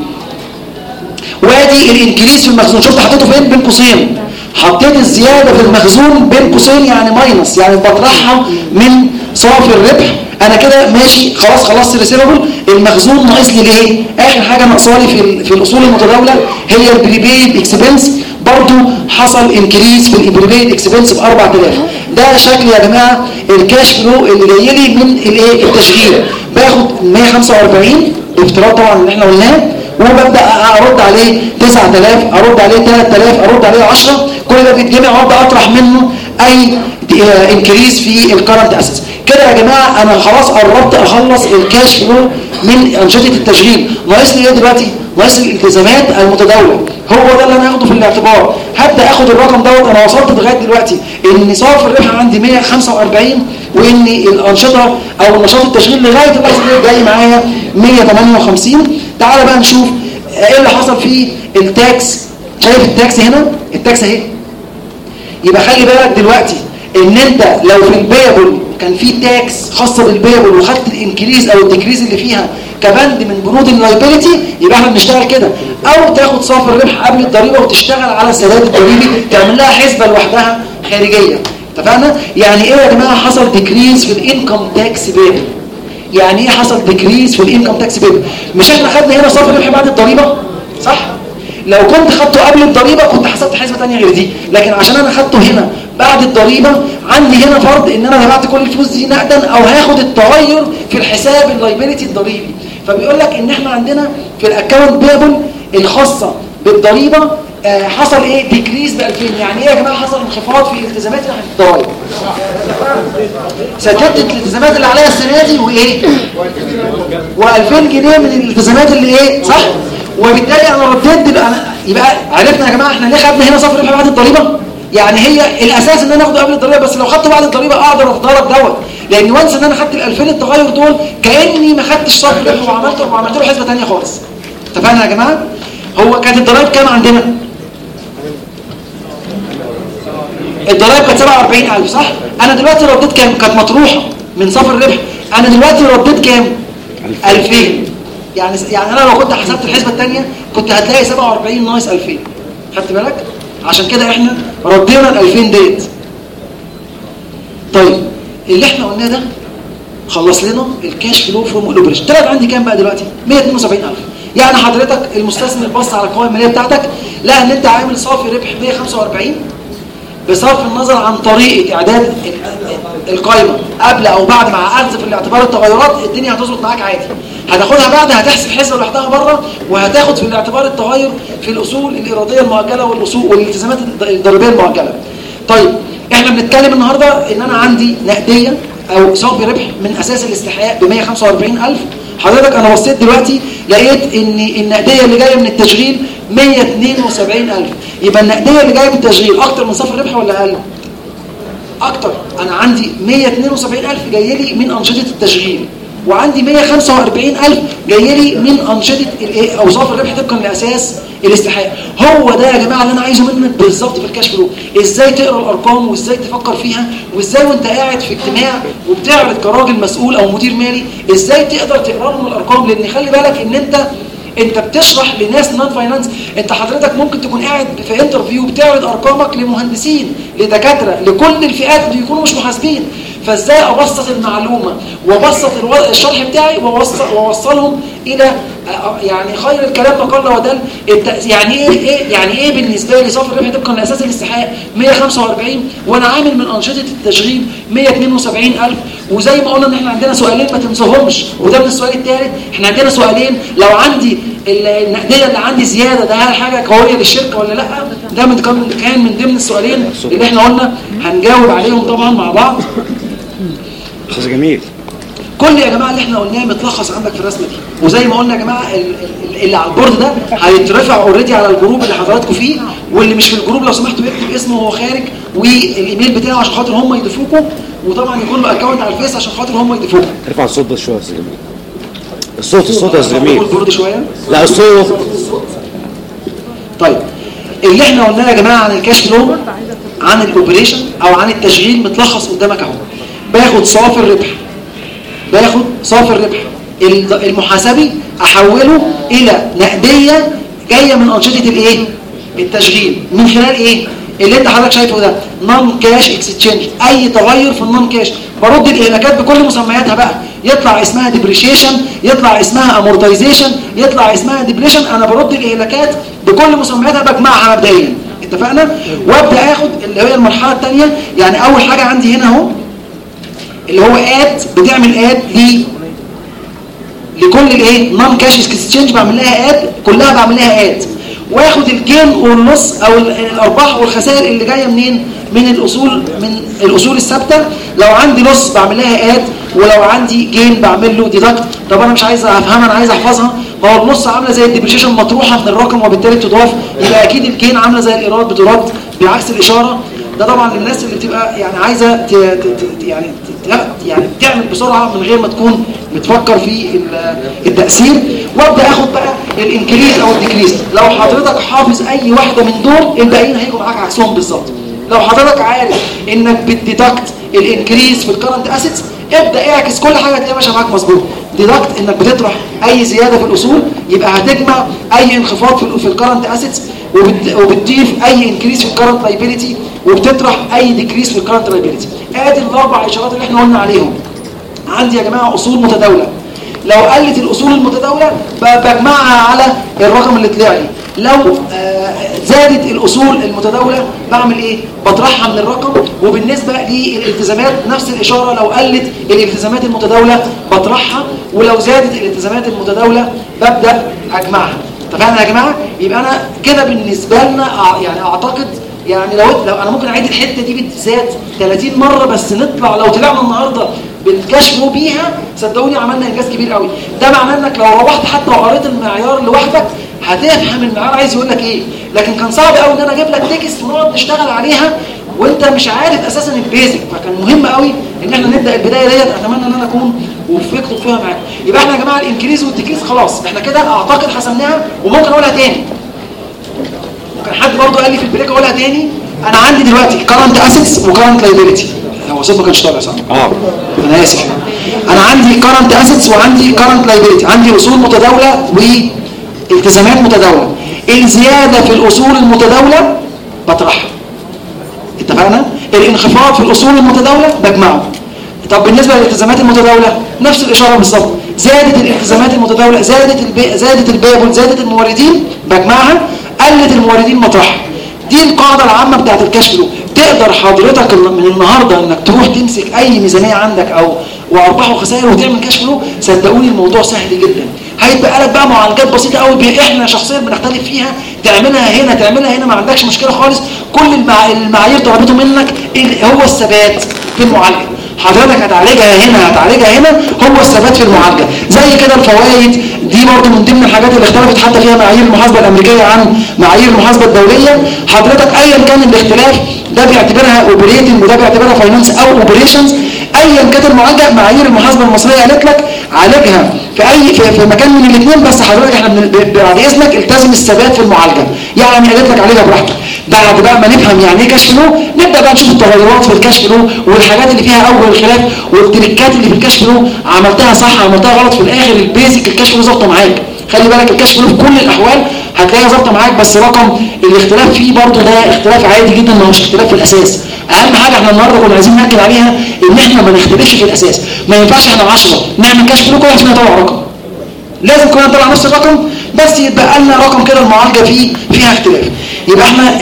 وادي الانكريس في المخزون. شفت حطيته فين؟ بين قوسين. حطيت الزياده في المخزون بين قوسين يعني ماينس، يعني بطرحها من صافي الربح. انا كده ماشي خلاص، خلصت الريسيفبل. المخزون ناقص لي ليه؟ اخر حاجه ناقصه لي في في الاصول المتداوله هي البريبيد اكسبنس. برضو حصل انكريز في البريبيد اكسبنس ب أربعة آلاف. ده شكل يا جماعه الكاش فلو اللي جاي لي من الايه؟ التشغيل. باخد مية وخمسة وأربعين بافتراض طبعا اللي احنا قلناه، وببدا ارد عليه تسعة آلاف، ارد عليه ثلاثة آلاف، ارد عليه عشرة. كل ده بيتجمع وابدا اطرح منه اي انكريز في الكرنت اسيتس. كده يا جماعه انا خلاص قربت اخلص الكاش فلو من انشطه التشغيل. ناقص لي ايه دلوقتي؟ ناقص الالتزامات المتداوله. هو ده اللي انا هاخده في الاعتبار. هبدا اخد الرقم دوت. انا وصلت لغايه دلوقتي ان صافي الربح عندي مية وخمسة وأربعين، وان الانشطه او نشاط التشغيل لغايه اللحظه دي جاي معايا مية وثمانية وخمسين. تعال بقى نشوف ايه اللي حصل في التاكس. شايف التاكس هنا؟ التاكس اهي. يبقى خلي بالك دلوقتي ان انت لو في البيبل كان في تاكس خاصه بالبيبل وخدت الانكريز او الديكريز اللي فيها كبند من بنود اللايبيليتي، يبقى احنا بنشتغل كده. او تاخد صافي الربح قبل الضريبه وتشتغل على السداد الضريبي، تعمل لها حسبه لوحدها خارجيه. اتفقنا؟ يعني ايه يا جماعه حصل ديكريز في الانكم تاكس بيبل؟ يعني ايه حصل ديكريز في الانكم تاكس بيبل؟ مش احنا خدنا هنا صافي الربح بعد الضريبه؟ صح؟ لو كنت خدته قبل الضريبه كنت حسبت حسبه ثانيه غير دي، لكن عشان انا خدته هنا بعد الضريبه عندي هنا فرض ان انا دفعت كل الفلوس دي نقدا او هاخد التغير في الحساب اللايبيليتي الضريبي. فبيقول لك ان احنا عندنا في الاكونت بيبل الخاصه بالضريبه آه حصل ايه؟ ديكريز ب ألفين. يعني ايه يا جماعه؟ حصل انخفاض في الالتزامات ناحيه الضرائب. سددت الالتزامات اللي عليها السنه دي وايه؟ وألفين جنيه من الالتزامات اللي ايه؟ صح؟ وبالتالي انا رديت. يبقى عرفنا يا جماعه احنا ليه خدنا هنا صفر ربح بعد الضريبه؟ يعني هي الاساس ان انا اخده قبل الضريبه، بس لو خدته بعد الضريبه اقدر اتضرب دوت، لان وانس ان انا خدت ال ألفين التغير دول كاني ما خدتش صفر ربح وعملت وعملت له حسبه ثانيه خالص. اتفقنا يا جماعه؟ هو كانت الضرايب كام عندنا؟ الضرايب كانت سبعة وأربعين ألف صح؟ انا دلوقتي رديت كام؟ كانت مطروحه من صفر الربح. انا دلوقتي رديت كام؟ ألفين. يعني يعني انا لو كنت حسبت الحسبه الثانيه كنت هتلاقي سبعة وأربعين ناقص ألفين. خدت بالك؟ عشان كده احنا ردينا ال ألفين ديت. طيب اللي احنا قلناه ده خلص لنا الكاش فلو فروم الاوبريشن. طلعت عندي كام بقى دلوقتي؟ مية واثنين وسبعين ألف. يعني حضرتك المستثمر بص على القوائم الماليه بتاعتك لقى ان انت عامل صافي ربح مية وخمسة وأربعين، بصرف النظر عن طريقه اعداد القائمه قبل او بعد مع اخذ في الاعتبار التغيرات الدنيا هتظبط معاك عادي. هتاخدها بعد، هتحسب حسبه لوحدها بره، وهتاخد في الاعتبار التغير في الاصول الاراديه المؤجله والاصول والالتزامات الضريبيه المؤجله. طيب احنا بنتكلم النهارده ان انا عندي نقديه او صافي ربح من اساس الاستحقاق ب مية وخمسة وأربعين ألف. حضرتك انا بصيت دلوقتي لقيت ان النقديه اللي جايه من التشغيل مية واثنين وسبعين ألف. يبقى النقديه اللي جايه من التشغيل اكتر من صافي الربح ولا اقل؟ اكتر. انا عندي مية واثنين وسبعين ألف جاي لي من انشطه التشغيل، وعندي مية وخمسة وأربعين ألف جاي لي من انشطه اوصاف الربح طبقا لاساس الاستحقاق. هو ده يا جماعه اللي انا عايزه منك بالظبط في الكاش فلو. ازاي تقرا الارقام وازاي تفكر فيها، وازاي وانت قاعد في اجتماع وبتعرض كراجل مسؤول او مدير مالي ازاي تقدر تقرا لهم الارقام. لان خلي بالك ان انت انت بتشرح لناس نون فاينانس. انت حضرتك ممكن تكون قاعد في انترفيو بتعرض ارقامك لمهندسين، لدكاتره، لكل الفئات اللي يكونوا مش محاسبين. فازاي ابسط المعلومه وابسط الشرح بتاعي وأوصل واوصلهم الى يعني خير الكلام ما قل ودل. يعني ايه يعني ايه بالنسبه لي صافي الربح طبقا لاساس الاستحقاق مية وخمسة وأربعين وانا عامل من انشطه التشغيل مية واثنين وسبعين ألف. وزي ما قلنا ان احنا عندنا سؤالين ما تنساهمش، وده من السؤال الثالث. احنا عندنا سؤالين، لو عندي النقديه اللي عندي زياده ده هل حاجه قويه للشركه ولا لا؟ ده من كان من ضمن السؤالين اللي احنا قلنا هنجاوب عليهم طبعا مع بعض. استاذ جميل، كل يا جماعه اللي احنا قلناه متلخص عندك في الرسمه دي. وزي ما قلنا يا جماعه اللي على البورد ده هيترفع اوريدي على الجروب اللي حضراتكم فيه، واللي مش في الجروب لو سمحتوا يكتب اسمه وهو خارج والايميل بتاعه عشان خاطر هم يضيفوكم، وطبعا يكون له اكونت على الفيس عشان خاطر هم يضيفوكم. ارفع الصوت بس شويه يا استاذ جميل. الصوت الصوت يا استاذ جميل. البورد شويه. لا الصوت. طيب اللي احنا قلناه يا جماعه عن الكاش فلو، عن الاوبريشن او عن التشغيل متلخص قدامك اهو. باخد صافي الربح، باخد صافي الربح المحاسبي احوله الى نقديه جايه من انشطه الايه؟ التشغيل. من خلال ايه؟ اللي انت حضرتك شايفه ده نون كاش اكستشينج. اي تغير في النون كاش برد الاهلاكات بكل مسمياتها بقى. يطلع اسمها ديبريشيشن، يطلع اسمها امورتايزيشن، يطلع اسمها ديبريشن. انا برد الاهلاكات بكل مسمياتها بجمعها مبدئيا. اتفقنا؟ وابدا اخد اللي هي المرحله الثانيه. يعني اول حاجه عندي هنا اهو اللي هو اد، بتعمل اد ل لكل الايه نون كاش اكسشينج، بعمل لها اد كلها، بعمل لها اد. واخد الجين والنص او الارباح والخسائر اللي جايه منين؟ من الاصول، من الاصول الثابته. لو عندي نص بعمل لها اد، ولو عندي جين بعمل له ديدكت. طب انا مش عايز افهمها، انا عايز احفظها. ما هو النص عامله زي الديبريشيشن مطروحه من الرقم وبالتالي تضاف، يبقى اكيد الجين عامله زي الايراد بترد بعكس الاشاره. ده طبعا للناس اللي بتبقى يعني عايزه ت... ت... يعني ت... يعني تعمل بسرعه من غير ما تكون بتفكر في التاثير. وابدا اخد بقى الانكريز او الديكريز. لو حضرتك حافظ اي واحده من دول الباقيين هيجوا معاك عكسهم بالظبط. لو حضرتك عارف انك بتديدكت الانكريز في الكرنت اسيتس، ابدا اعكس كل حاجه تلاقيها ماشيه معاك مظبوط. ديدكت انك بتطرح اي زياده في الاصول، يبقى هتجمع اي انخفاض في في الكرنت اسيتس، وبتضيف اي انكريز في الكرنت لايبيليتي، وبتطرح اي ديكريز في الكرنت لايبيليتي. ادي الاربع اشارات اللي احنا قلنا عليهم. عندي يا جماعه اصول متداوله، لو قلت الاصول المتداوله بجمعها على الرقم اللي طلع لي. لو زادت الاصول المتداوله بعمل ايه؟ بطرحها من الرقم. وبالنسبه للالتزامات نفس الاشاره، لو قلت الالتزامات المتداوله بطرحها، ولو زادت الالتزامات المتداوله ببدا اجمعها. اتفقنا يا جماعه؟ يبقى انا كده بالنسبه لنا يعني اعتقد يعني لو لو انا ممكن اعيد الحته دي بالذات ثلاثين مره بس نطلع. لو طلعنا النهارده بالكشف بيها صدقوني عملنا انجاز كبير قوي. ده معناه انك لو روحت حتى وقريت المعيار لوحدك هتفهم المعيار عايز يقول لك ايه. لكن كان صعب قوي ان انا اجيب لك تكست ونقعد نشتغل عليها وانت مش عارف اساسا البيزك. فكان مهم قوي ان احنا نبدا البدايه ديت. اتمنى ان انا اكون وفقت فيها معاكم. يبقى احنا يا جماعه الانكريز والديكريز خلاص احنا كده اعتقد حسمناها. وممكن اقولها تاني، ممكن حد برضه قال لي في البريك اقولها تاني. انا عندي دلوقتي كارنت اسيتس وكارنت لايبيليتي. هو صوت ما كانش طالع صح؟ اه انا اسف. انا عندي كارنت اسيتس وعندي كارنت لايبيليتي. عندي اصول متداوله والتزامات متداوله. الزياده في الاصول المتداوله بطرحها. اتفقنا؟ الانخفاض في الاصول المتداوله بجمعه. طب بالنسبه للالتزامات المتداوله نفس الاشاره بالظبط. زادت الالتزامات المتداوله، زادت البي... زادت البيبل، زادت الموردين بجمعها، قلت الموردين مطرحها. دي القاعده العامه بتاعت الكاش فلو. تقدر حضرتك من النهارده انك تروح تمسك اي ميزانيه عندك او وارباح وخسائر وتعمل كاش فلو، صدقوني الموضوع سهل جدا. هيتبقى لك بقى معالجات بسيطه قوي احنا شخصيا بنختلف فيها، تعملها هنا تعملها هنا ما عندكش مشكله خالص. كل المع... المعايير طلبته منك هو الثبات في المعالجه. حضرتك هتعالجها هنا هتعالجها هنا، هو الثبات في المعالجه. زي كده الفوائد دي برضه من ضمن الحاجات اللي اختلفت حتى فيها معايير المحاسبه الامريكيه عن معايير المحاسبه الدوليه. حضرتك ايا كان الاختلاف ده بيعتبرها اوبريتنج وده بيعتبرها فاينانس او اوبريشنز، ايا كانت المعالجه معايير المحاسبه المصريه قالت لك عالجها في اي في, في مكان من الاثنين، بس حضرتك احنا بعد اذنك التزم الثبات في المعالجه. يعني قالت لك عليها براحتك. بعد بقى ما نفهم يعني ايه كاش فلو نبدا بقى نشوف التغيرات في الكاش فلو والحاجات اللي فيها اول الخلاف والتريكات اللي في الكاش فلو، عملتها صح عملتها غلط. في الاخر البيزك الكاش فلو ظابطه معاك. خلي بالك الكاش فلو في كل الاحوال هتلاقيها ظابطه معاك، بس رقم الاختلاف فيه برضه ده اختلاف عادي جدا، ما هوش اختلاف في الاساس. اهم حاجه احنا النهارده كنا عايزين ناكد عليها ان احنا ما نختلفش في الاساس. ما ينفعش احنا عشرة نعمل كاش فلو كل واحد فينا يطلع رقم، لازم كلنا نطلع نفس الرقم، بس يتبقى لنا رقم كده المعالجه فيه فيها اختلاف. يبقى احنا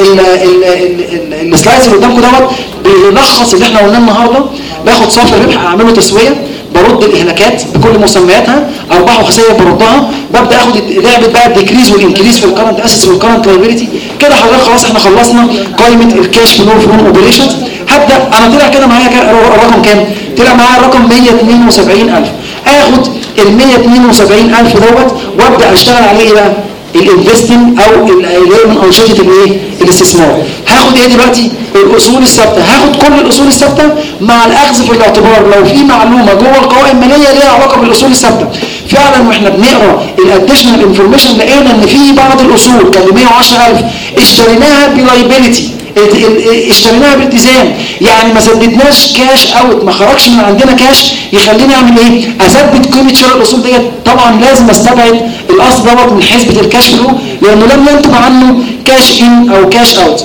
السلايدز اللي قدامكم دوت بيلخص اللي احنا قلناه النهارده. باخد صافي الربح اعمله تسويه، برد الاهلاكات بكل مسمياتها، ارباح وخسائر بردها، ببدا اخد لعبه بقى الديكريز والانكريز في الكرنت اسيتس والكرنت لايبيليتي. كده حضرتك خلاص احنا خلصنا قائمه الكاش فلو فروم اوبريشنز. هبدا انا طلع كده معايا الرقم كام؟ طلع معايا الرقم مية واتنين وسبعين ألف. اخد ال مية واتنين وسبعين ألف دوت وابدا اشتغل عليه ايه بقى؟ الانفستنج او اللي هي من انشطه الايه؟ الاستثمار. هاخد ايه دلوقتي؟ الاصول الثابته. هاخد كل الاصول الثابته مع الاخذ في الاعتبار لو في معلومه جوه القوائم الماليه ليها علاقه بالاصول الثابته. فعلا واحنا بنقرا الاديشنال انفورميشن لقينا ان في بعض الاصول كان مية وعشرة ألف اشتريناها بلايبيليتي، اشتريناها بالتزام، يعني ما سددناش كاش اوت، ما خرجش من عندنا كاش يخليني اعمل ايه؟ اثبت قيمه شراء الاصول ديت. طبعا لازم استبعد الاصل دوت من حسبه الكاش فلو لانه لم ينتج عنه كاش ان او كاش اوت.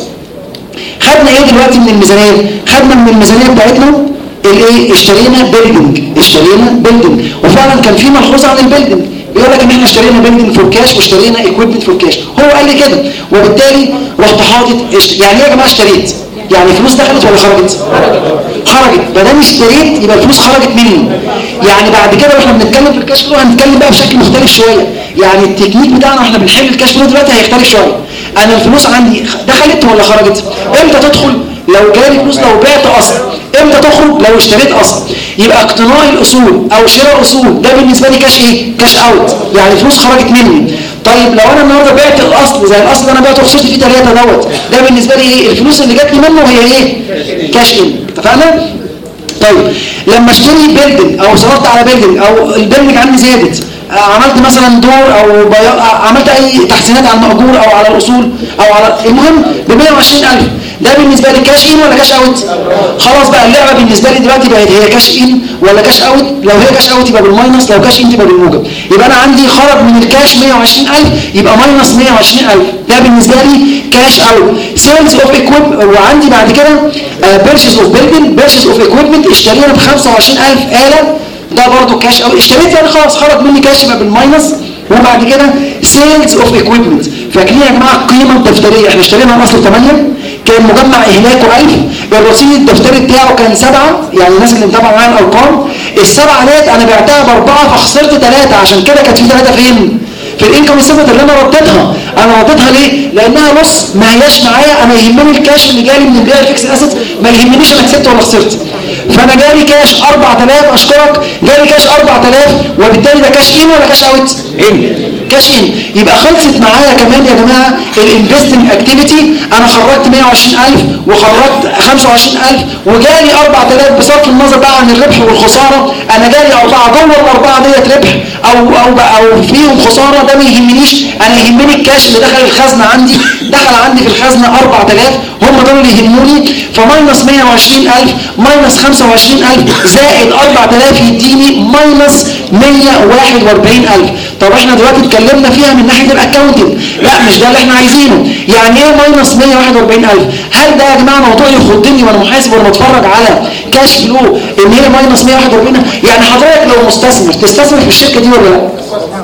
خدنا ايه دلوقتي من الميزانيه؟ خدنا من الميزانيه بتاعتنا الايه؟ اشترينا بيلدنج، اشترينا بيلدنج، وفعلا كان في ملحوظه عن البيلدنج بيقول لك ان احنا اشترينا بيلدنج فور كاش واشترينا ايكويبمنت فور كاش. هو قال لي كده وبالتالي رحت حاطط يعني ايه يا جماعه اشتريت؟ يعني فلوس دخلت ولا خرجت؟ خرجت. ما دام اشتريت يبقى الفلوس خرجت مني. يعني بعد كده واحنا بنتكلم في الكاش فلو هنتكلم بقى بشكل مختلف شويه. يعني التكنيك بتاعنا واحنا بنحل الكاش فلو دلوقتي هيختلف شويه. انا الفلوس عندي دخلت ولا خرجت؟ امتى تدخل؟ لو جالي فلوس لو بعت اصل. امتى تخرج؟ لو اشتريت اصل. يبقى اقتناء الاصول او شراء الاصول ده بالنسبه لي كاش ايه؟ كاش اوت، يعني فلوس خرجت مني. طيب لو انا النهارده بعت الاصل زي الاصل اللي انا بعته وخسرت فيه ثلاثة دوت، ده بالنسبه لي ايه؟ الفلوس اللي جات لي منه هي ايه؟ كاش ان. اتفقنا؟ طيب لما اشتري بيلدنج او صرفت على بيلدنج او البيلدنج عندي زادت، عملت مثلا دور او بيا... عملت اي تحسينات على المأجور او على الاصول او على المهم ب مية وعشرين ألف، ده بالنسبه لي كاش ان ولا كاش اوت؟ خلاص بقى اللعبه بالنسبه لي دلوقتي بقت هي كاش ان ولا كاش اوت. لو هي كاش اوت يبقى بالماينس، لو كاش ان تبقى بالموجب. يبقى انا عندي خرج من الكاش مية وعشرين ألف يبقى ماينس مية وعشرين ألف، ده بالنسبه لي كاش اوت. سيلز اوف ايكويب، وعندي بعد كده بيرشيز اوف بيلدنج، بيرشيز اوف ايكويبمنت اشترينا ب خمسة وعشرين ألف آلة، ده برضو كاش اوت. اشتريت يعني خلاص خرج مني كاش يبقى بالماينس. وبعد كده سيلز اوف ايكويبمنت. فاكرين يا جماعه القيمه الدفتريه احنا اشترينا الاصل ثمانية، كان مجمع اهلاكه ألف، الرصيد الدفتري بتاعه كان سبعة، يعني الناس اللي متابعه معايا الارقام السبعه ديت انا بعتها باربعه فخسرت ثلاثه، عشان كده كانت في ثلاثه فين؟ في الانكم ستمنت اللي انا رديتها. انا رديتها ليه؟ لانها نص ما هياش معايا، انا يهمني الكاش اللي جالي من البيع الفيكس اسيت، ما يهمنيش انا كسبت ولا خسرت. فانا جالي كاش أربعة آلاف، اشكرك، جالي كاش أربعة آلاف، وبالتالي ده كاش ان ولا كاش اوت؟ ان كاش ان. يبقى خلصت معايا كمان يا جماعه الانفستنج اكتيفيتي، انا خرجت مية وعشرين ألف وخرجت خمسة وعشرين ألف وجالي أربعة آلاف، بصرف النظر بقى عن الربح والخساره انا جالي أربعة، جوه الاربعه ديت ربح او او او فيهم خساره، ده ما يهمنيش. انا يهمني الكاش اللي دخل الخزنه عندي، دخل عندي في الخزنه أربعة آلاف، هم دول اللي يهموني. فماينس مية وعشرين ألف ماينس خمسة وعشرين ألف زائد أربعة آلاف يديني ماينس مية وواحد وأربعين ألف. طب احنا دلوقتي اتكلمنا فيها من ناحيه الاكاونتنج، لا مش ده اللي احنا عايزينه. يعني ايه ماينس مية وواحد وأربعين ألف؟ هل ده يا جماعه موضوع يخضني وانا محاسب وانا بتفرج على كاش فلو ان هي ماينس مية وواحد وأربعين ألف؟ يعني حضرتك لو مستثمر تستثمر في الشركه دي ولا لا؟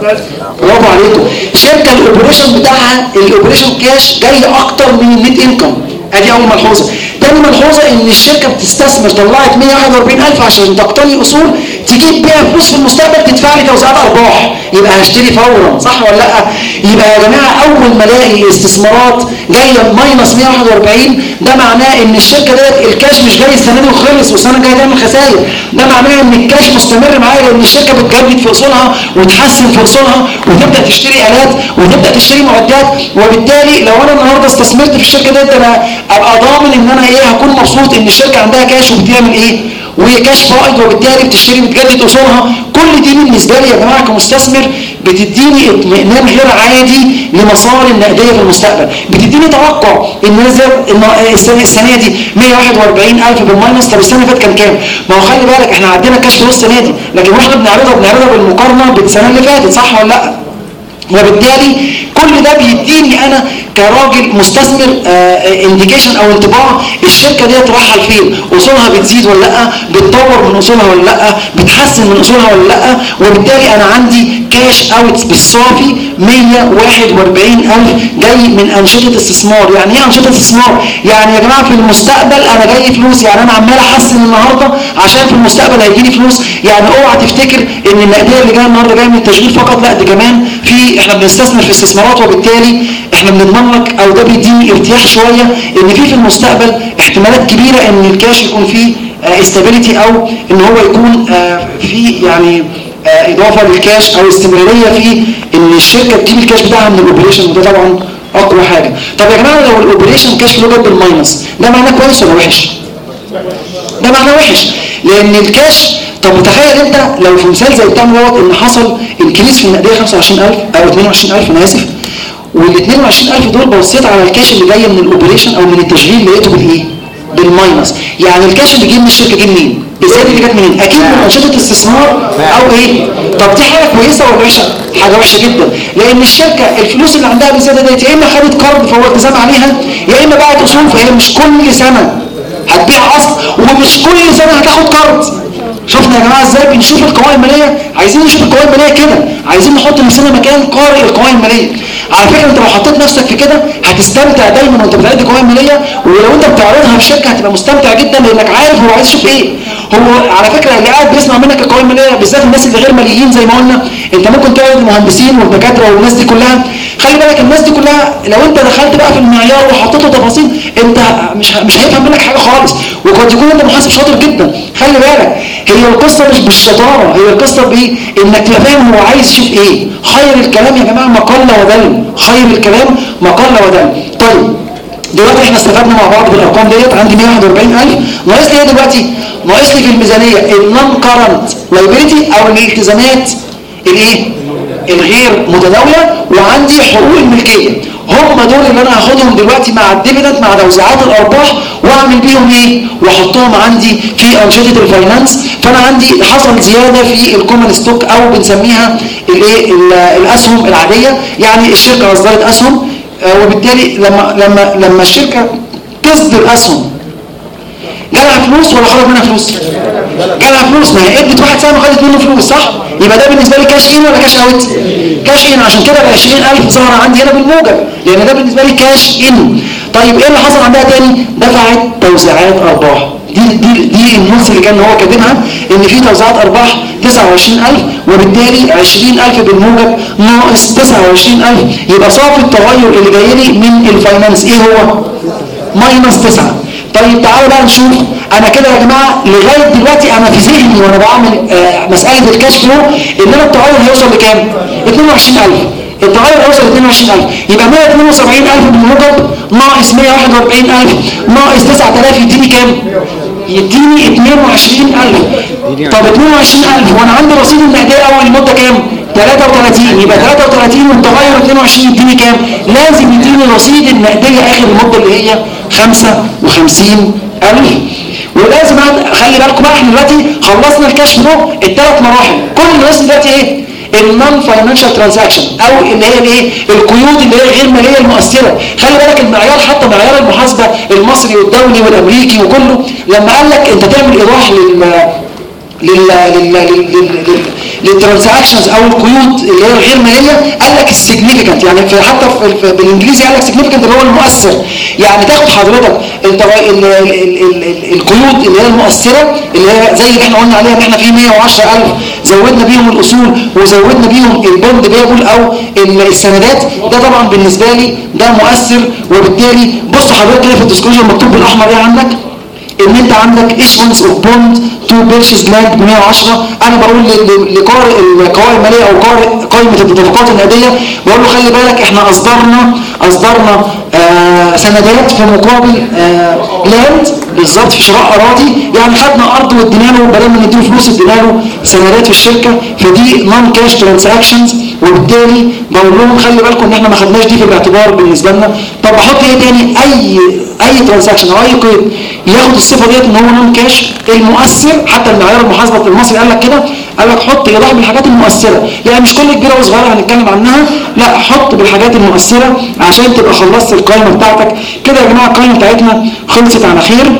برافو عليكم. شركه الاوبريشن بتاعها الاوبريشن كاش جاي اكتر من النت انكم، ادي اول ملحوظه. تاني ملحوظه ان الشركه بتستثمر، طلعت مية وواحد وأربعين ألف عشان تقتني اصول تجيب بيها فلوس في المستقبل تدفع لي توزيعات ارباح، يبقى هشتري فورا، صح ولا لا؟ يبقى يا جماعه اول ما الاقي استثمارات جايه ماينس مية وواحد وأربعين، ده معناه ان الشركه ديت الكاش مش جاي السنه دي وخلص والسنه الجايه تعمل خسائر، ده معناه ان الكاش مستمر معايا لان الشركه بتجدد في اصولها وتحسن في اصولها وتبدا تشتري الات وتبدا تشتري معدات، وبالتالي لو انا النهارده استثمرت في الشركه ديت انا ابقى ضامن ان انا ايه، هكون مبسوط ان الشركه عندها كاش وبتعمل ايه، وهي كاش فائض، وبالتالي بتشتري بتجدد اصولها. كل دي بالنسبه لي يا جماعه كمستثمر بتديني اطمئنان غير عادي لمسار النقديه في المستقبل، بتديني توقع ان السنه السنه دي مية وواحد وأربعين ألف بالماينس، طب السنه اللي فاتت كان كام؟ ما هو خلي بالك احنا عندنا كاش فلوس السنه دي، لكن واحنا بنعرضها بنعرضها بالمقارنه بالسنه اللي فاتت، صح ولا لا؟ وبالتالي كل ده بيديني انا كراجل مستثمر انديكيشن او انطباع الشركه ديت رايحه لفين، اصولها بتزيد ولا لا، بتطور من اصولها ولا لا، بتحسن من اصولها ولا لا، وبالتالي انا عندي كاش اوت بالصافي مية وواحد وأربعين ألف جاي من انشطه استثمار. يعني ايه انشطه استثمار؟ يعني يا جماعه في المستقبل انا جاي فلوس، يعني انا عمال احسن النهارده عشان في المستقبل هيجي لي فلوس. يعني اوعى تفتكر ان النقديه اللي جايه النهارده جايه من التشغيل فقط، لا، دي كمان في احنا بنستثمر في استثمارات، وبالتالي احنا بنضمن لك او ده بيديني ارتياح شويه ان في في المستقبل احتمالات كبيره ان الكاش يكون فيه استابيليتي او ان هو يكون في يعني اضافه للكاش او استمراريه في ان الشركه تجيب الكاش بتاعها من الاوبريشن، وده طبعا اقوى حاجه. طب يا جماعه لو الاوبريشن كاش فلو جاب بالماينس، ده معناه كويس ولا وحش؟ ده معناه وحش، لان الكاش، طب تخيل انت لو في مثال زي بتاع دوت ان حصل انكريس في النقديه خمسة وعشرين ألف او اتنين وعشرين ألف، انا اسف، وال اتنين وعشرين ألف دول بصيت على الكاش اللي جاي من الاوبريشن او من التشغيل لقيته بالايه؟ بالماينس. يعني الكاش اللي جه من الشركه جه منين؟ ازاي اللي جت منين؟ اكيد من انشطه استثمار او ايه؟ طب دي حاجه كويسه ولا وحشه؟ حاجه وحشه جدا، لان الشركه الفلوس اللي عندها بزياده ديت يا اما خدت قرض فهو التزام عليها، يا اما باعت اصول فهي مش كل سنه هتبيع اصل ومش كل سنه هتاخد قرض. شفنا يا جماعه ازاي بنشوف القوائم الماليه؟ عايزين نشوف القوائم الماليه كده، عايزين نحط نفسنا مكان قارئ القوائم الماليه. على فكره انت لو حطيت نفسك في كده هتستمتع دايما وانت بتعد قوائم ماليه، ولو انت بتعرضها في شركه هتبقى مستمتع جدا لانك عارف هو عايز يشوف ايه. هو على فكره اللي قاعد بيسمع منك القوائم الماليه بالذات الناس اللي غير ماليين زي ما قلنا، انت ممكن تعرض المهندسين والدكاتره والناس دي كلها، خلي بالك الناس دي كلها لو انت دخلت بقى في المعيار وحطيت له تفاصيل انت مش مش هيفهم منك حاجه خالص، وقد يكون انت محاسب شاطر جدا. خلي بالك هي القصه مش بالشطاره، هي القصه بانك تبقى فاهم هو عايز يشوف ايه. خير الكلام يا جماعه ما قل ودل، خير الكلام ما قل ودل. طيب دلوقتي احنا استفدنا مع بعض بالارقام ديت، عندي مية وواحد وأربعين ألف، ناقص لي ايه دلوقتي؟ ناقص لي في الميزانيه النون كارنت لايبيليتي او الالتزامات الايه؟ الغير متداوله، وعندي حقوق الملكيه. هم دول اللي انا هاخدهم دلوقتي مع الديفيدند مع توزيعات الارباح واعمل بيهم ايه؟ واحطهم عندي في انشطه الفاينانس. فانا عندي حصل زياده في الكومن ستوك او بنسميها الايه؟ الاسهم العاديه، يعني الشركه اصدرت اسهم، وبالتالي لما لما لما الشركه تصدر اسهم جالها فلوس ولا خرج منها فلوس؟ جالها فلوس، ما هي ادت واحد سهم وخدت منه فلوس، صح؟ يبقى ده بالنسبه لي كاش ان ولا كاش اوت؟ كاش ان، عشان كده ال عشرين ألف ظهر عندي هنا بالموجب لان ده بالنسبه لي كاش ان. طيب ايه اللي حصل عندها تاني؟ دفعت توزيعات ارباح. دي دي دي النص اللي كان هو كاتبها ان في توزيعات ارباح تسعة وعشرين ألف، وبالتالي عشرين ألف بالموجب ناقص تسعة وعشرين ألف، يبقى صافي التغير اللي جاي لي من الفاينانس ايه هو؟ ماينس تسعة. طيب تعالوا بقى نشوف انا كده يا جماعه لغايه دلوقتي انا في ذهني وانا بعمل آه مساله الكاش فلو ان انا التغير هيوصل لكام؟ اتنين وعشرين ألف. التغير هيوصل ل اتنين وعشرين ألف، يبقى مية واتنين وسبعين ألف بالموجب ناقص مية وواحد وأربعين ألف ناقص تسعة آلاف يديني كام؟ يديني اتنين وعشرين ألف. طب اتنين وعشرين ألف وانا عندي رصيد النقديه اول المده كام؟ تلاتة وتلاتين، يبقى تلاتة وتلاتين والتغير اتنين وعشرين يديني كام؟ لازم يديني رصيد النقديه اخر المده اللي هي خمسة وخمسين ألف. ولازم خلي بالكم بقى احنا دلوقتي خلصنا الكاش فلو الثلاث مراحل، كل الناس دلوقتي ايه؟ النون فاينانشال ترانزاكشن او اللي هي الايه؟ القيود اللي هي غير ماليه المؤثره. خلي بالك المعيار حتى معيار المحاسبه المصري والدولي والامريكي وكله لما قال لك انت تعمل ايضاح لل لل لل لل للترانزاكشنز او القيود اللي هي الغير ماليه، قال لك السيجنيفيكانت، يعني في حتى في بالانجليزي قال لك سيجنيفيكانت اللي هو المؤثر. يعني تاخد حضرتك القيود اللي هي المؤثره اللي هي زي اللي احنا قلنا عليها ان احنا في مية وعشرة ألف زودنا بيهم الاصول وزودنا بيهم البوند بيبل او السندات، ده طبعا بالنسبه لي ده مؤثر. وبالتالي بصوا حضرتك كده في الديسكلوجر مكتوب بالاحمر ايه عندك؟ ان انت عندك issuance of bond to purchase land ب مية وعشرة. انا بقول لقارئ القوائم الماليه او قارئ قائمه الاتفاقات النقديه بقول له خلي بالك احنا اصدرنا اصدرنا آه سندات في مقابل آه لاند بالظبط في شراء اراضي، يعني خدنا ارض وادينا له بدل ما نديله فلوس ادينا له سندات في الشركه، فدي نون كاش ترانزاكشنز. وبالتالي بقول لهم خلي بالكم ان احنا ما خدناش دي في الاعتبار بالنسبه لنا. طب احط ايه تاني؟ اي اي ترانزاكشن او اي قيد ياخد الصفه ديت ان هو نون كاش المؤثر. حتى المعيار المحاسبه المصري قال لك كده، قال لك حط ايضاح بالحاجات المؤثره، يعني مش كل كبيره وصغيره هنتكلم عنها، لا حط بالحاجات المؤثره عشان تبقى خلصت القائمه بتاعتك. كده يا جماعه القائمه بتاعتنا خلصت على خير.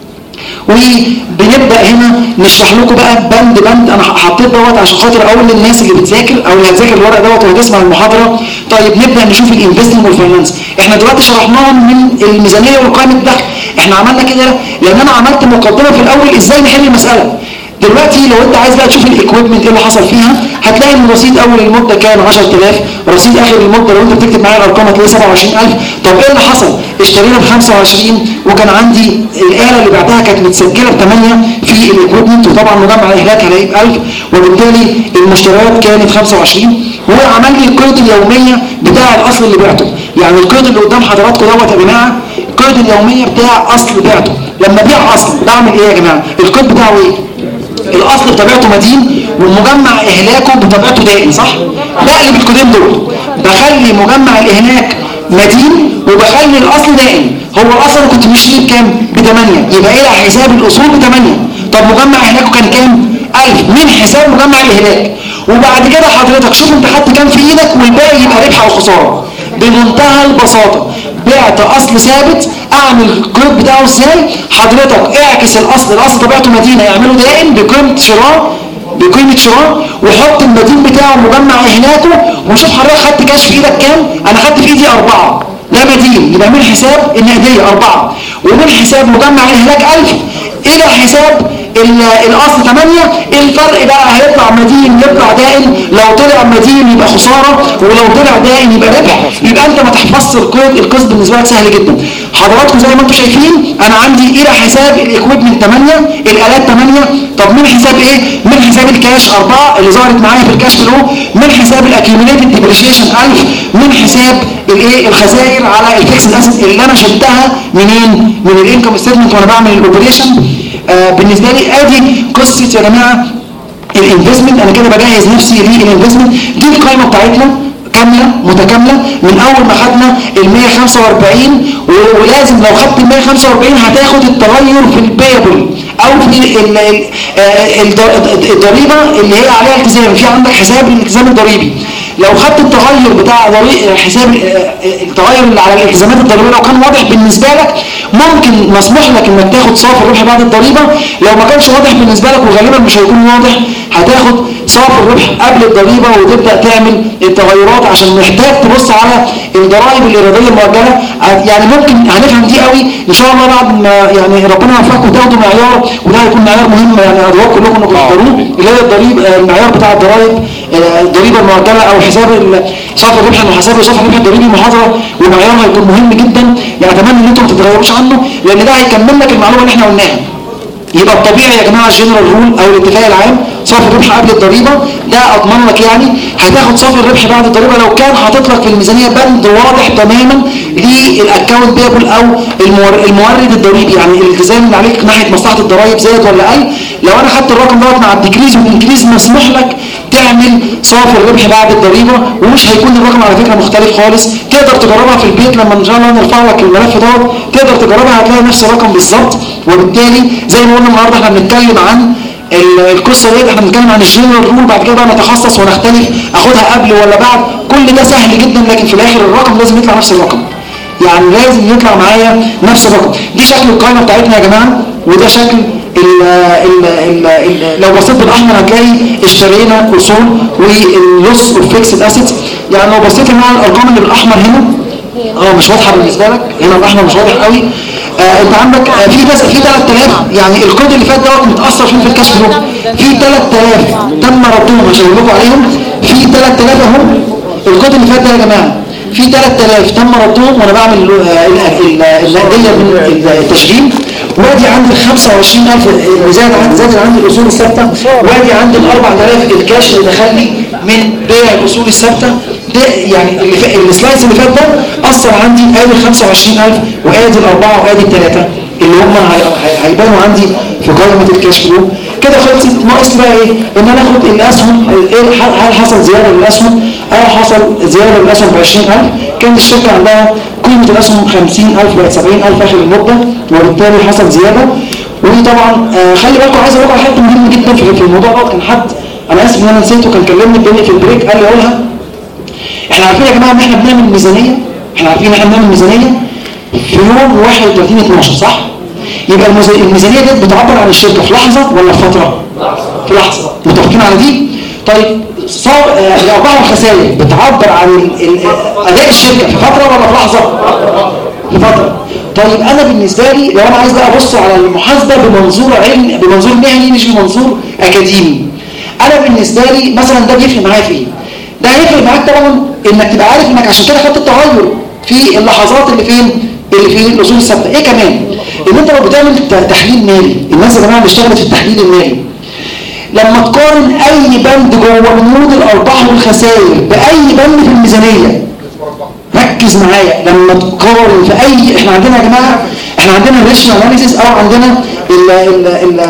وبنبدا هنا نشرح لكم بقى بند بند. انا حطيت دوت عشان خاطر اقول للناس اللي بتذاكر او اللي هتذاكر الورق دوت وهتسمع المحاضره. طيب نبدا نشوف الانفستمنت والفاينانس. احنا دلوقتي شرحناهم من الميزانيه وقائمه الدخل. احنا عملنا كده لان انا عملت مقدمه في الاول ازاي نحل المساله. دلوقتي لو انت عايز بقى تشوف الايكويبمنت ايه اللي حصل فيها، هتلاقي ان رصيد اول المده كان عشرة آلاف، رصيد اخر المده لو انت بتكتب معايا الارقام هتلاقي سبعة وعشرين ألف. طب ايه اللي حصل؟ اشترينا ب خمسة وعشرين وكان عندي الاله اللي بعدها كانت متسجله ب ثمانية في الايكويبمنت، وطبعا مجمع الاهلاك هلاقيه ب ألف، وبالتالي المشتريات كانت خمسة وعشرين. وهو عمل لي القيد اليوميه بتاع الاصل اللي بعته. يعني القيد اللي قدام حضراتكم دوت يا جماعه القيد اليوميه بتاع اصل بعته. لما بيع اصل بعمل ايه يا جماعه؟ القيد بتاعه ايه؟ الاصل بطبيعته مدين والمجمع اهلاكه بطبيعته دائم، صح؟ بقلب الكودين دول، بخلي مجمع الاهلاك مدين وبخلي الاصل دائم. هو الاصل كنت مشتريه بكام؟ ب ثمانية، يبقى الى حساب الاصول ب ثمانية. طب مجمع اهلاكه كان كام؟ ألف من حساب مجمع الاهلاك. وبعد كده حضرتك شوف انت خدت كام في ايدك والباقي يبقى ربح او خساره. بمنتهى البساطه بعت اصل ثابت، اعمل القيد بتاعه ازاي؟ حضرتك اعكس الاصل، الاصل طبيعته مدينه يعمله دائم بقيمه شراء بقيمه شراء وحط المدين بتاعه مجمع اهلاكه، وشوف حضرتك خدت كاش في ايدك كام؟ انا خدت في ايدي اربعه، ده مدين يبقى من حساب النقديه اربعه، ومن حساب مجمع الاهلاك ألف الى حساب الاصل ثمانية. الفرق بقى هيطلع مدين يطلع دائم، لو طلع مدين يبقى خساره ولو طلع دائم يبقى ربح. يبقى انت ما تحفظش القيد، القيد بالنسبه لك سهل جدا. حضراتكم زي ما انتم شايفين انا عندي الى حساب الايكويبمنت ثمانية، الالات ثمانية. طب من حساب ايه؟ من حساب الكاش أربعة اللي ظهرت معايا في الكاش فلو، من حساب الاكيوميليتد ديبريشيشن ألف، من حساب الايه الخسائر على الفيكسد اسيت اللي انا شلتها منين؟ من الانكم ستيتمنت وانا بعمل الاوبريشن. آه بالنسبه لي ادي قصه يا جماعه الانفستمنت. انا كده بجهز نفسي للانفستمنت. دي القائمه بتاعتنا كامله متكامله من اول ما خدنا ال مية وخمسة وأربعين، ولازم لو خدت ال مية وخمسة وأربعين هتاخد التغير في البيبل او في الضريبه اللي هي عليها التزام. في عندك حساب الالتزام الضريبي، لو خدت التغير بتاع حساب التغير اللي على الالتزامات الضريبيه لو كان واضح بالنسبه لك ممكن مسموح لك انك تاخد صافي الربح بعد الضريبه. لو ما كانش واضح بالنسبه لك وغالبا مش هيكون واضح هتاخد صافي الربح قبل الضريبه وتبدا تعمل التغيرات عشان محتاج تبص على الضرائب الاراديه المؤجله. يعني ممكن هنفهم دي قوي ان شاء الله بعد ما يعني ربنا يوفقكم تاخدوا معيار، وده هيكون معيار مهم يعني ارجوكم كلكم انكم تختاروه، اللي هي الضريب المعيار بتاع الضرائب الضريبه المؤجله او حساب صافي الربح المحاسبي وصافي الربح الضريبي المحاضره، والمعيار هيكون مهم جدا. يعني اتمنى ان انتم ما تتغيروش عنه لان ده هيكمل لك المعلومه اللي احنا قلناها. يبقى الطبيعي يا جماعه الجنرال رول او الاتفاق العام صافي الربح قبل الضريبه، ده اضمن لك يعني هتاخد صافي الربح بعد الضريبه لو كان حاطط لك في الميزانيه بند واضح تماما للاكونت بيبل او المورد الضريبي، يعني الالتزام اللي عليك ناحيه مصلحه الضرائب زاد ولا قل. لو انا خدت الرقم دوت مع الديكريز والانكريز مسموح لك تعمل صافي الربح بعد الضريبه، ومش هيكون الرقم على فكره مختلف خالص. تقدر تجربها في البيت لما ان شاء الله نرفع لك الملف دوت، تقدر تجربها هتلاقي نفس الرقم بالظبط. وبالتالي زي ما قلنا النهارده احنا بنتكلم عن القصه ديت، احنا بنتكلم عن الجنرال رول، بعد كده بقى نتخصص ونختلف اخدها قبل ولا بعد. كل ده سهل جدا، لكن في الاخر الرقم لازم يطلع نفس الرقم، يعني لازم يطلع معايا نفس الرقم. دي شكل القائمه بتاعتنا يا جماعه، وده شكل ال ال ال ال لو بصيت بالاحمر هتلاقي اشترينا اصول واللوس اوف فيكسد اسيتس. يعني لو بصيت مع الارقام اللي بالاحمر هنا اه مش واضحه بالنسبه لك، هنا الاحمر مش واضح قوي. آه انت عندك آه في بس في ثلاثة آلاف، يعني الكود اللي فات دوت متاثر فيه في الكاش فلو، في ثلاثة آلاف تم ردهم عشان اقول لكم عليهم، في ثلاثة آلاف اهو الكود اللي فات ده يا جماعه، في ثلاثة آلاف تم ردهم وانا بعمل النقديه من التشغيل، وادي عندي خمسة وعشرين ألف اللي زاد عندي زاد عندي الاصول الثابته، وادي عندي ال أربعة آلاف الكاش اللي دخل لي من بيع الاصول الثابته. ده يعني السلايس اللي فات ده اثر عندي ادي ال خمسة وعشرين ألف وادي الاربعه وادي الثلاثه اللي هم هيبانوا عندي في قائمه الكاش فلو. كده خلصت، ناقص بقى ايه؟ ان انا اخد الاسهم، ايه هل حصل زياده للاسهم؟ اه حصل زياده للاسهم ب عشرين ألف، كانت الشركه عندها قيمه الاسهم خمسين ألف بقت سبعين ألف اخر المده، وبالتالي حصل زياده. وطبعا آه خلي بالكم، عايز اقول على حاجه مهمه جدا في الموضوع ده. كان حد انا اسف ان انا نسيته، كان كلمني الدنيا في البريك قال لي قولها. احنا عارفين يا جماعه ان احنا بنعمل ميزانيه، احنا عارفين ان احنا بنعمل ميزانيه في يوم واحد وثلاثين اتناشر صح؟ يبقى الميزانيه دي بتعبر عن الشركه في لحظه ولا في فتره؟ في لحظه. متفقين على دي؟ طيب صار الارباح والخسائر بتعبر عن اداء الشركه في فتره ولا في لحظه؟ في فتره. طيب انا بالنسبه لي لو انا عايز بقى ابص على المحاسبه بمنظور علمي، بمنظور مهني مش بمنظور اكاديمي، انا بالنسبه لي مثلا ده بيفرق معايا في ايه؟ ده هيفرق معاك طبعا انك تبقى عارف انك عشان كده خدت التغير في اللحظات اللي فين؟ اللي في الاصول الثابته. ايه كمان؟ ان انت لو بتعمل تحليل مالي، الناس يا جماعه اللي اشتغلت في التحليل المالي لما تقارن اي بند جوه بنود الارباح والخسائر باي بند في الميزانيه، ركز معايا، لما تقارن في اي، احنا عندنا يا جماعه احنا عندنا الريشنال اناليسيس او عندنا ال ال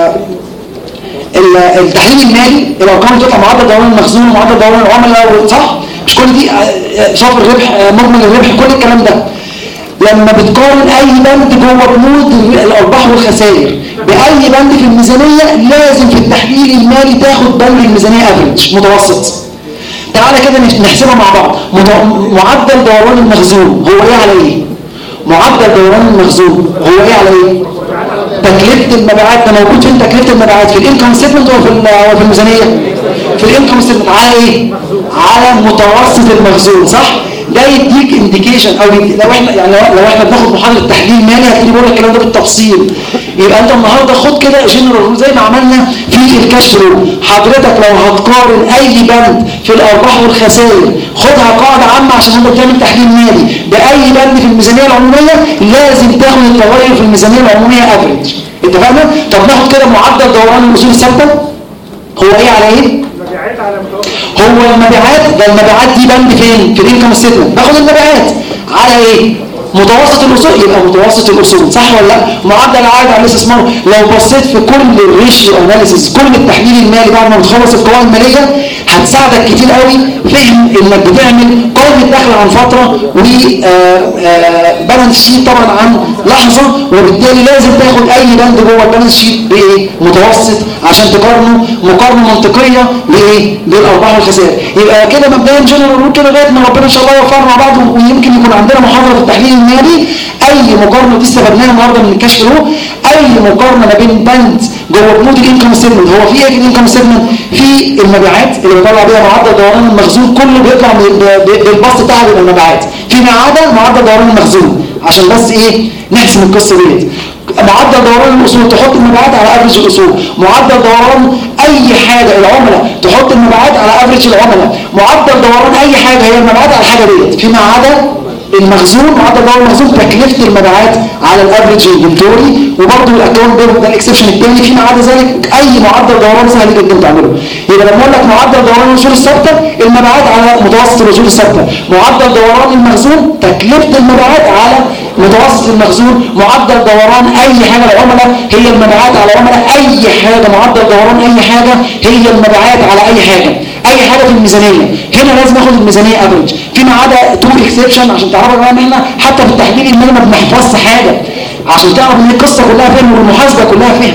ال التحليل المالي، الارقام اللي بتطلع معدل دوران المخزون ومعدل دوران العملاء صح؟ مش كل دي صافي الربح مجمل الربح كل الكلام ده. لما بتقارن اي بند جوه بنود الارباح والخسائر باي بند في الميزانيه، لازم في التحليل المالي تاخد بند الميزانيه افريج متوسط. تعالى كده نحسبها مع بعض. معدل دوران المخزون هو ايه على ايه؟ معدل دوران المخزون هو ايه على ايه؟ تكلفه المبيعات. ده موجود فين تكلفه المبيعات؟ في الانكم ستمنت ولا في في الميزانيه؟ في الانكم ستمنت. على ايه؟ على متوسط المخزون صح؟ ده يديك انديكيشن، او لو احنا يعني لو احنا بناخد محاضره تحليل مالي هتلاقيني بقول لك الكلام ده بالتفصيل. يبقى انت النهارده خد كده جنرال زي ما عملنا في الكاش فلو. حضرتك لو هتقارن اي بند في الارباح والخسائر خدها قاعده عامه عشان انت بتعمل تحليل مالي باي بند في الميزانيه العموميه، لازم تاخد التغير في الميزانيه العموميه افريج. اتفقنا؟ طب ناخد كده معدل دوران الاصول الثابته هو ايه على ايه؟ هو المبيعات. ده المبيعات دي بند فين؟ في الانكم ستمنت. باخد المبيعات على ايه؟ متوسط الاصول، يبقى متوسط الاصول صح ولا لا؟ معدل العائد على الاستثمار. لو بصيت في كل الريشيو اناليسيس، كل التحليل المالي بعد ما بتخلص القوائم الماليه هتساعدك كتير قوي فهم انك بتعمل قائمه دخل عن فتره وبالانس شيت طبعا عن لحظه، وبالتالي لازم تاخد اي بند جوه البالانس شيت بايه؟ متوسط عشان تقارنه مقارنه منطقيه بايه؟ بالارباح والخسائر. يبقى كده مبدئيا جنرال رول كده لغايه ما ربنا ان شاء الله يوفقنا مع بعض، ويمكن يكون عندنا محاضره في التحليل المالي. اي مقارنه دي استفدناها النهارده من الكاش فلو، اي مقارنه ما بين بند جوه بنود الانكم ستمنت. هو في ايه في الانكم ستمنت؟ في المبيعات اللي بيطلع بيها معدل دوران المخزون، كله بيطلع بالبسط بتاعها بيبقى المبيعات، فيما عدا معدل دوران المخزون عشان بس ايه نحسم القصه ديت. معدل دوران الاصول تحط المبيعات على افريج الاصول، معدل دوران اي حاجه العملاء تحط المبيعات على افريج العملاء، معدل دوران اي حاجه هي المبيعات على الحاجه ديت، فيما عدا المخزون معدل دوران المخزون تكلفه المبيعات على الافريج انفنتوري، وبرضه الاكونت ده الاكسبشن الثاني. فيما عدا ذلك اي معدل دوران سهل جدا تعمله. يبقى لما اقول لك معدل دوران الاصول الثابته المبيعات على متوسط الاصول الثابته، معدل دوران المخزون تكلفه المبيعات على متوسط المخزون، معدل دوران اي حاجه العملاء هي المبيعات على العملاء، اي حاجه معدل دوران اي حاجه هي المبيعات على اي حاجه، اي حاجه في الميزانيه. هنا لازم اخد الميزانيه افريج فيما عدا تو اكسبشن عشان تعرفوا يا جماعه ان احنا حتى في التحليل المالي ما بنحفظش حاجه عشان تعرف ان القصه كلها فين والمحاسبه كلها فين.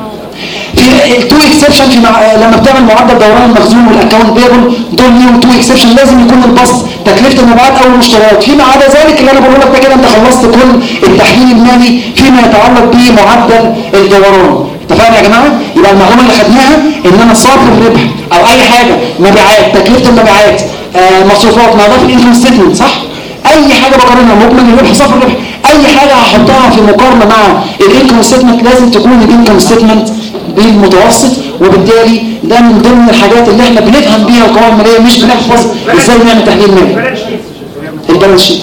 في التو اكسبشن في مع... لما بتعمل معدل دوران المخزون والاكونت بيبل دول ليهم تو اكسبشن، لازم يكون البسط تكلفه المبيعات او المشتريات. فيما عدا ذلك اللي انا بقول لك ده كده انت خلصت كل التحليل المالي فيما يتعلق بمعدل الدوران. اتفقنا يا جماعه؟ يبقى المعلومه اللي خدناها ان انا صافي الربح او اي حاجه، مبيعات، تكلفه المبيعات، آه مصروفات، ما ده في الانكم ستيتمنت صح؟ اي حاجه بقارنها مجمل الربح صافي الربح، اي حاجه هحطها في مقارنه مع الانكم ستيتمنت لازم تكون الانكم ستيتمنت بالمتوسط، وبالتالي ده من ضمن الحاجات اللي احنا بنفهم بيها القوائم الماليه، مش بنحفظ ازاي نعمل تحليل مالي. البالانس شيت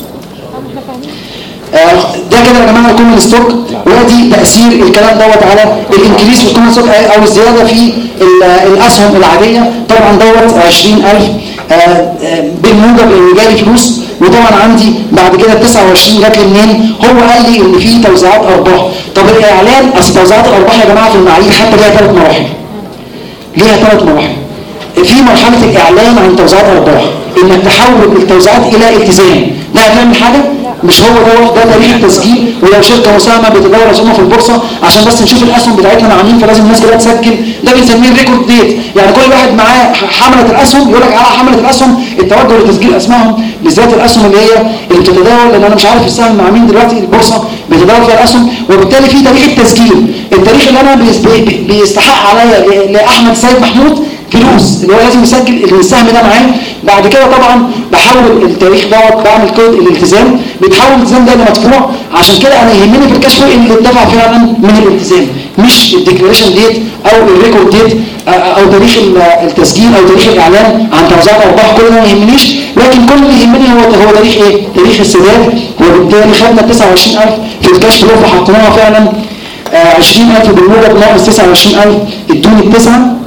ده كده يا جماعه الكومن ستوك، وادي تاثير الكلام دوت على الانكريس في الكومن ستوك او الزياده في الاسهم العاديه. طبعا دوت عشرين ألف بالموجب اللي جالي فلوس، وطبعا عندي بعد كده تسعة وعشرين جات لي منين؟ هو قال لي ان في توزيعات ارباح. طب الاعلان، اصل توزيعات الارباح يا جماعه في المعايير حتى ليها ثلاث مراحل. ليها ثلاث مراحل. في مرحله الاعلان عن توزيعات ارباح، انك تحول التوزيعات الى التزام. ده هتعمل حاجه؟ مش هو دوت ده تاريخ التسجيل، ولو شركه مساهمه بتدور اسهمها في البورصه عشان بس نشوف الاسهم بتاعتنا عاملين، فلازم الناس كلها تسجل. ده بنسميه الريكورد ديت، يعني كل واحد معاه حمله الاسهم يقول لك على حمله الاسهم التوجه لتسجيل اسمائهم، بالذات الاسهم اللي هي اللي بتتداول، لان انا مش عارف السهم مع مين دلوقتي البورصه بتداول فيها الاسهم، وبالتالي في تاريخ التسجيل. التاريخ اللي انا بيستحق عليا لاحمد سيد محمود فلوس، اللي هو لازم يسجل السهم ده معاه. بعد كده طبعا بحول التاريخ دوت، بعمل كود الالتزام، بيتحول الالتزام ده لمدفوع. عشان كده انا يهمني في الكاش فلو اللي اتدفع فعلا من الالتزام، مش الديكلاريشن ديت او الريكورد ديت او تاريخ التسجيل او تاريخ الاعلان عن توزيعات ارباح. كل ده ما يهمنيش، لكن كل اللي يهمني هو هو تاريخ ايه؟ تاريخ السداد. وبالتالي خدنا تسعة وعشرين ألف في الكاش فلو فحطيناها فعلا عشرين ألف بالموجب ناقص تسعة وعشرين ألف ادوني التسعه.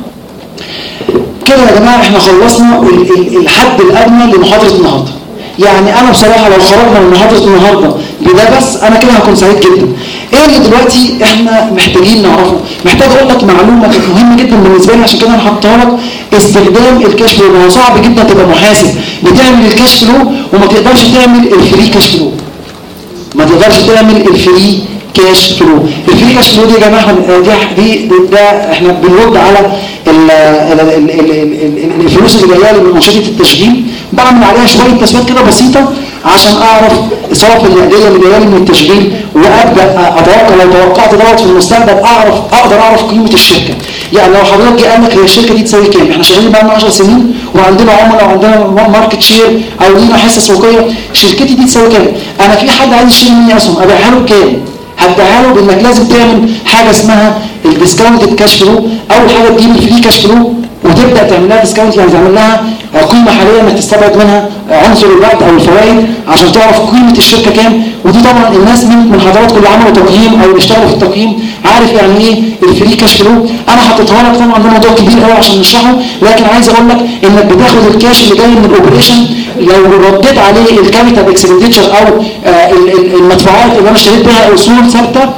كده يا جماعه احنا خلصنا الحد الادنى لمحاضره النهارده. يعني انا بصراحه لو خرجنا من محاضره النهارده بده بس انا كده هكون سعيد جدا. ايه اللي دلوقتي احنا محتاجين نعرفه؟ محتاج اقول لك معلومه كانت مهمه جدا بالنسبه لي، عشان كده انا حاطها لك. استخدام الكاش فلو، هو صعب جدا تبقى محاسب بتعمل الكاش فلو وما تقدرش تعمل الفري كاش فلو. ما تقدرش تعمل الفري كاش فلو. الفري كاش فلو دي يا جماعه دي دي ده احنا بنرد على ال ال ال ال الفلوس اللي جايه لي من انشطه التشغيل، بعمل عليها شويه تسويات كده بسيطه عشان اعرف صرف النقديه اللي جايه لي من التشغيل، وابدا اتوقع لو توقعت دوت في المستقبل اعرف اقدر اعرف قيمه الشركه. يعني لو حضرتك جه قال لك هي الشركه دي تساوي كام؟ احنا شغالين بقى لنا عشر سنين وعندنا عملاء وعندنا ماركت شير او لينا حصه سوقيه، شركتي دي تساوي كام؟ انا في حد عايز يشتري مني اسهم ابيعها له بكام؟ هتبيعها له بانك لازم تعمل حاجه اسمها الديسكاونتد كاش فلو. اول حاجه تجيب الفري كاش فلو وتبدا تعمل لها ديسكاونت، يعني تعمل لها قيمه حاليه انك تستبعد منها عنصر الوقت او الفوائد عشان تعرف قيمه الشركه كام. ودي طبعا الناس من من حضراتكم اللي عملوا تقييم او اشتغلوا في التقييم عارف يعني ايه الفري كاش فلو. انا حطيتها لك، طبعا ده موضوع كبير قوي عشان نشرحه، لكن عايز اقول لك انك بتاخد الكاش اللي جاي من الاوبريشن، لو رديت عليه الكابيتال اكسبنديتشر او المدفوعات اللي انا اشتريت بها اصول ثابته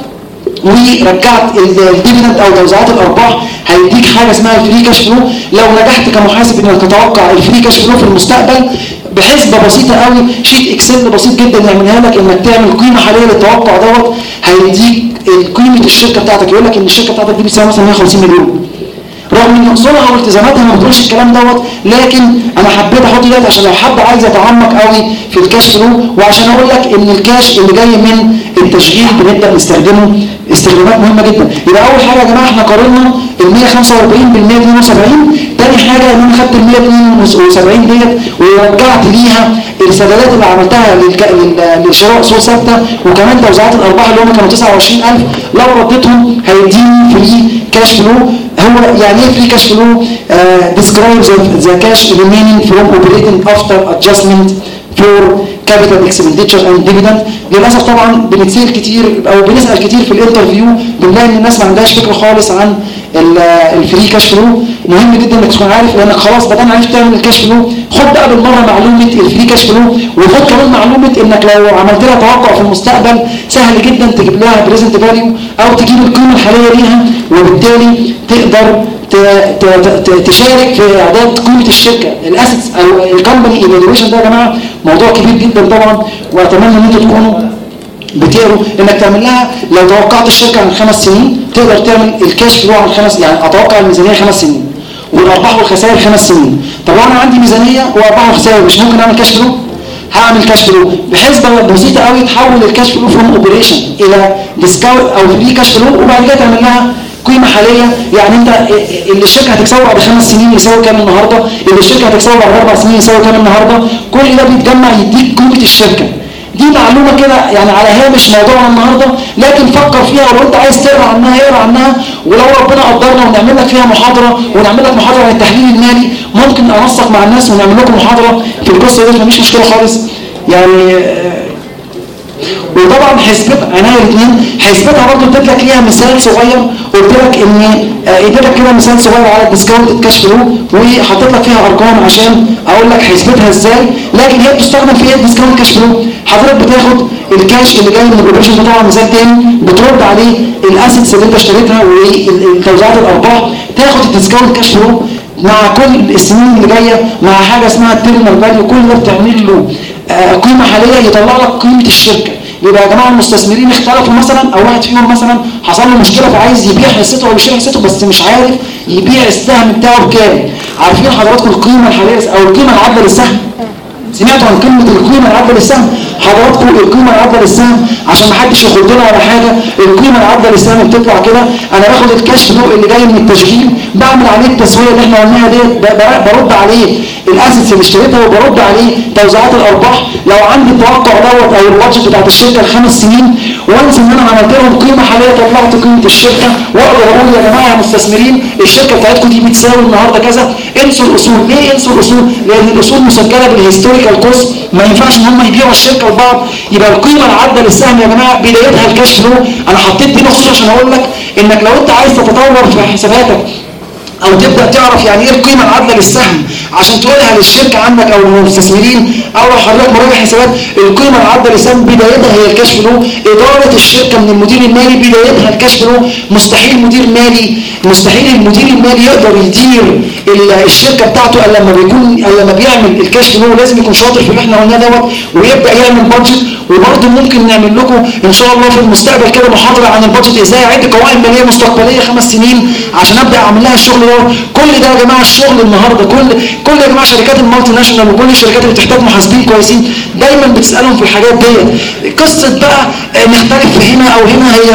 ورجعت الديفيدند او توزيعات الارباح، هيديك حاجه اسمها الفري كاش فلو. لو نجحت كمحاسب انك تتوقع الفري كاش فلو في المستقبل بحسبه بسيطه قوي، شيت اكسل بسيط جدا يعملها لك انك تعمل قيمه حاليه للتوقع دوت، هيديك قيمه الشركه بتاعتك. يقول لك ان الشركه بتاعتك دي بتساوي مثلا مية وخمسين مليون، رغم ان اصولها والتزاماتها ما بتقولش الكلام دوت، لكن انا حبيت احط ده عشان لو حد عايز يتعمق قوي في الكاش فلو، وعشان اقول لك ان الكاش اللي جاي من التشغيل بنبدا نستخدمه استخدامات مهمه جدا. يبقى اول حاجه يا جماعه احنا قارنا ال مية وخمسة وأربعين بال مية واتنين وسبعين. ثاني حاجه ان انا خدت ال مية واتنين وسبعين ديت ورجعت ليها السدادات اللي عملتها لشراء اصول ثابته، وكمان توزيعات الارباح اللي هم كانوا تسعة وعشرين ألف لو رديتهم هيديني فري كاش فلو. هو يعني ايه فري كاش فلو؟ describes the cash remaining from operating after adjustment for capital expenditure and dividend. للاسف طبعا بنتسال كتير او بنسال كتير في الانترفيو، بنلاقي ان الناس ما عندهاش فكره خالص عن الفري كاش فلو. مهم جدا انك تكون عارف، لانك خلاص بدل عرفت تعمل الكاش فلو خد بقى بالمره معلومه الفري كاش فلو، وخد كمان معلومه انك لو عملت لها توقع في المستقبل سهل جدا تجيب لها بريزنت فاليو او تجيب القيمه الحاليه ليها، وبالتالي تقدر تشارك في اعداد قيمه الشركه. الاسيتس او الكومباني ايفالويشن ده يا جماعه موضوع كبير جدا طبعا، واتمنى ان انتم تكونوا بتقروا انك تعمل لها. لو توقعت الشركه عن خمس سنين تقدر تعمل الكاش فلو عن خمس، يعني اتوقع الميزانيه خمس سنين والارباح والخسائر خمس سنين. طب انا عندي ميزانيه وارباح وخسائر، مش ممكن اعمل كاش فلو؟ هعمل كاش فلو بحسبه بسيطه قوي، تحول الكاش فلو فروم اوبريشن الى ديسكاونت او فري كاش فلو، وبعد كده تعمل لها قيمه حاليه يعني انت اللي الشركه هتكسبه بعد خمس سنين يساوي كام النهارده، اللي الشركه هتكسبه بعد اربع سنين يساوي كام النهارده، كل ده بيتجمع يديك قيمه الشركه. دي معلومه كده يعني على هامش موضوعنا النهارده، لكن فكر فيها ولو انت عايز تقرا عنها اقرا عنها، ولو ربنا قدرنا ونعمل لك فيها محاضره ونعمل لك محاضره عن التحليل المالي ممكن انسق مع الناس ونعمل لكم محاضره في القصه دي، مفيش مشكله خالص يعني. وطبعا حسبتها عناية الاثنين، حسبتها برضه اديت لك ليها مثال صغير، قلت لك ان اديت لك كده مثال صغير على الديسكاونت كاش فلو وحطيت لك فيها ارقام عشان اقول لك حسبتها ازاي، لكن هي بتستخدم في ايه الديسكاونت كاش فلو؟ حضرتك بتاخد الكاش اللي جاي من الاوبريشن ده، طبعا مثال تاني بترد عليه الاسيتس اللي انت اشتريتها وتوزيعات الارباح، تاخد الديسكاونت كاش فلو مع كل السنين اللي جايه مع حاجه اسمها التيرمينال فاليو، كل ده بتعمل له قيمه حاليه يطلع لك قيمه الشركه. يبقى يا جماعه المستثمرين اختلفوا مثلا، او واحد فيهم مثلا حصل له مشكله فعايز يبيع حصته او يشتري حصته بس مش عارف يبيع السهم بتاعه بكام. عارفين حضراتكم القيمه الحاليه او القيمه العادله للسهم؟ سمعتوا عن كلمه القيمه العادله للسهم؟ حضراتكم القيمه العادله للسهم عشان ما حدش يخدنا ولا حاجه، القيمه العادله للسهم بتطلع كده، انا باخد الكاش فلو اللي جاي من التشغيل بعمل عليه التسويه اللي احنا قلناها ديت، برد عليه الاسيتس اللي اشتريتها وبرد عليه توزيعات الارباح. لو عندي التوقع دوت او البادجت بتاعت الشركه الخمس سنين وانس ان انا عملت لهم قيمه حاليه طلعت قيمه الشركه، واقدر اقول يا جماعه يا مستثمرين الشركه بتاعتكم دي بتساوي النهارده كذا، انسوا الاصول. ليه انسوا الاصول؟ لان الاصول مسجله بالهيستوريكال كوست، ما ينفعش ان هم يبيعوا الشركه لبعض. يبقى القيمه العادله للسهم يا جماعه بدايتها الكاش فلو. انا حطيت دي مخصوص عشان اقول لك انك لو انت عايز تتطور في حساباتك او تبدا تعرف يعني ايه القيمه العادله للسهم عشان تقولها للشركه عندك او للمستثمرين، او لو حضرتك مراجع حسابات، القيمه العادله للسهم بدايتها هي الكاش فلو. اداره الشركه من المدير المالي بدايتها الكاش فلو. مستحيل مدير مالي مستحيل المدير المالي يقدر يدير الشركه بتاعته الا لما بيكون الا لما بيعمل الكاش فلو. لازم يكون شاطر في اللي احنا قلناه دوت ويبدا يعمل بادجت. وبرضه ممكن نعمل لكم ان شاء الله في المستقبل كده محاضره عن البادجت، ازاي اعد قوائم ماليه مستقبليه خمس سنين عشان ابدا اعمل لها الشغل ده. كل ده يا جماعه الشغل النهارده، كل كل يا جماعه شركات المالتي ناشونال وكل الشركات اللي بتحتاج محاسبين كويسين دايما بتسالهم في الحاجات ديت. قصه بقى نختلف في هنا او هنا، هي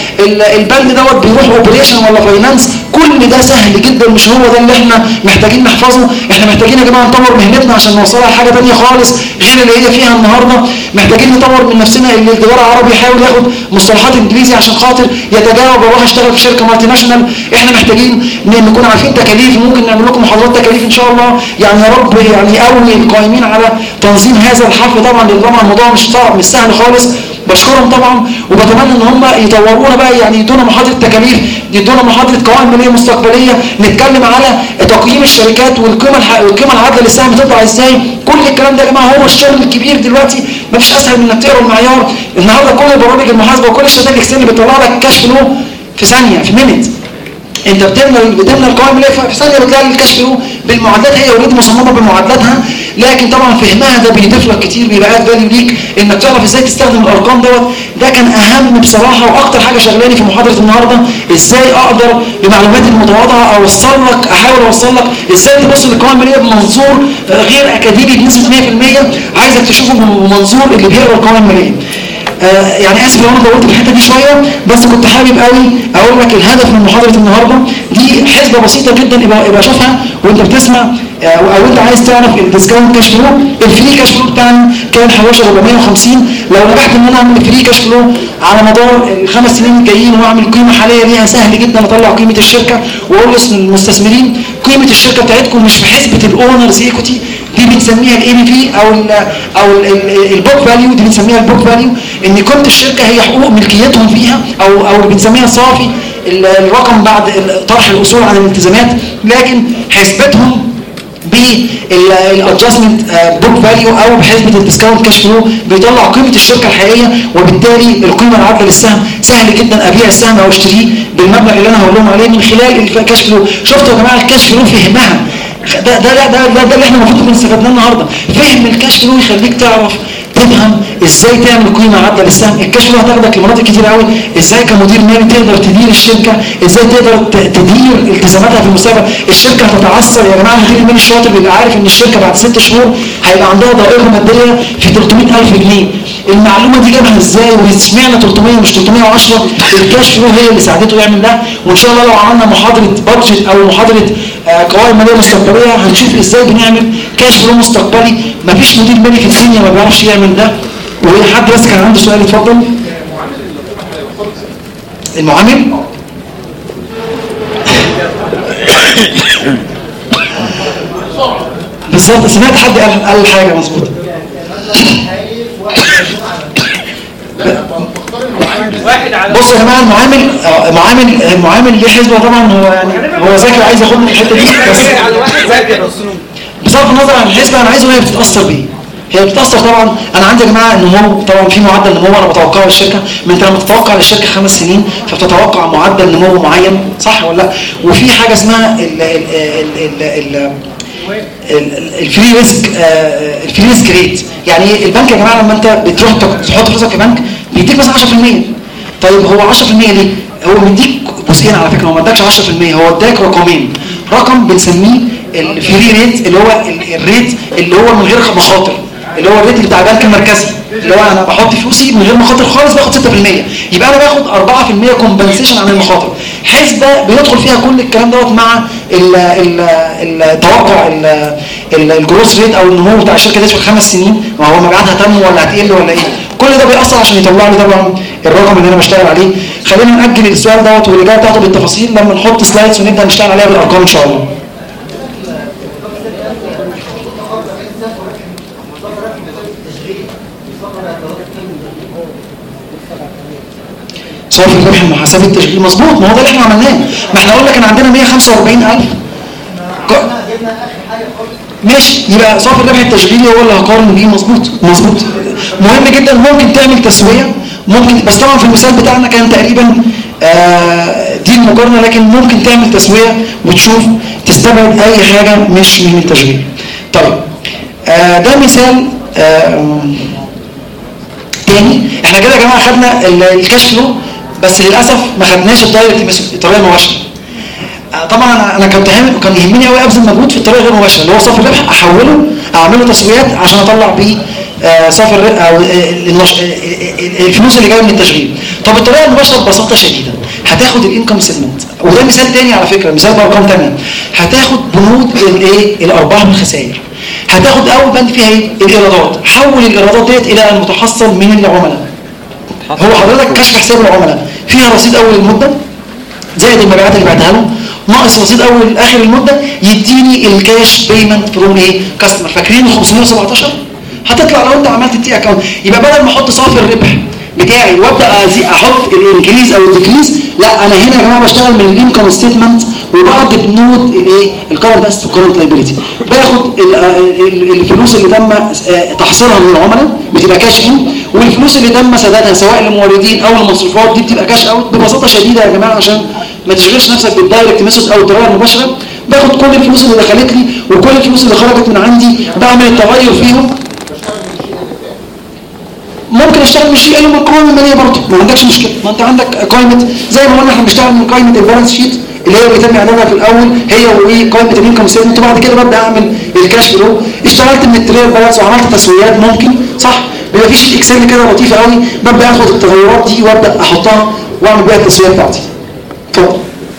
البند دوت بيروح اوبريشن ولا فاينانس، كل ده سهل جدا، مش هو ده اللي احنا محتاجين نحفظه. احنا محتاجين يا جماعه نطور مهنتنا عشان نوصلها لحاجه ثانيه خالص غير اللي هي فيها النهارده. محتاجين نطور من نفسنا، اللي التجاره العربي يحاول ياخد مصطلحات انجليزي عشان خاطر يتجاوب واروح اشتغل في شركه مالتي ناشونال. احنا محتاجين نكون عارفين تكاليف، ممكن نعمل لكم محاضرات تكاليف ان شاء الله يعني يا رب يعني يقوي القائمين على تنظيم هذا الحفل. طبعا لان طبعا الموضوع مش صعب مش سهل خالص، بشكرهم طبعا وبتمنى ان هم يطورونا بقى، يعني يدونا محاضره تكاليف، يدونا محاضره قوائم ماليه مستقبليه، نتكلم على تقييم الشركات والقيمه الح... والقيمه العادله للسهم بتطلع ازاي. كل الكلام ده يا جماعه هو الشغل الكبير دلوقتي. مفيش اسهل من انك تقرا المعيار النهارده. كل برامج المحاسبه وكل الشركات الاكسترنال بتطلع لك كاش فلو في ثانيه في مينيت. انت بتملى بتملى القوائم الماليه في ثانيه بتلاقي الكاش فلو بالمعادلات، هي اوريدي مصممه بمعادلاتها، لكن طبعا فهمها ده بيضيف لك كتير، بيبقى اد فاليو ليك انك تعرف ازاي تستخدم الارقام دوت. ده كان اهم بصراحه واكتر حاجه شغلاني في محاضره النهارده، ازاي اقدر بمعلوماتي المتواضعه اوصل لك احاول اوصل لك ازاي تبص للقوائم الماليه بمنظور غير اكاديمي بنسبه مية في المية. عايزك تشوفه بمنظور اللي بيقرا القوائم الماليه. آه يعني اسف لو انا طولت في الحته دي شويه، بس كنت حابب قوي اقول لك الهدف من محاضره النهارده دي حسبه بسيطه جدا، يبقى يبقى شوفها وانت بتسمع آه او انت عايز تعرف الديسكاونت كاش فلو. الفري كاش فلو بتاعنا كان حوالي أربعمية وخمسين. لو نجحت ان انا اعمل فري كاش فلو على مدار الخمس سنين الجايين واعمل قيمه حاليه ليها، سهل جدا اطلع قيمه الشركه واقول للمستثمرين قيمه الشركه بتاعتكم مش في حسبه الاونرز ايكوتي، دي بنسميها الاي بي في او ال او البوك فاليو، دي بنسميها البوك فاليو، ان قيمه الشركه هي حقوق ملكيتهم فيها او او اللي بنسميها صافي الرقم بعد طرح الاصول عن الالتزامات، لكن حسبتهم بالادجستمنت بوك فاليو او بحسبه الديسكاونت كاش فلو بيطلع قيمه الشركه الحقيقيه، وبالتالي القيمه العادله للسهم سهل جدا ابيع السهم او اشتريه بالمبلغ اللي انا هقول لهم عليه من خلال الكاش فلو. شفتوا يا جماعه الكاش فلو فهمها ده ده ده ده, ده, ده اللي احنا المفروض نكون استفدناه النهارده. فهم الكاش فلو يخليك تعرف تفهم ازاي تعمل قيمه عادله للسهم. الكشف ده هتاخدك لمناطق كتير قوي، ازاي كمدير مالي تقدر تدير الشركه، ازاي تقدر تدير التزاماتها في المستقبل. الشركه هتتعثر يا جماعه، المدير المالي الشاطر بيبقى عارف ان الشركه بعد ست شهور هيبقى عندها ضائقه ماديه في ثلاثمائة ألف جنيه. المعلومه دي جابها ازاي واشمعنى ثلاثمائة مش ثلاثمائة وعشرة؟ الكاش فلو هي اللي ساعدته يعمل ده. وان شاء الله لو عملنا محاضره بادجت او محاضره قوائم ماليه مستقبليه هنشوف ازاي بنعمل كاش فلو مستقبلي. مفيش مدير مالي في الدنيا ما بيعرفش يعمل ده. وهي حد بس كان عنده سؤال اتفضل. المعامل بالظبط، سمعت حد قال قال حاجه مظبوطه. بص يا جماعه، المعامل معامل المعامل ليه حسبه طبعا. هو يعني هو ذاكر عايز ياخد من الحته دي بس بصرف النظر عن الحسبه انا عايزه هي بتتاثر بيه. هي بتتاثر طبعا. انا عندي يا جماعه النمو طبعا في معدل نمو انا بتوقعه للشركه. ما انت لما تتوقع للشركه خمس سنين فبتتوقع معدل نمو معين، صح ولا لا؟ وفي حاجه اسمها ال ال ال ال الفري ريسك الفري ريسك ريت. يعني البنك يا جماعه لما انت بتروح تحط فلوسك في بنك بيديك مثلا عشرة في المية. طيب هو عشرة في المية ليه؟ هو مديك جزئين على فكره، هو ما اداكش عشرة في المية، هو اداك رقمين. رقم بنسميه الفري ريت اللي هو الريت اللي هو من غير مخاطر، اللي هو الريت بتاع البنك المركزي، اللي هو انا بحط فلوسي من غير مخاطر خالص باخد ستة في المية، يبقى انا باخد أربعة في المية كومبنسيشن عن المخاطر. حسبه بيدخل فيها كل الكلام دوت مع التوقع الجروس ريت او النمو بتاع الشركه دي في خمس سنين، ما هو مبيعاتها تنمو ولا هتقل ولا ايه. كل ده بيأثر عشان يطلع لي طبعا الرقم اللي انا بشتغل عليه. خلينا نأجل السؤال دوت والاجابه بتاعته بالتفاصيل لما نحط سلايدز ونبدا نشتغل عليها بالارقام ان شاء الله. صافي الربح المحاسبي التشغيلي مظبوط، ما هو ده اللي احنا عملناه. ما احنا قلنا كان عندنا مية وخمسة وأربعين ألف ماشي، يبقى صافي الربح التشغيلي هو اللي هقارن بيه. مظبوط مظبوط مهم جدا. ممكن تعمل تسويه، ممكن، بس طبعا في المثال بتاعنا كان تقريبا آه دي المقارنه، لكن ممكن تعمل تسويه وتشوف تستبعد اي حاجه مش من التشغيل. طيب آه ده مثال آه تاني. احنا كده يا جماعه خدنا الكاش فلو، بس للاسف ما خدناش الدايركت الطريقه المباشره. طبعا انا انا كنت كان يهمني قوي ابذل مجهود في الطريقه غير المباشره اللي هو صافي الربح، احوله اعمل له تسويات عشان اطلع بيه صافي الربح او الفلوس اللي جايه من التشغيل. طب الطريقه المباشره ببساطه شديده هتاخد الانكم ستمنت، وده مثال تاني على فكره، مثال بارقام ثانيه. هتاخد بنود الايه الارباح والخسائر، هتاخد اول بند فيها ايه الايرادات. حول الايرادات ديت الى المتحصل من العملاء. هو حضرتك كشف حساب العملاء فيها رصيد اول المده زائد المبيعات اللي بعتها له ناقص رصيد اول اخر المده يديني الكاش بيمنت فروم ايه كاستمر. فاكرين ال خمسمائة وسبعتاشر هتطلع لو انت عملت التي اكونت. يبقى بدل ما احط صافي الربح بتاعي وابدا احط الانكريز او الديكريز، لا انا هنا يا جماعه بشتغل من الانكم ستيتمنت وبعد بنود الايه الكرنت اسيت والكرنت لايبيليتي. باخد الفلوس اللي تم تحصيلها من العملاء بتبقى كاش ان، والفلوس اللي تم سدادها سواء للموردين او المصروفات دي بتبقى كاش اوت. ببساطه شديده يا جماعه عشان ما تشغلش نفسك بالدايركت ميثود او الطريقه المباشره، باخد كل الفلوس اللي دخلت لي وكل الفلوس اللي خرجت من عندي بعمل التغير فيهم. ممكن اشتغل مش شيء من القوائم الماليه برضه، ما عندكش مشكله. ما انت عندك قائمه زي ما قلنا احنا بنشتغل من قائمه البالانس شيت اللي هي بيتم اعدادها في الاول هي وايه قائمه الانكم ستيتمنت، وبعد كده ببدا اعمل الكاش فلو. اشتغلت من التريل بالانس وعملت تسويات ممكن صح، بيبقى في شيت اكسل كده لطيفه قوي ببدا اخد التغيرات دي وابدا احطها واعمل بيها التسويات بتاعتي. اتفضل.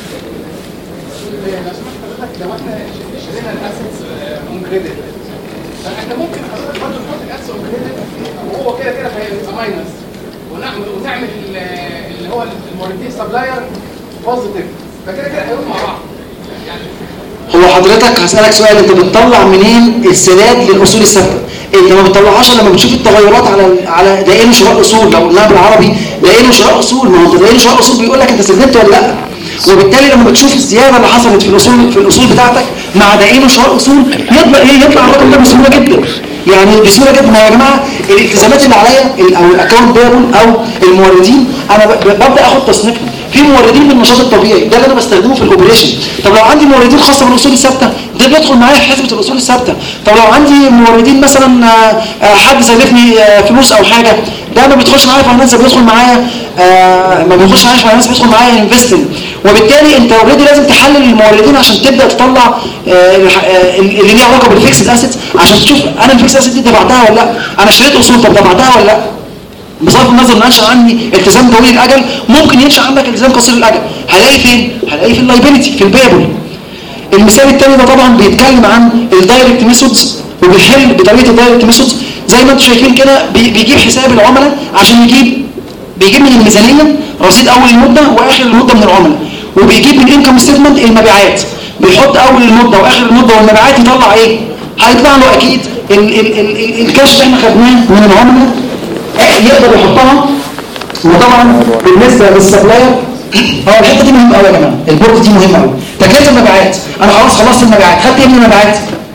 فاحنا ممكن حضرتك برضه نحط الاسهم كريدت وهو كده كده هيبقى ماينس، ونعمل ونعمل اللي هو الموردين سبلاير بوزيتيف، فكده كده هيقوم مع بعض. يعني هو حضرتك هسألك سؤال، انت بتطلع منين السداد للاصول الثابته؟ انت ما بتطلعهاش لما بتشوف التغيرات على على دائن شراء اصول. لو قلناها بالعربي دائن شراء اصول، ما هو انت دائن شراء اصول بيقول لك انت سددت ولا لا. وبالتالي لما بتشوف الزياده اللي حصلت في الاصول في الاصول بتاعتك مع دائن شراء اصول يطلع ايه؟ يطلع الرقم ده بسهوله جدا. يعني بسهوله جدا. ما يا جماعه الالتزامات اللي عليا او الاكونت بيبل او الموردين انا ببدا اخد تصنيفهم. في موردين بالنشاط الطبيعي، ده اللي انا بستخدمه في الاوبريشن. طب لو عندي موردين خاصه بالاصول الثابته، ده بيدخل معايا في حسبه الاصول الثابته. طب لو عندي موردين مثلا حد سلفني فلوس او حاجه، ده ما بيدخلش معايا فاينانس، بيدخل معايا ما بيدخلش معايا فاينانس، بيدخل معايا انفستنج. وبالتالي انت اوريدي لازم تحلل الموردين عشان تبدا تطلع اللي ليه علاقه بالفيكسد اسيتس، عشان تشوف انا الفيكسد اسيت دي دفعتها ولا لا، انا اشتريت اصول طب دفعتها ولا لا. بصرف النظر ان انشا عني التزام طويل الاجل، ممكن ينشا عندك التزام قصير الاجل، هلاقي فين؟ هلاقي في اللايبيليتي، في البيبل. المثال الثاني ده طبعا بيتكلم عن الدايركت ميثودز، وبيحل بطريقه الدايركت ميثودز زي ما انتم شايفين كده. بيجيب حساب العملاء عشان يجيب بيجيب من الميزانيه رصيد اول المده واخر المده من العملاء، وبيجيب من الانكم ستيتمنت المبيعات، بيحط اول المده واخر المده والمبيعات، يطلع ايه؟ هيطلع له اكيد ال ال ال الكاش اللي احنا خدناه من العملاء يقدر يحطها. وطبعا بالنسبه للسبلاير، هو الحته دي مهمه قوي يا جماعه، البورد دي مهمه قوي. تكلفه المبيعات، انا خلاص خلصت المبيعات، خدت ايه من المبيعات؟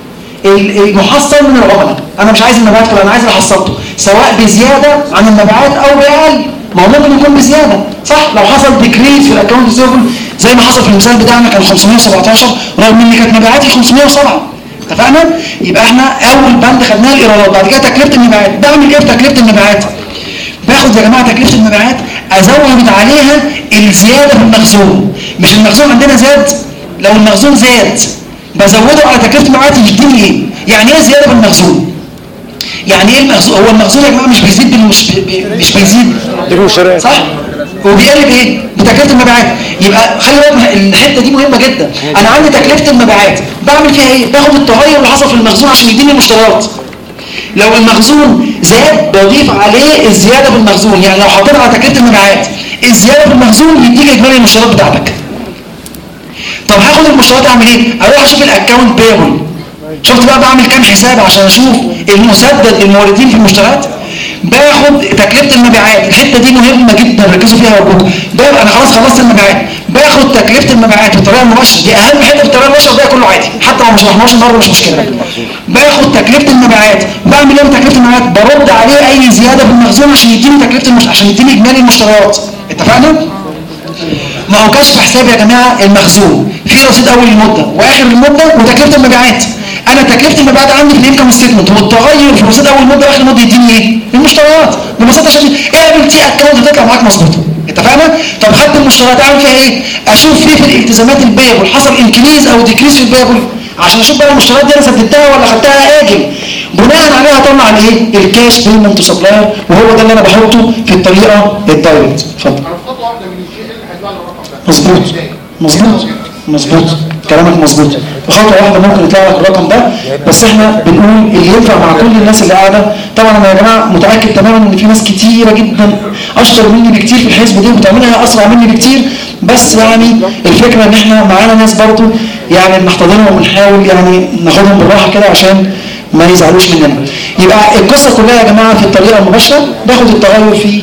المحصل من العملاء. انا مش عايز المبيعات كلها، انا عايز اللي حصلته، سواء بزياده عن المبيعات او باقل. ما هو ممكن يكون بزياده، صح؟ لو حصل ديكريز في الاكونت ريسيفبل زي ما حصل في المثال بتاعنا كان خمسمائة وسبعتاشر، رغم ان كانت مبيعاتي خمسمائة وسبعة. اتفقنا؟ يبقى احنا اول بند خدناه الايرادات، بعد كده تكلفه المبيعات. بعمل ايه في تكلفه المبيعات؟ باخد يا جماعه تكلفه المبيعات ازود عليها الزياده في المخزون. مش المخزون عندنا زاد، لو المخزون زاد بزوده على تكلفه المبيعات يديني ايه؟ يعني ايه زياده في المخزون؟ يعني ايه المخزون؟ هو المخزون يا جماعه مش بيزيد مش بي مش بيزيد صح؟ هو بيقلب ايه؟ بتكلفه المبيعات. يبقى خلي بالك الحته دي مهمه جدا. انا عندي تكلفه المبيعات، بعمل فيها ايه؟ باخد التغير اللي حصل في المخزون عشان يديني المشتريات. لو المخزون زاد بضيف عليه الزياده في المخزون، يعني لو حطيت على تكلفه المبيعات الزياده في المخزون يديك اجمالي المشتريات بتاعتك. طب هاخد المشتريات اعمل ايه؟ اروح اشوف الاكونت بيبل. شفت بقى بعمل كام حساب عشان اشوف المسدد الموردين في المشتريات؟ باخد تكلفه المبيعات، الحته دي مهمه جدا ركزوا فيها ارجوكم. بقى انا خلاص خلصت المبيعات، باخد تكلفه المبيعات بالطريقه المباشره، دي اهم حته في الطريقه المباشره، الباقي كله عادي حتى لو مش شرحناش النهارده مش مشكله. باخد تكلفه المبيعات، بعمل ايه بتكلفه المبيعات؟ برد عليه اي زياده في المخزون عشان يديني تكلفه المش... عشان يديني اجمالي المشتريات. اتفقنا؟ ما هو كشف حساب يا جماعه المخزون في رصيد اول المده واخر المده وتكلفه المبيعات. انا تكلفه المبيعات عندي في الانكم ستيتمنت، والتغير في رصيد اول مده واخر المده يديني ايه؟ المشتريات. ببساطه عشان اعمل تي اكونت هتطلع معاك مظبوطه. اتفقنا؟ طب خدت المشتريات اعمل فيها ايه؟ اشوف فيه في الالتزامات البيبل حصل انكريز او ديكريز في البيبل، عشان اشوف بقى المشتريات دي انا سددتها ولا خدتها اجل. بناء عليها اطلع الايه؟ الكاش بيمنت تو سبلاير، وهو ده اللي انا بحطه في الطريقه الدايركت. اتفضل. خطوه واحده من الشيء اللي هيطلع له الرقم ده. مظبوط مظبوط مظبوط كلامك مظبوط. خطوه واحده ممكن يطلع لك الرقم ده، بس احنا بنقول اللي ينفع مع كل الناس اللي قاعده. طبعا انا يا جماعه متاكد تماما ان في ناس كتيره جدا اشطر مني بكتير في الحسبه دي وبتعملها اسرع مني بكتير، بس يعني الفكره ان احنا معانا ناس برضو يعني بنحتضنهم ونحاول يعني ناخدهم بالراحه كده عشان ما يزعلوش مننا. يبقى القصه كلها يا جماعه في الطريقه المباشره، باخد التغير في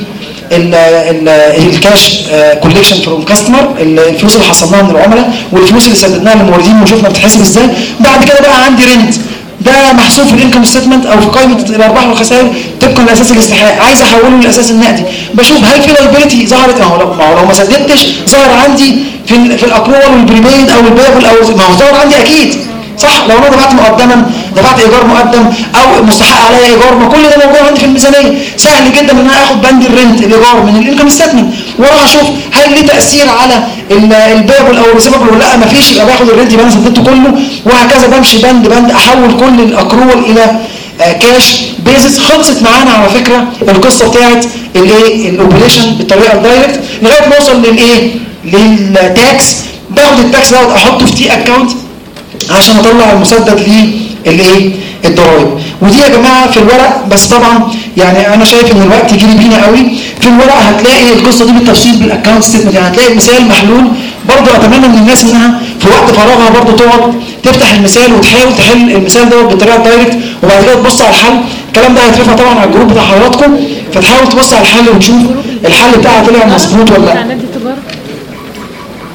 الكاش كوليكشن فروم كاستمر، الفلوس اللي حصلناها من العملاء والفلوس اللي سددناها للموردين وشفنا بتتحسب ازاي. بعد كده بقى عندي رنت، ده محسوب في الانكم ستيتمنت او في قائمه الارباح والخسائر طبقا لاساس الاستحقاق، عايز احوله للاساس النقدي. بشوف هل في لايبيلتي ظهرت، اهو لو لو ما سددتش ظهر عندي في في الاكروال والبريميد او البيبل، او ما هو ظهر عندي اكيد صح. لو انا دفعت مقدما، دفعت ايجار مقدم او مستحق عليا ايجار، ما كل ده موجود عندي في الميزانيه. سهل جدا ان انا اخد بند الرنت الايجار من الانكم ستيتمنت واروح اشوف هل ليه تاثير على البيبل او الريسيفبل ولا لا. ما فيش، يبقى باخد الرنت يبقى انا سددته كله، وهكذا بمشي بند بند احول كل الاكروال الى كاش بيزس. خلصت معانا على فكره القصه بتاعت الايه الاوبريشن بالطريقه الدايركت لغايه ما اوصل للايه للتاكس. باخد التاكس دوت احطه في تي اكونت عشان اطلع المسدد للايه الضرائب. ودي يا جماعه في الورق، بس طبعا يعني انا شايف ان الوقت يجري بينا قوي. في الورق هتلاقي القصه دي بالتفصيل بالاكونت ستيتمنت، يعني هتلاقي المثال محلول. برضه اتمنى من الناس انها في وقت فراغها برضه تقعد تفتح المثال وتحاول تحل المثال دوت بالطريقه الدايركت، وبعد كده تبص على الحل. الكلام ده هيترفع طبعا على الجروب بتاع حضراتكم، فتحاول تبص على الحل وتشوف الحل بتاعها طلع مظبوط ولا لا.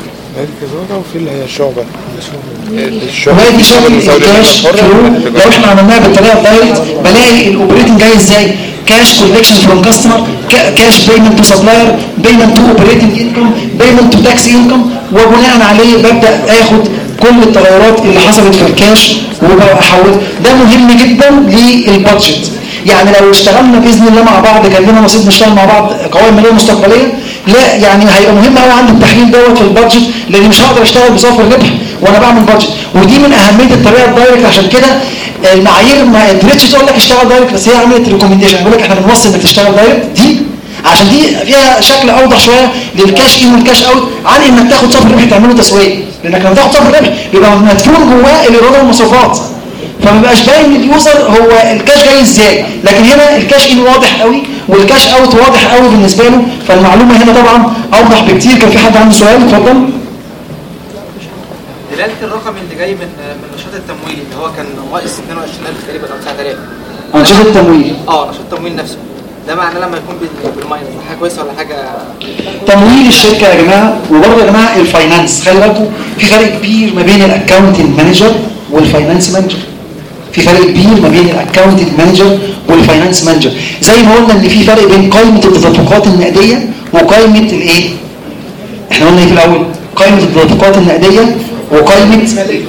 التجاره وفي اللي هي الشعبه وهي دي شغل الكاش فلو. لو احنا عملناها بالطريقه الدايركت بلاقي الاوبريتنج جاي ازاي؟ كاش كولكشن فروم كاستمر، كاش بيمنت تو سبلاير، بيمنت تو اوبريتنج انكم، بيمنت تو تاكس انكم، وبناء عليه ببدا اخد كل التغيرات اللي حصلت في الكاش وبحول. ده مهم جدا للبادجت. يعني لو اشتغلنا باذن الله مع بعض، كان لنا نصيب نشتغل مع بعض قوائم ماليه مستقبليه، لا يعني هيبقى مهم قوي عندي التحليل دوت في البادجت، لان مش هقدر اشتغل بصافي الربح وانا بعمل بادجت. ودي من اهميه الطريقه الدايركت. عشان كده المعايير ما قدرتش تقول لك اشتغل دايركت، بس هي عملت ريكومنديشن بيقول لك احنا بنوصي انك تشتغل دايركت دي، عشان دي فيها شكل اوضح شويه للكاش ان والكاش اوت عن انك تاخد صافي الربح تعمله تسويه. لانك لما تاخد صافي الربح بيبقى مدفون جواه الايرادات والمصروفات، فما بيبقاش باين لليوزر هو الكاش جاي ازاي. لكن هنا الكاش ان واضح قوي والكاش اوت واضح قوي بالنسبه له، فالمعلومه هنا طبعا اوضح بكتير. كان في حد عنده سؤال؟ اتفضل. دلاله الرقم اللي جاي من من النشاط التمويلي اللي هو كان ناقص اثنين وعشرين ألف تقريبا او تسعة آلاف. نشاط التمويل اه نشاط التمويل نفسه ده معناه لما يكون بالماينس حاجه كويسه ولا حاجه؟ تمويل الشركه يا جماعه، وبرضه يا جماعه الفاينانس خلي بالكم في فرق كبير ما بين الاكونتنج مانجر والفاينانس مانجر. في فرق كبير ما بين الاكونتنج مانجر والفاينانس مانجر. زي ما قلنا ان في فرق بين قائمه التدفقات النقديه وقائمه الايه؟ احنا قلنا ايه في الاول؟ قائمه التدفقات النقديه وقائمه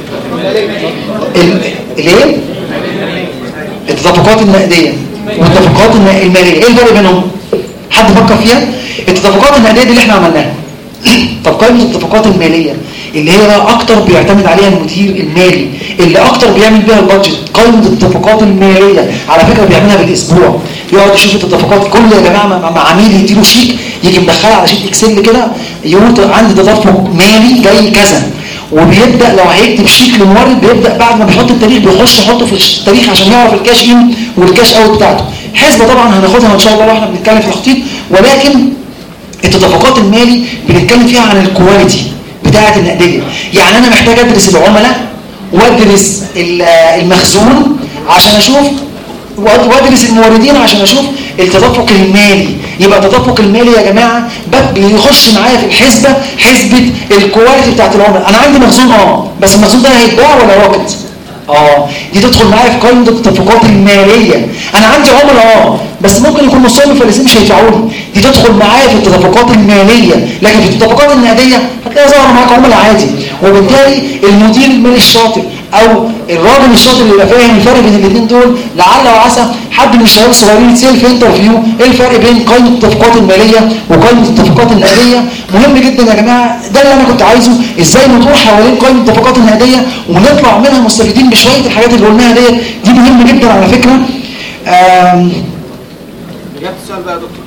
الايه؟ التدفقات النقديه والتدفقات الماليه. ايه الفرق بينهم؟ حد فكر فيها؟ التدفقات النقديه دي اللي احنا عملناها. طب قائمه التدفقات الماليه اللي هي بقى اكتر بيعتمد عليها المدير المالي، اللي اكتر بيعمل بيها البادجت. قائمه التدفقات الماليه على فكره بيعملها بالاسبوع، يقعد يشوف التدفقات. كل يا جماعه مع عميل يديله شيك يجي مدخلها على شيت اكسل كده، يقول عندي تدفق مالي جاي كذا، وبيبدا لو هيكتب شيك للمورد بيبدا بعد ما بيحط التاريخ بيخش يحطه في التاريخ عشان يعرف الكاش ان والكاش اوت بتاعته. حسبه طبعا هناخدها ان شاء الله واحنا بنتكلم في التخطيط، ولكن التدفقات المالي بنتكلم فيها عن الكواليتي بتاعه النقديه. يعني انا محتاج ادرس العملاء وادرس المخزون عشان اشوف، وادرس الموردين عشان اشوف التدفق المالي. يبقى التدفق المالي يا جماعه بيخش معايا في الحسبه حسبه الكواليتي بتاعت العملاء. انا عندي مخزون اه بس المخزون ده هيتباع ولا راكد؟ اه دي تدخل معايا في قائمه التدفقات الماليه. انا عندي عملاء اه بس ممكن يكون نصهم مفلسين مش هيدفعوا لي، دي تدخل معايا في التدفقات الماليه. لكن في التدفقات النقديه هتلاقي ظاهر معاك عملاء عادي. وبالتالي المدير المالي الشاطر او الراجل الشاطر اللي يبقى فاهم الفرق بين الاثنين دول، لعل وعسى حد من الشباب الصغيرين يتسال في انترفيو ايه الفرق بين قائمه التدفقات الماليه وقائمه التدفقات النقديه. مهم جدا يا جماعه، ده اللي انا كنت عايزه، ازاي ندور حوالين قائمه التدفقات النقديه ونطلع منها مستفيدين بشويه الحاجات اللي قلناها ديت. دي مهم جدا على فكره. امم اجابه السؤال بقى يا دكتور.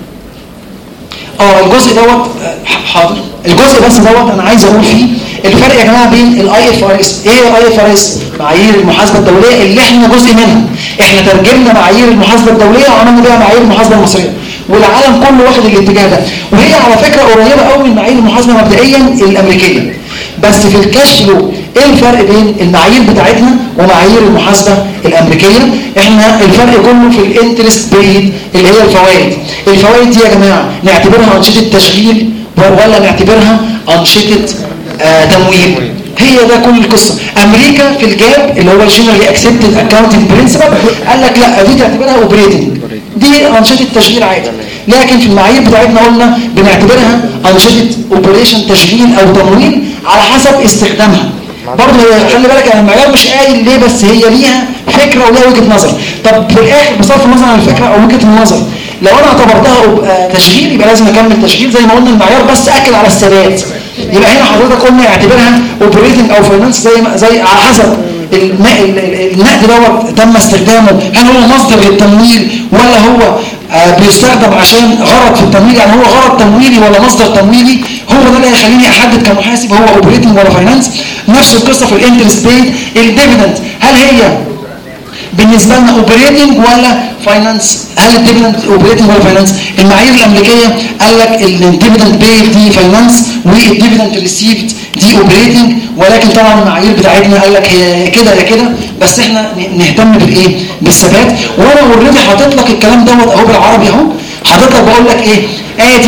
اه الجزء دوت حاضر. الجزء بس دوت انا عايز اقول فيه الفرق يا جماعه بين الاي اف ار اس. ايه الاي اف ار اس؟ معايير المحاسبه الدوليه اللي احنا جزء منها. احنا ترجمنا معايير المحاسبه الدوليه وعملنا بيها معايير المحاسبه المصريه، والعالم كله واخد الاتجاه ده. وهي على فكره قريبه قوي من معايير المحاسبه مبدئيا الامريكيه. بس في الكاش فلو ايه الفرق بين المعايير بتاعتنا ومعايير المحاسبه الامريكيه؟ احنا الفرق كله في الانترست بيد اللي هي الفوائد. الفوائد دي يا جماعه نعتبرها انشطه تشغيل ولا نعتبرها انشطه آه تمويل؟ هي ده كل القصه. امريكا في الجاب اللي هو الجنرالي اكسبتد اكاونتنج برنسبل قال لك لا دي تعتبرها اوبريتنج، دي انشطه تشغيل عادي. لكن في المعايير بتاعتنا قلنا بنعتبرها انشطه اوبريشن تشغيل او تمويل على حسب استخدامها. برضه خلي بالك انا المعيار مش قايل ليه، بس هي ليها فكره وليها وجهه نظر. طب في الاخر بصرف النظر عن الفكره او وجهه النظر، لو انا اعتبرتها تشغيل يبقى لازم اكمل تشغيل زي ما قلنا المعيار بس اكل على الثبات. يبقى هنا حضرتك قلنا اعتبرها اوبريتنج او فاينانس زي زي على حسب النقد دوت تم استخدامه، هل هو مصدر للتمويل ولا هو آه بيستخدم عشان غرض في التمويل، يعني هو غرض تمويلي ولا مصدر تمويلي. هو ده اللي هيخليني احدد كمحاسب هو اوبريتنج ولا فاينانس. نفس القصه في الانترست بيد. الديفيدند هل هي بالنسبه لنا اوبريتنج ولا فاينانس؟ هل الديفيدند اوبريتنج ولا فاينانس؟ المعايير الامريكيه قال لك الديفيدند بيد دي فاينانس والديفيدند ريسيفد دي اوبريتنج، ولكن طبعا المعايير بتاعتنا قال لك هي كده يا كده، بس احنا نهتم بالايه؟ بالثبات. وانا اوريدي حاطط لك الكلام دوت اهو بالعربي اهو، حاطط لك بقول لك ايه؟ ادي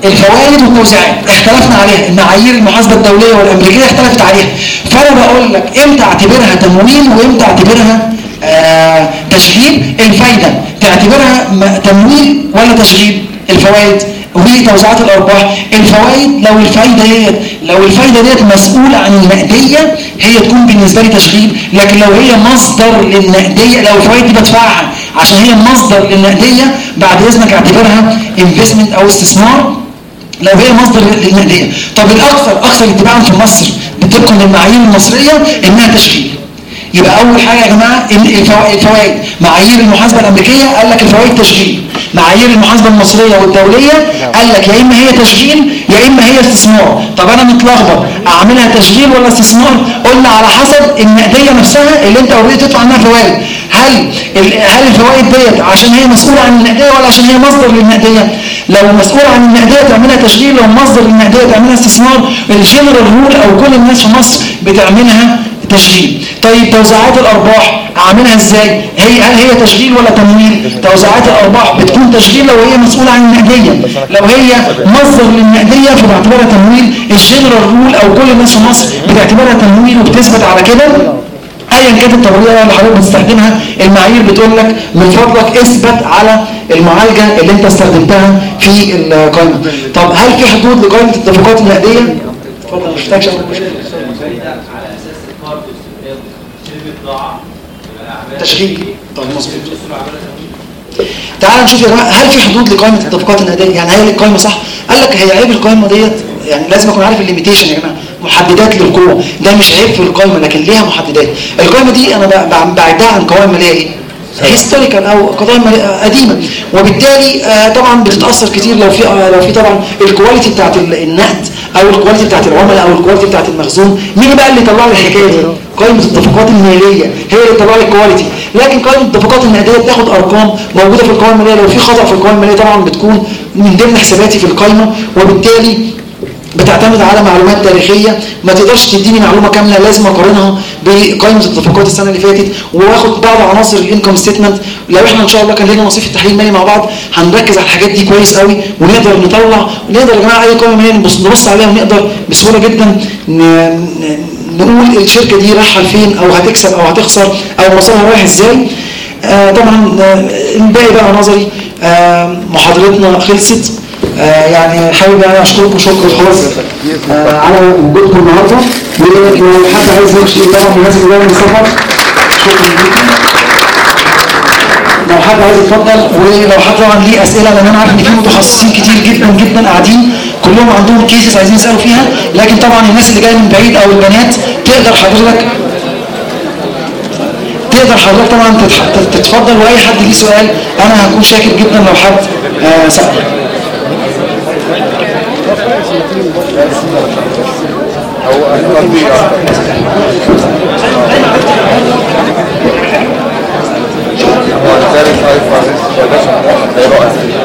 الفوائد والتوزيعات اختلفنا عليها، المعايير المحاسبه الدوليه والامريكيه اختلفت عليها. فانا بقول لك امتى اعتبرها تمويل وامتى اعتبرها آه تشغيل. الفايده تعتبرها تمويل ولا تشغيل؟ الفوائد وتوزيعات الارباح. الفوائد لو الفايده ديت لو الفايده ديت مسؤوله عن النقديه هي تكون بالنسبه لي تشغيل، لكن لو هي مصدر للنقديه، لو الفوائد دي بدفعها عشان هي مصدر للنقديه، بعد اذنك اعتبرها انفستمنت او استثمار لو هي مصدر للنقديه. طب الاكثر اكثر اتباعا في مصر طبقا للمعايير المصريه انها تشغيل. يبقى اول حاجه يا جماعه الفوائد، معايير المحاسبه الامريكيه قال لك الفوائد تشغيل، معايير المحاسبه المصريه والدوليه قال لك يا اما هي تشغيل يا اما هي استثمار. طب انا متلخبط اعملها تشغيل ولا استثمار؟ قلنا على حسب النقديه نفسها اللي انت اوريدي تدفع عنها فوائد. هل هل الفوائد ديت عشان هي مسؤوله عن النقديه ولا عشان هي مصدر للنقديه؟ لو مسؤوله عن النقديه تعملها تشغيل، لو مصدر للنقديه تعملها استثمار. الجنرال رول او كل الناس في مصر بتعملها تشغيل. طيب توزيعات الارباح اعملها ازاي؟ هي هل هي تشغيل ولا تمويل؟ توزيعات الارباح بتكون تشغيل لو هي مسؤوله عن النقديه، لو هي مصدر للنقديه فبعتبرها تمويل. الجنرال رول او كل الناس في مصر بتعتبرها تمويل وبتثبت على كده ايا كانت التمويليه اللي حضرتك بتستخدمها. المعايير بتقول لك من فضلك اثبت على المعالجه اللي انت استخدمتها في القائمه. طب هل في حدود لقائمه الاتفاقات النقديه؟ اتفضل مش محتاج تشغيل. طيب مظبوط. تعال نشوف يا جماعه هل في حدود لقائمه الاتفاقات النقديه؟ يعني هل القائمه صح؟ قال لك هي عيب القائمه ديت، يعني لازم اكون عارف الليميتيشن يا جماعه، محددات للقوه، ده مش عيب في القائمه لكن ليها محددات. القائمه دي انا بعدها عن قوائم ماليه ايه؟ هيستوريكال او قوائم قديمه، وبالتالي آه طبعا بتتاثر كتير لو في آه لو في طبعا الكواليتي بتاعت النقد او الكواليتي بتاعت العملاء او الكواليتي بتاعت المخزون. مين بقى اللي طلع لي الحكايه دي؟ قائمه الاتفاقات الماليه هي اللي طلع لي الكواليتي. لكن قائمه الاتفاقات النقديه بتاخد ارقام موجوده في القوائم الماليه، لو في خطا في القوائم الماليه طبعا بتكون من ضمن حساباتي في القائمه، وبالتالي بتعتمد على معلومات تاريخيه. ما تقدرش تديني معلومه كامله، لازم اقارنها بقائمه الاتفاقات السنه اللي فاتت واخد بعض عناصر الانكم ستيتمنت. لو احنا ان شاء الله كان لنا نصيب في التحليل المالي مع بعض هنركز على الحاجات دي كويس قوي، ونقدر نطلع نقدر يا جماعه اي قائمه ماليه نبص, نبص عليها ونقدر بسهوله جدا نقول الشركه دي رايحه لفين او هتكسب او هتخسر او مسارها رايح ازاي. آه طبعا الباقي بقى نظري. آه محاضرتنا خلصت. آه يعني حابب يعني اشكركم شكر خاص آه على وجودكم النهارده. ولو حد عايز يمشي طبعا لازم يجي السفر. شكرا لكم. لو حد عايز يتفضل، ولو حد طبعا ليه اسئله لان انا عارف ان في متخصصين كتير جدا جدا قاعدين كلهم عندهم كيسز عايزين يسالوا فيها، لكن طبعا الناس اللي جايه من بعيد او البنات تقدر حضرتك تقدر حضرتك طبعا تتفضل، واي حد ليه سؤال انا هكون شاكر جدا لو حد آه سأل. هو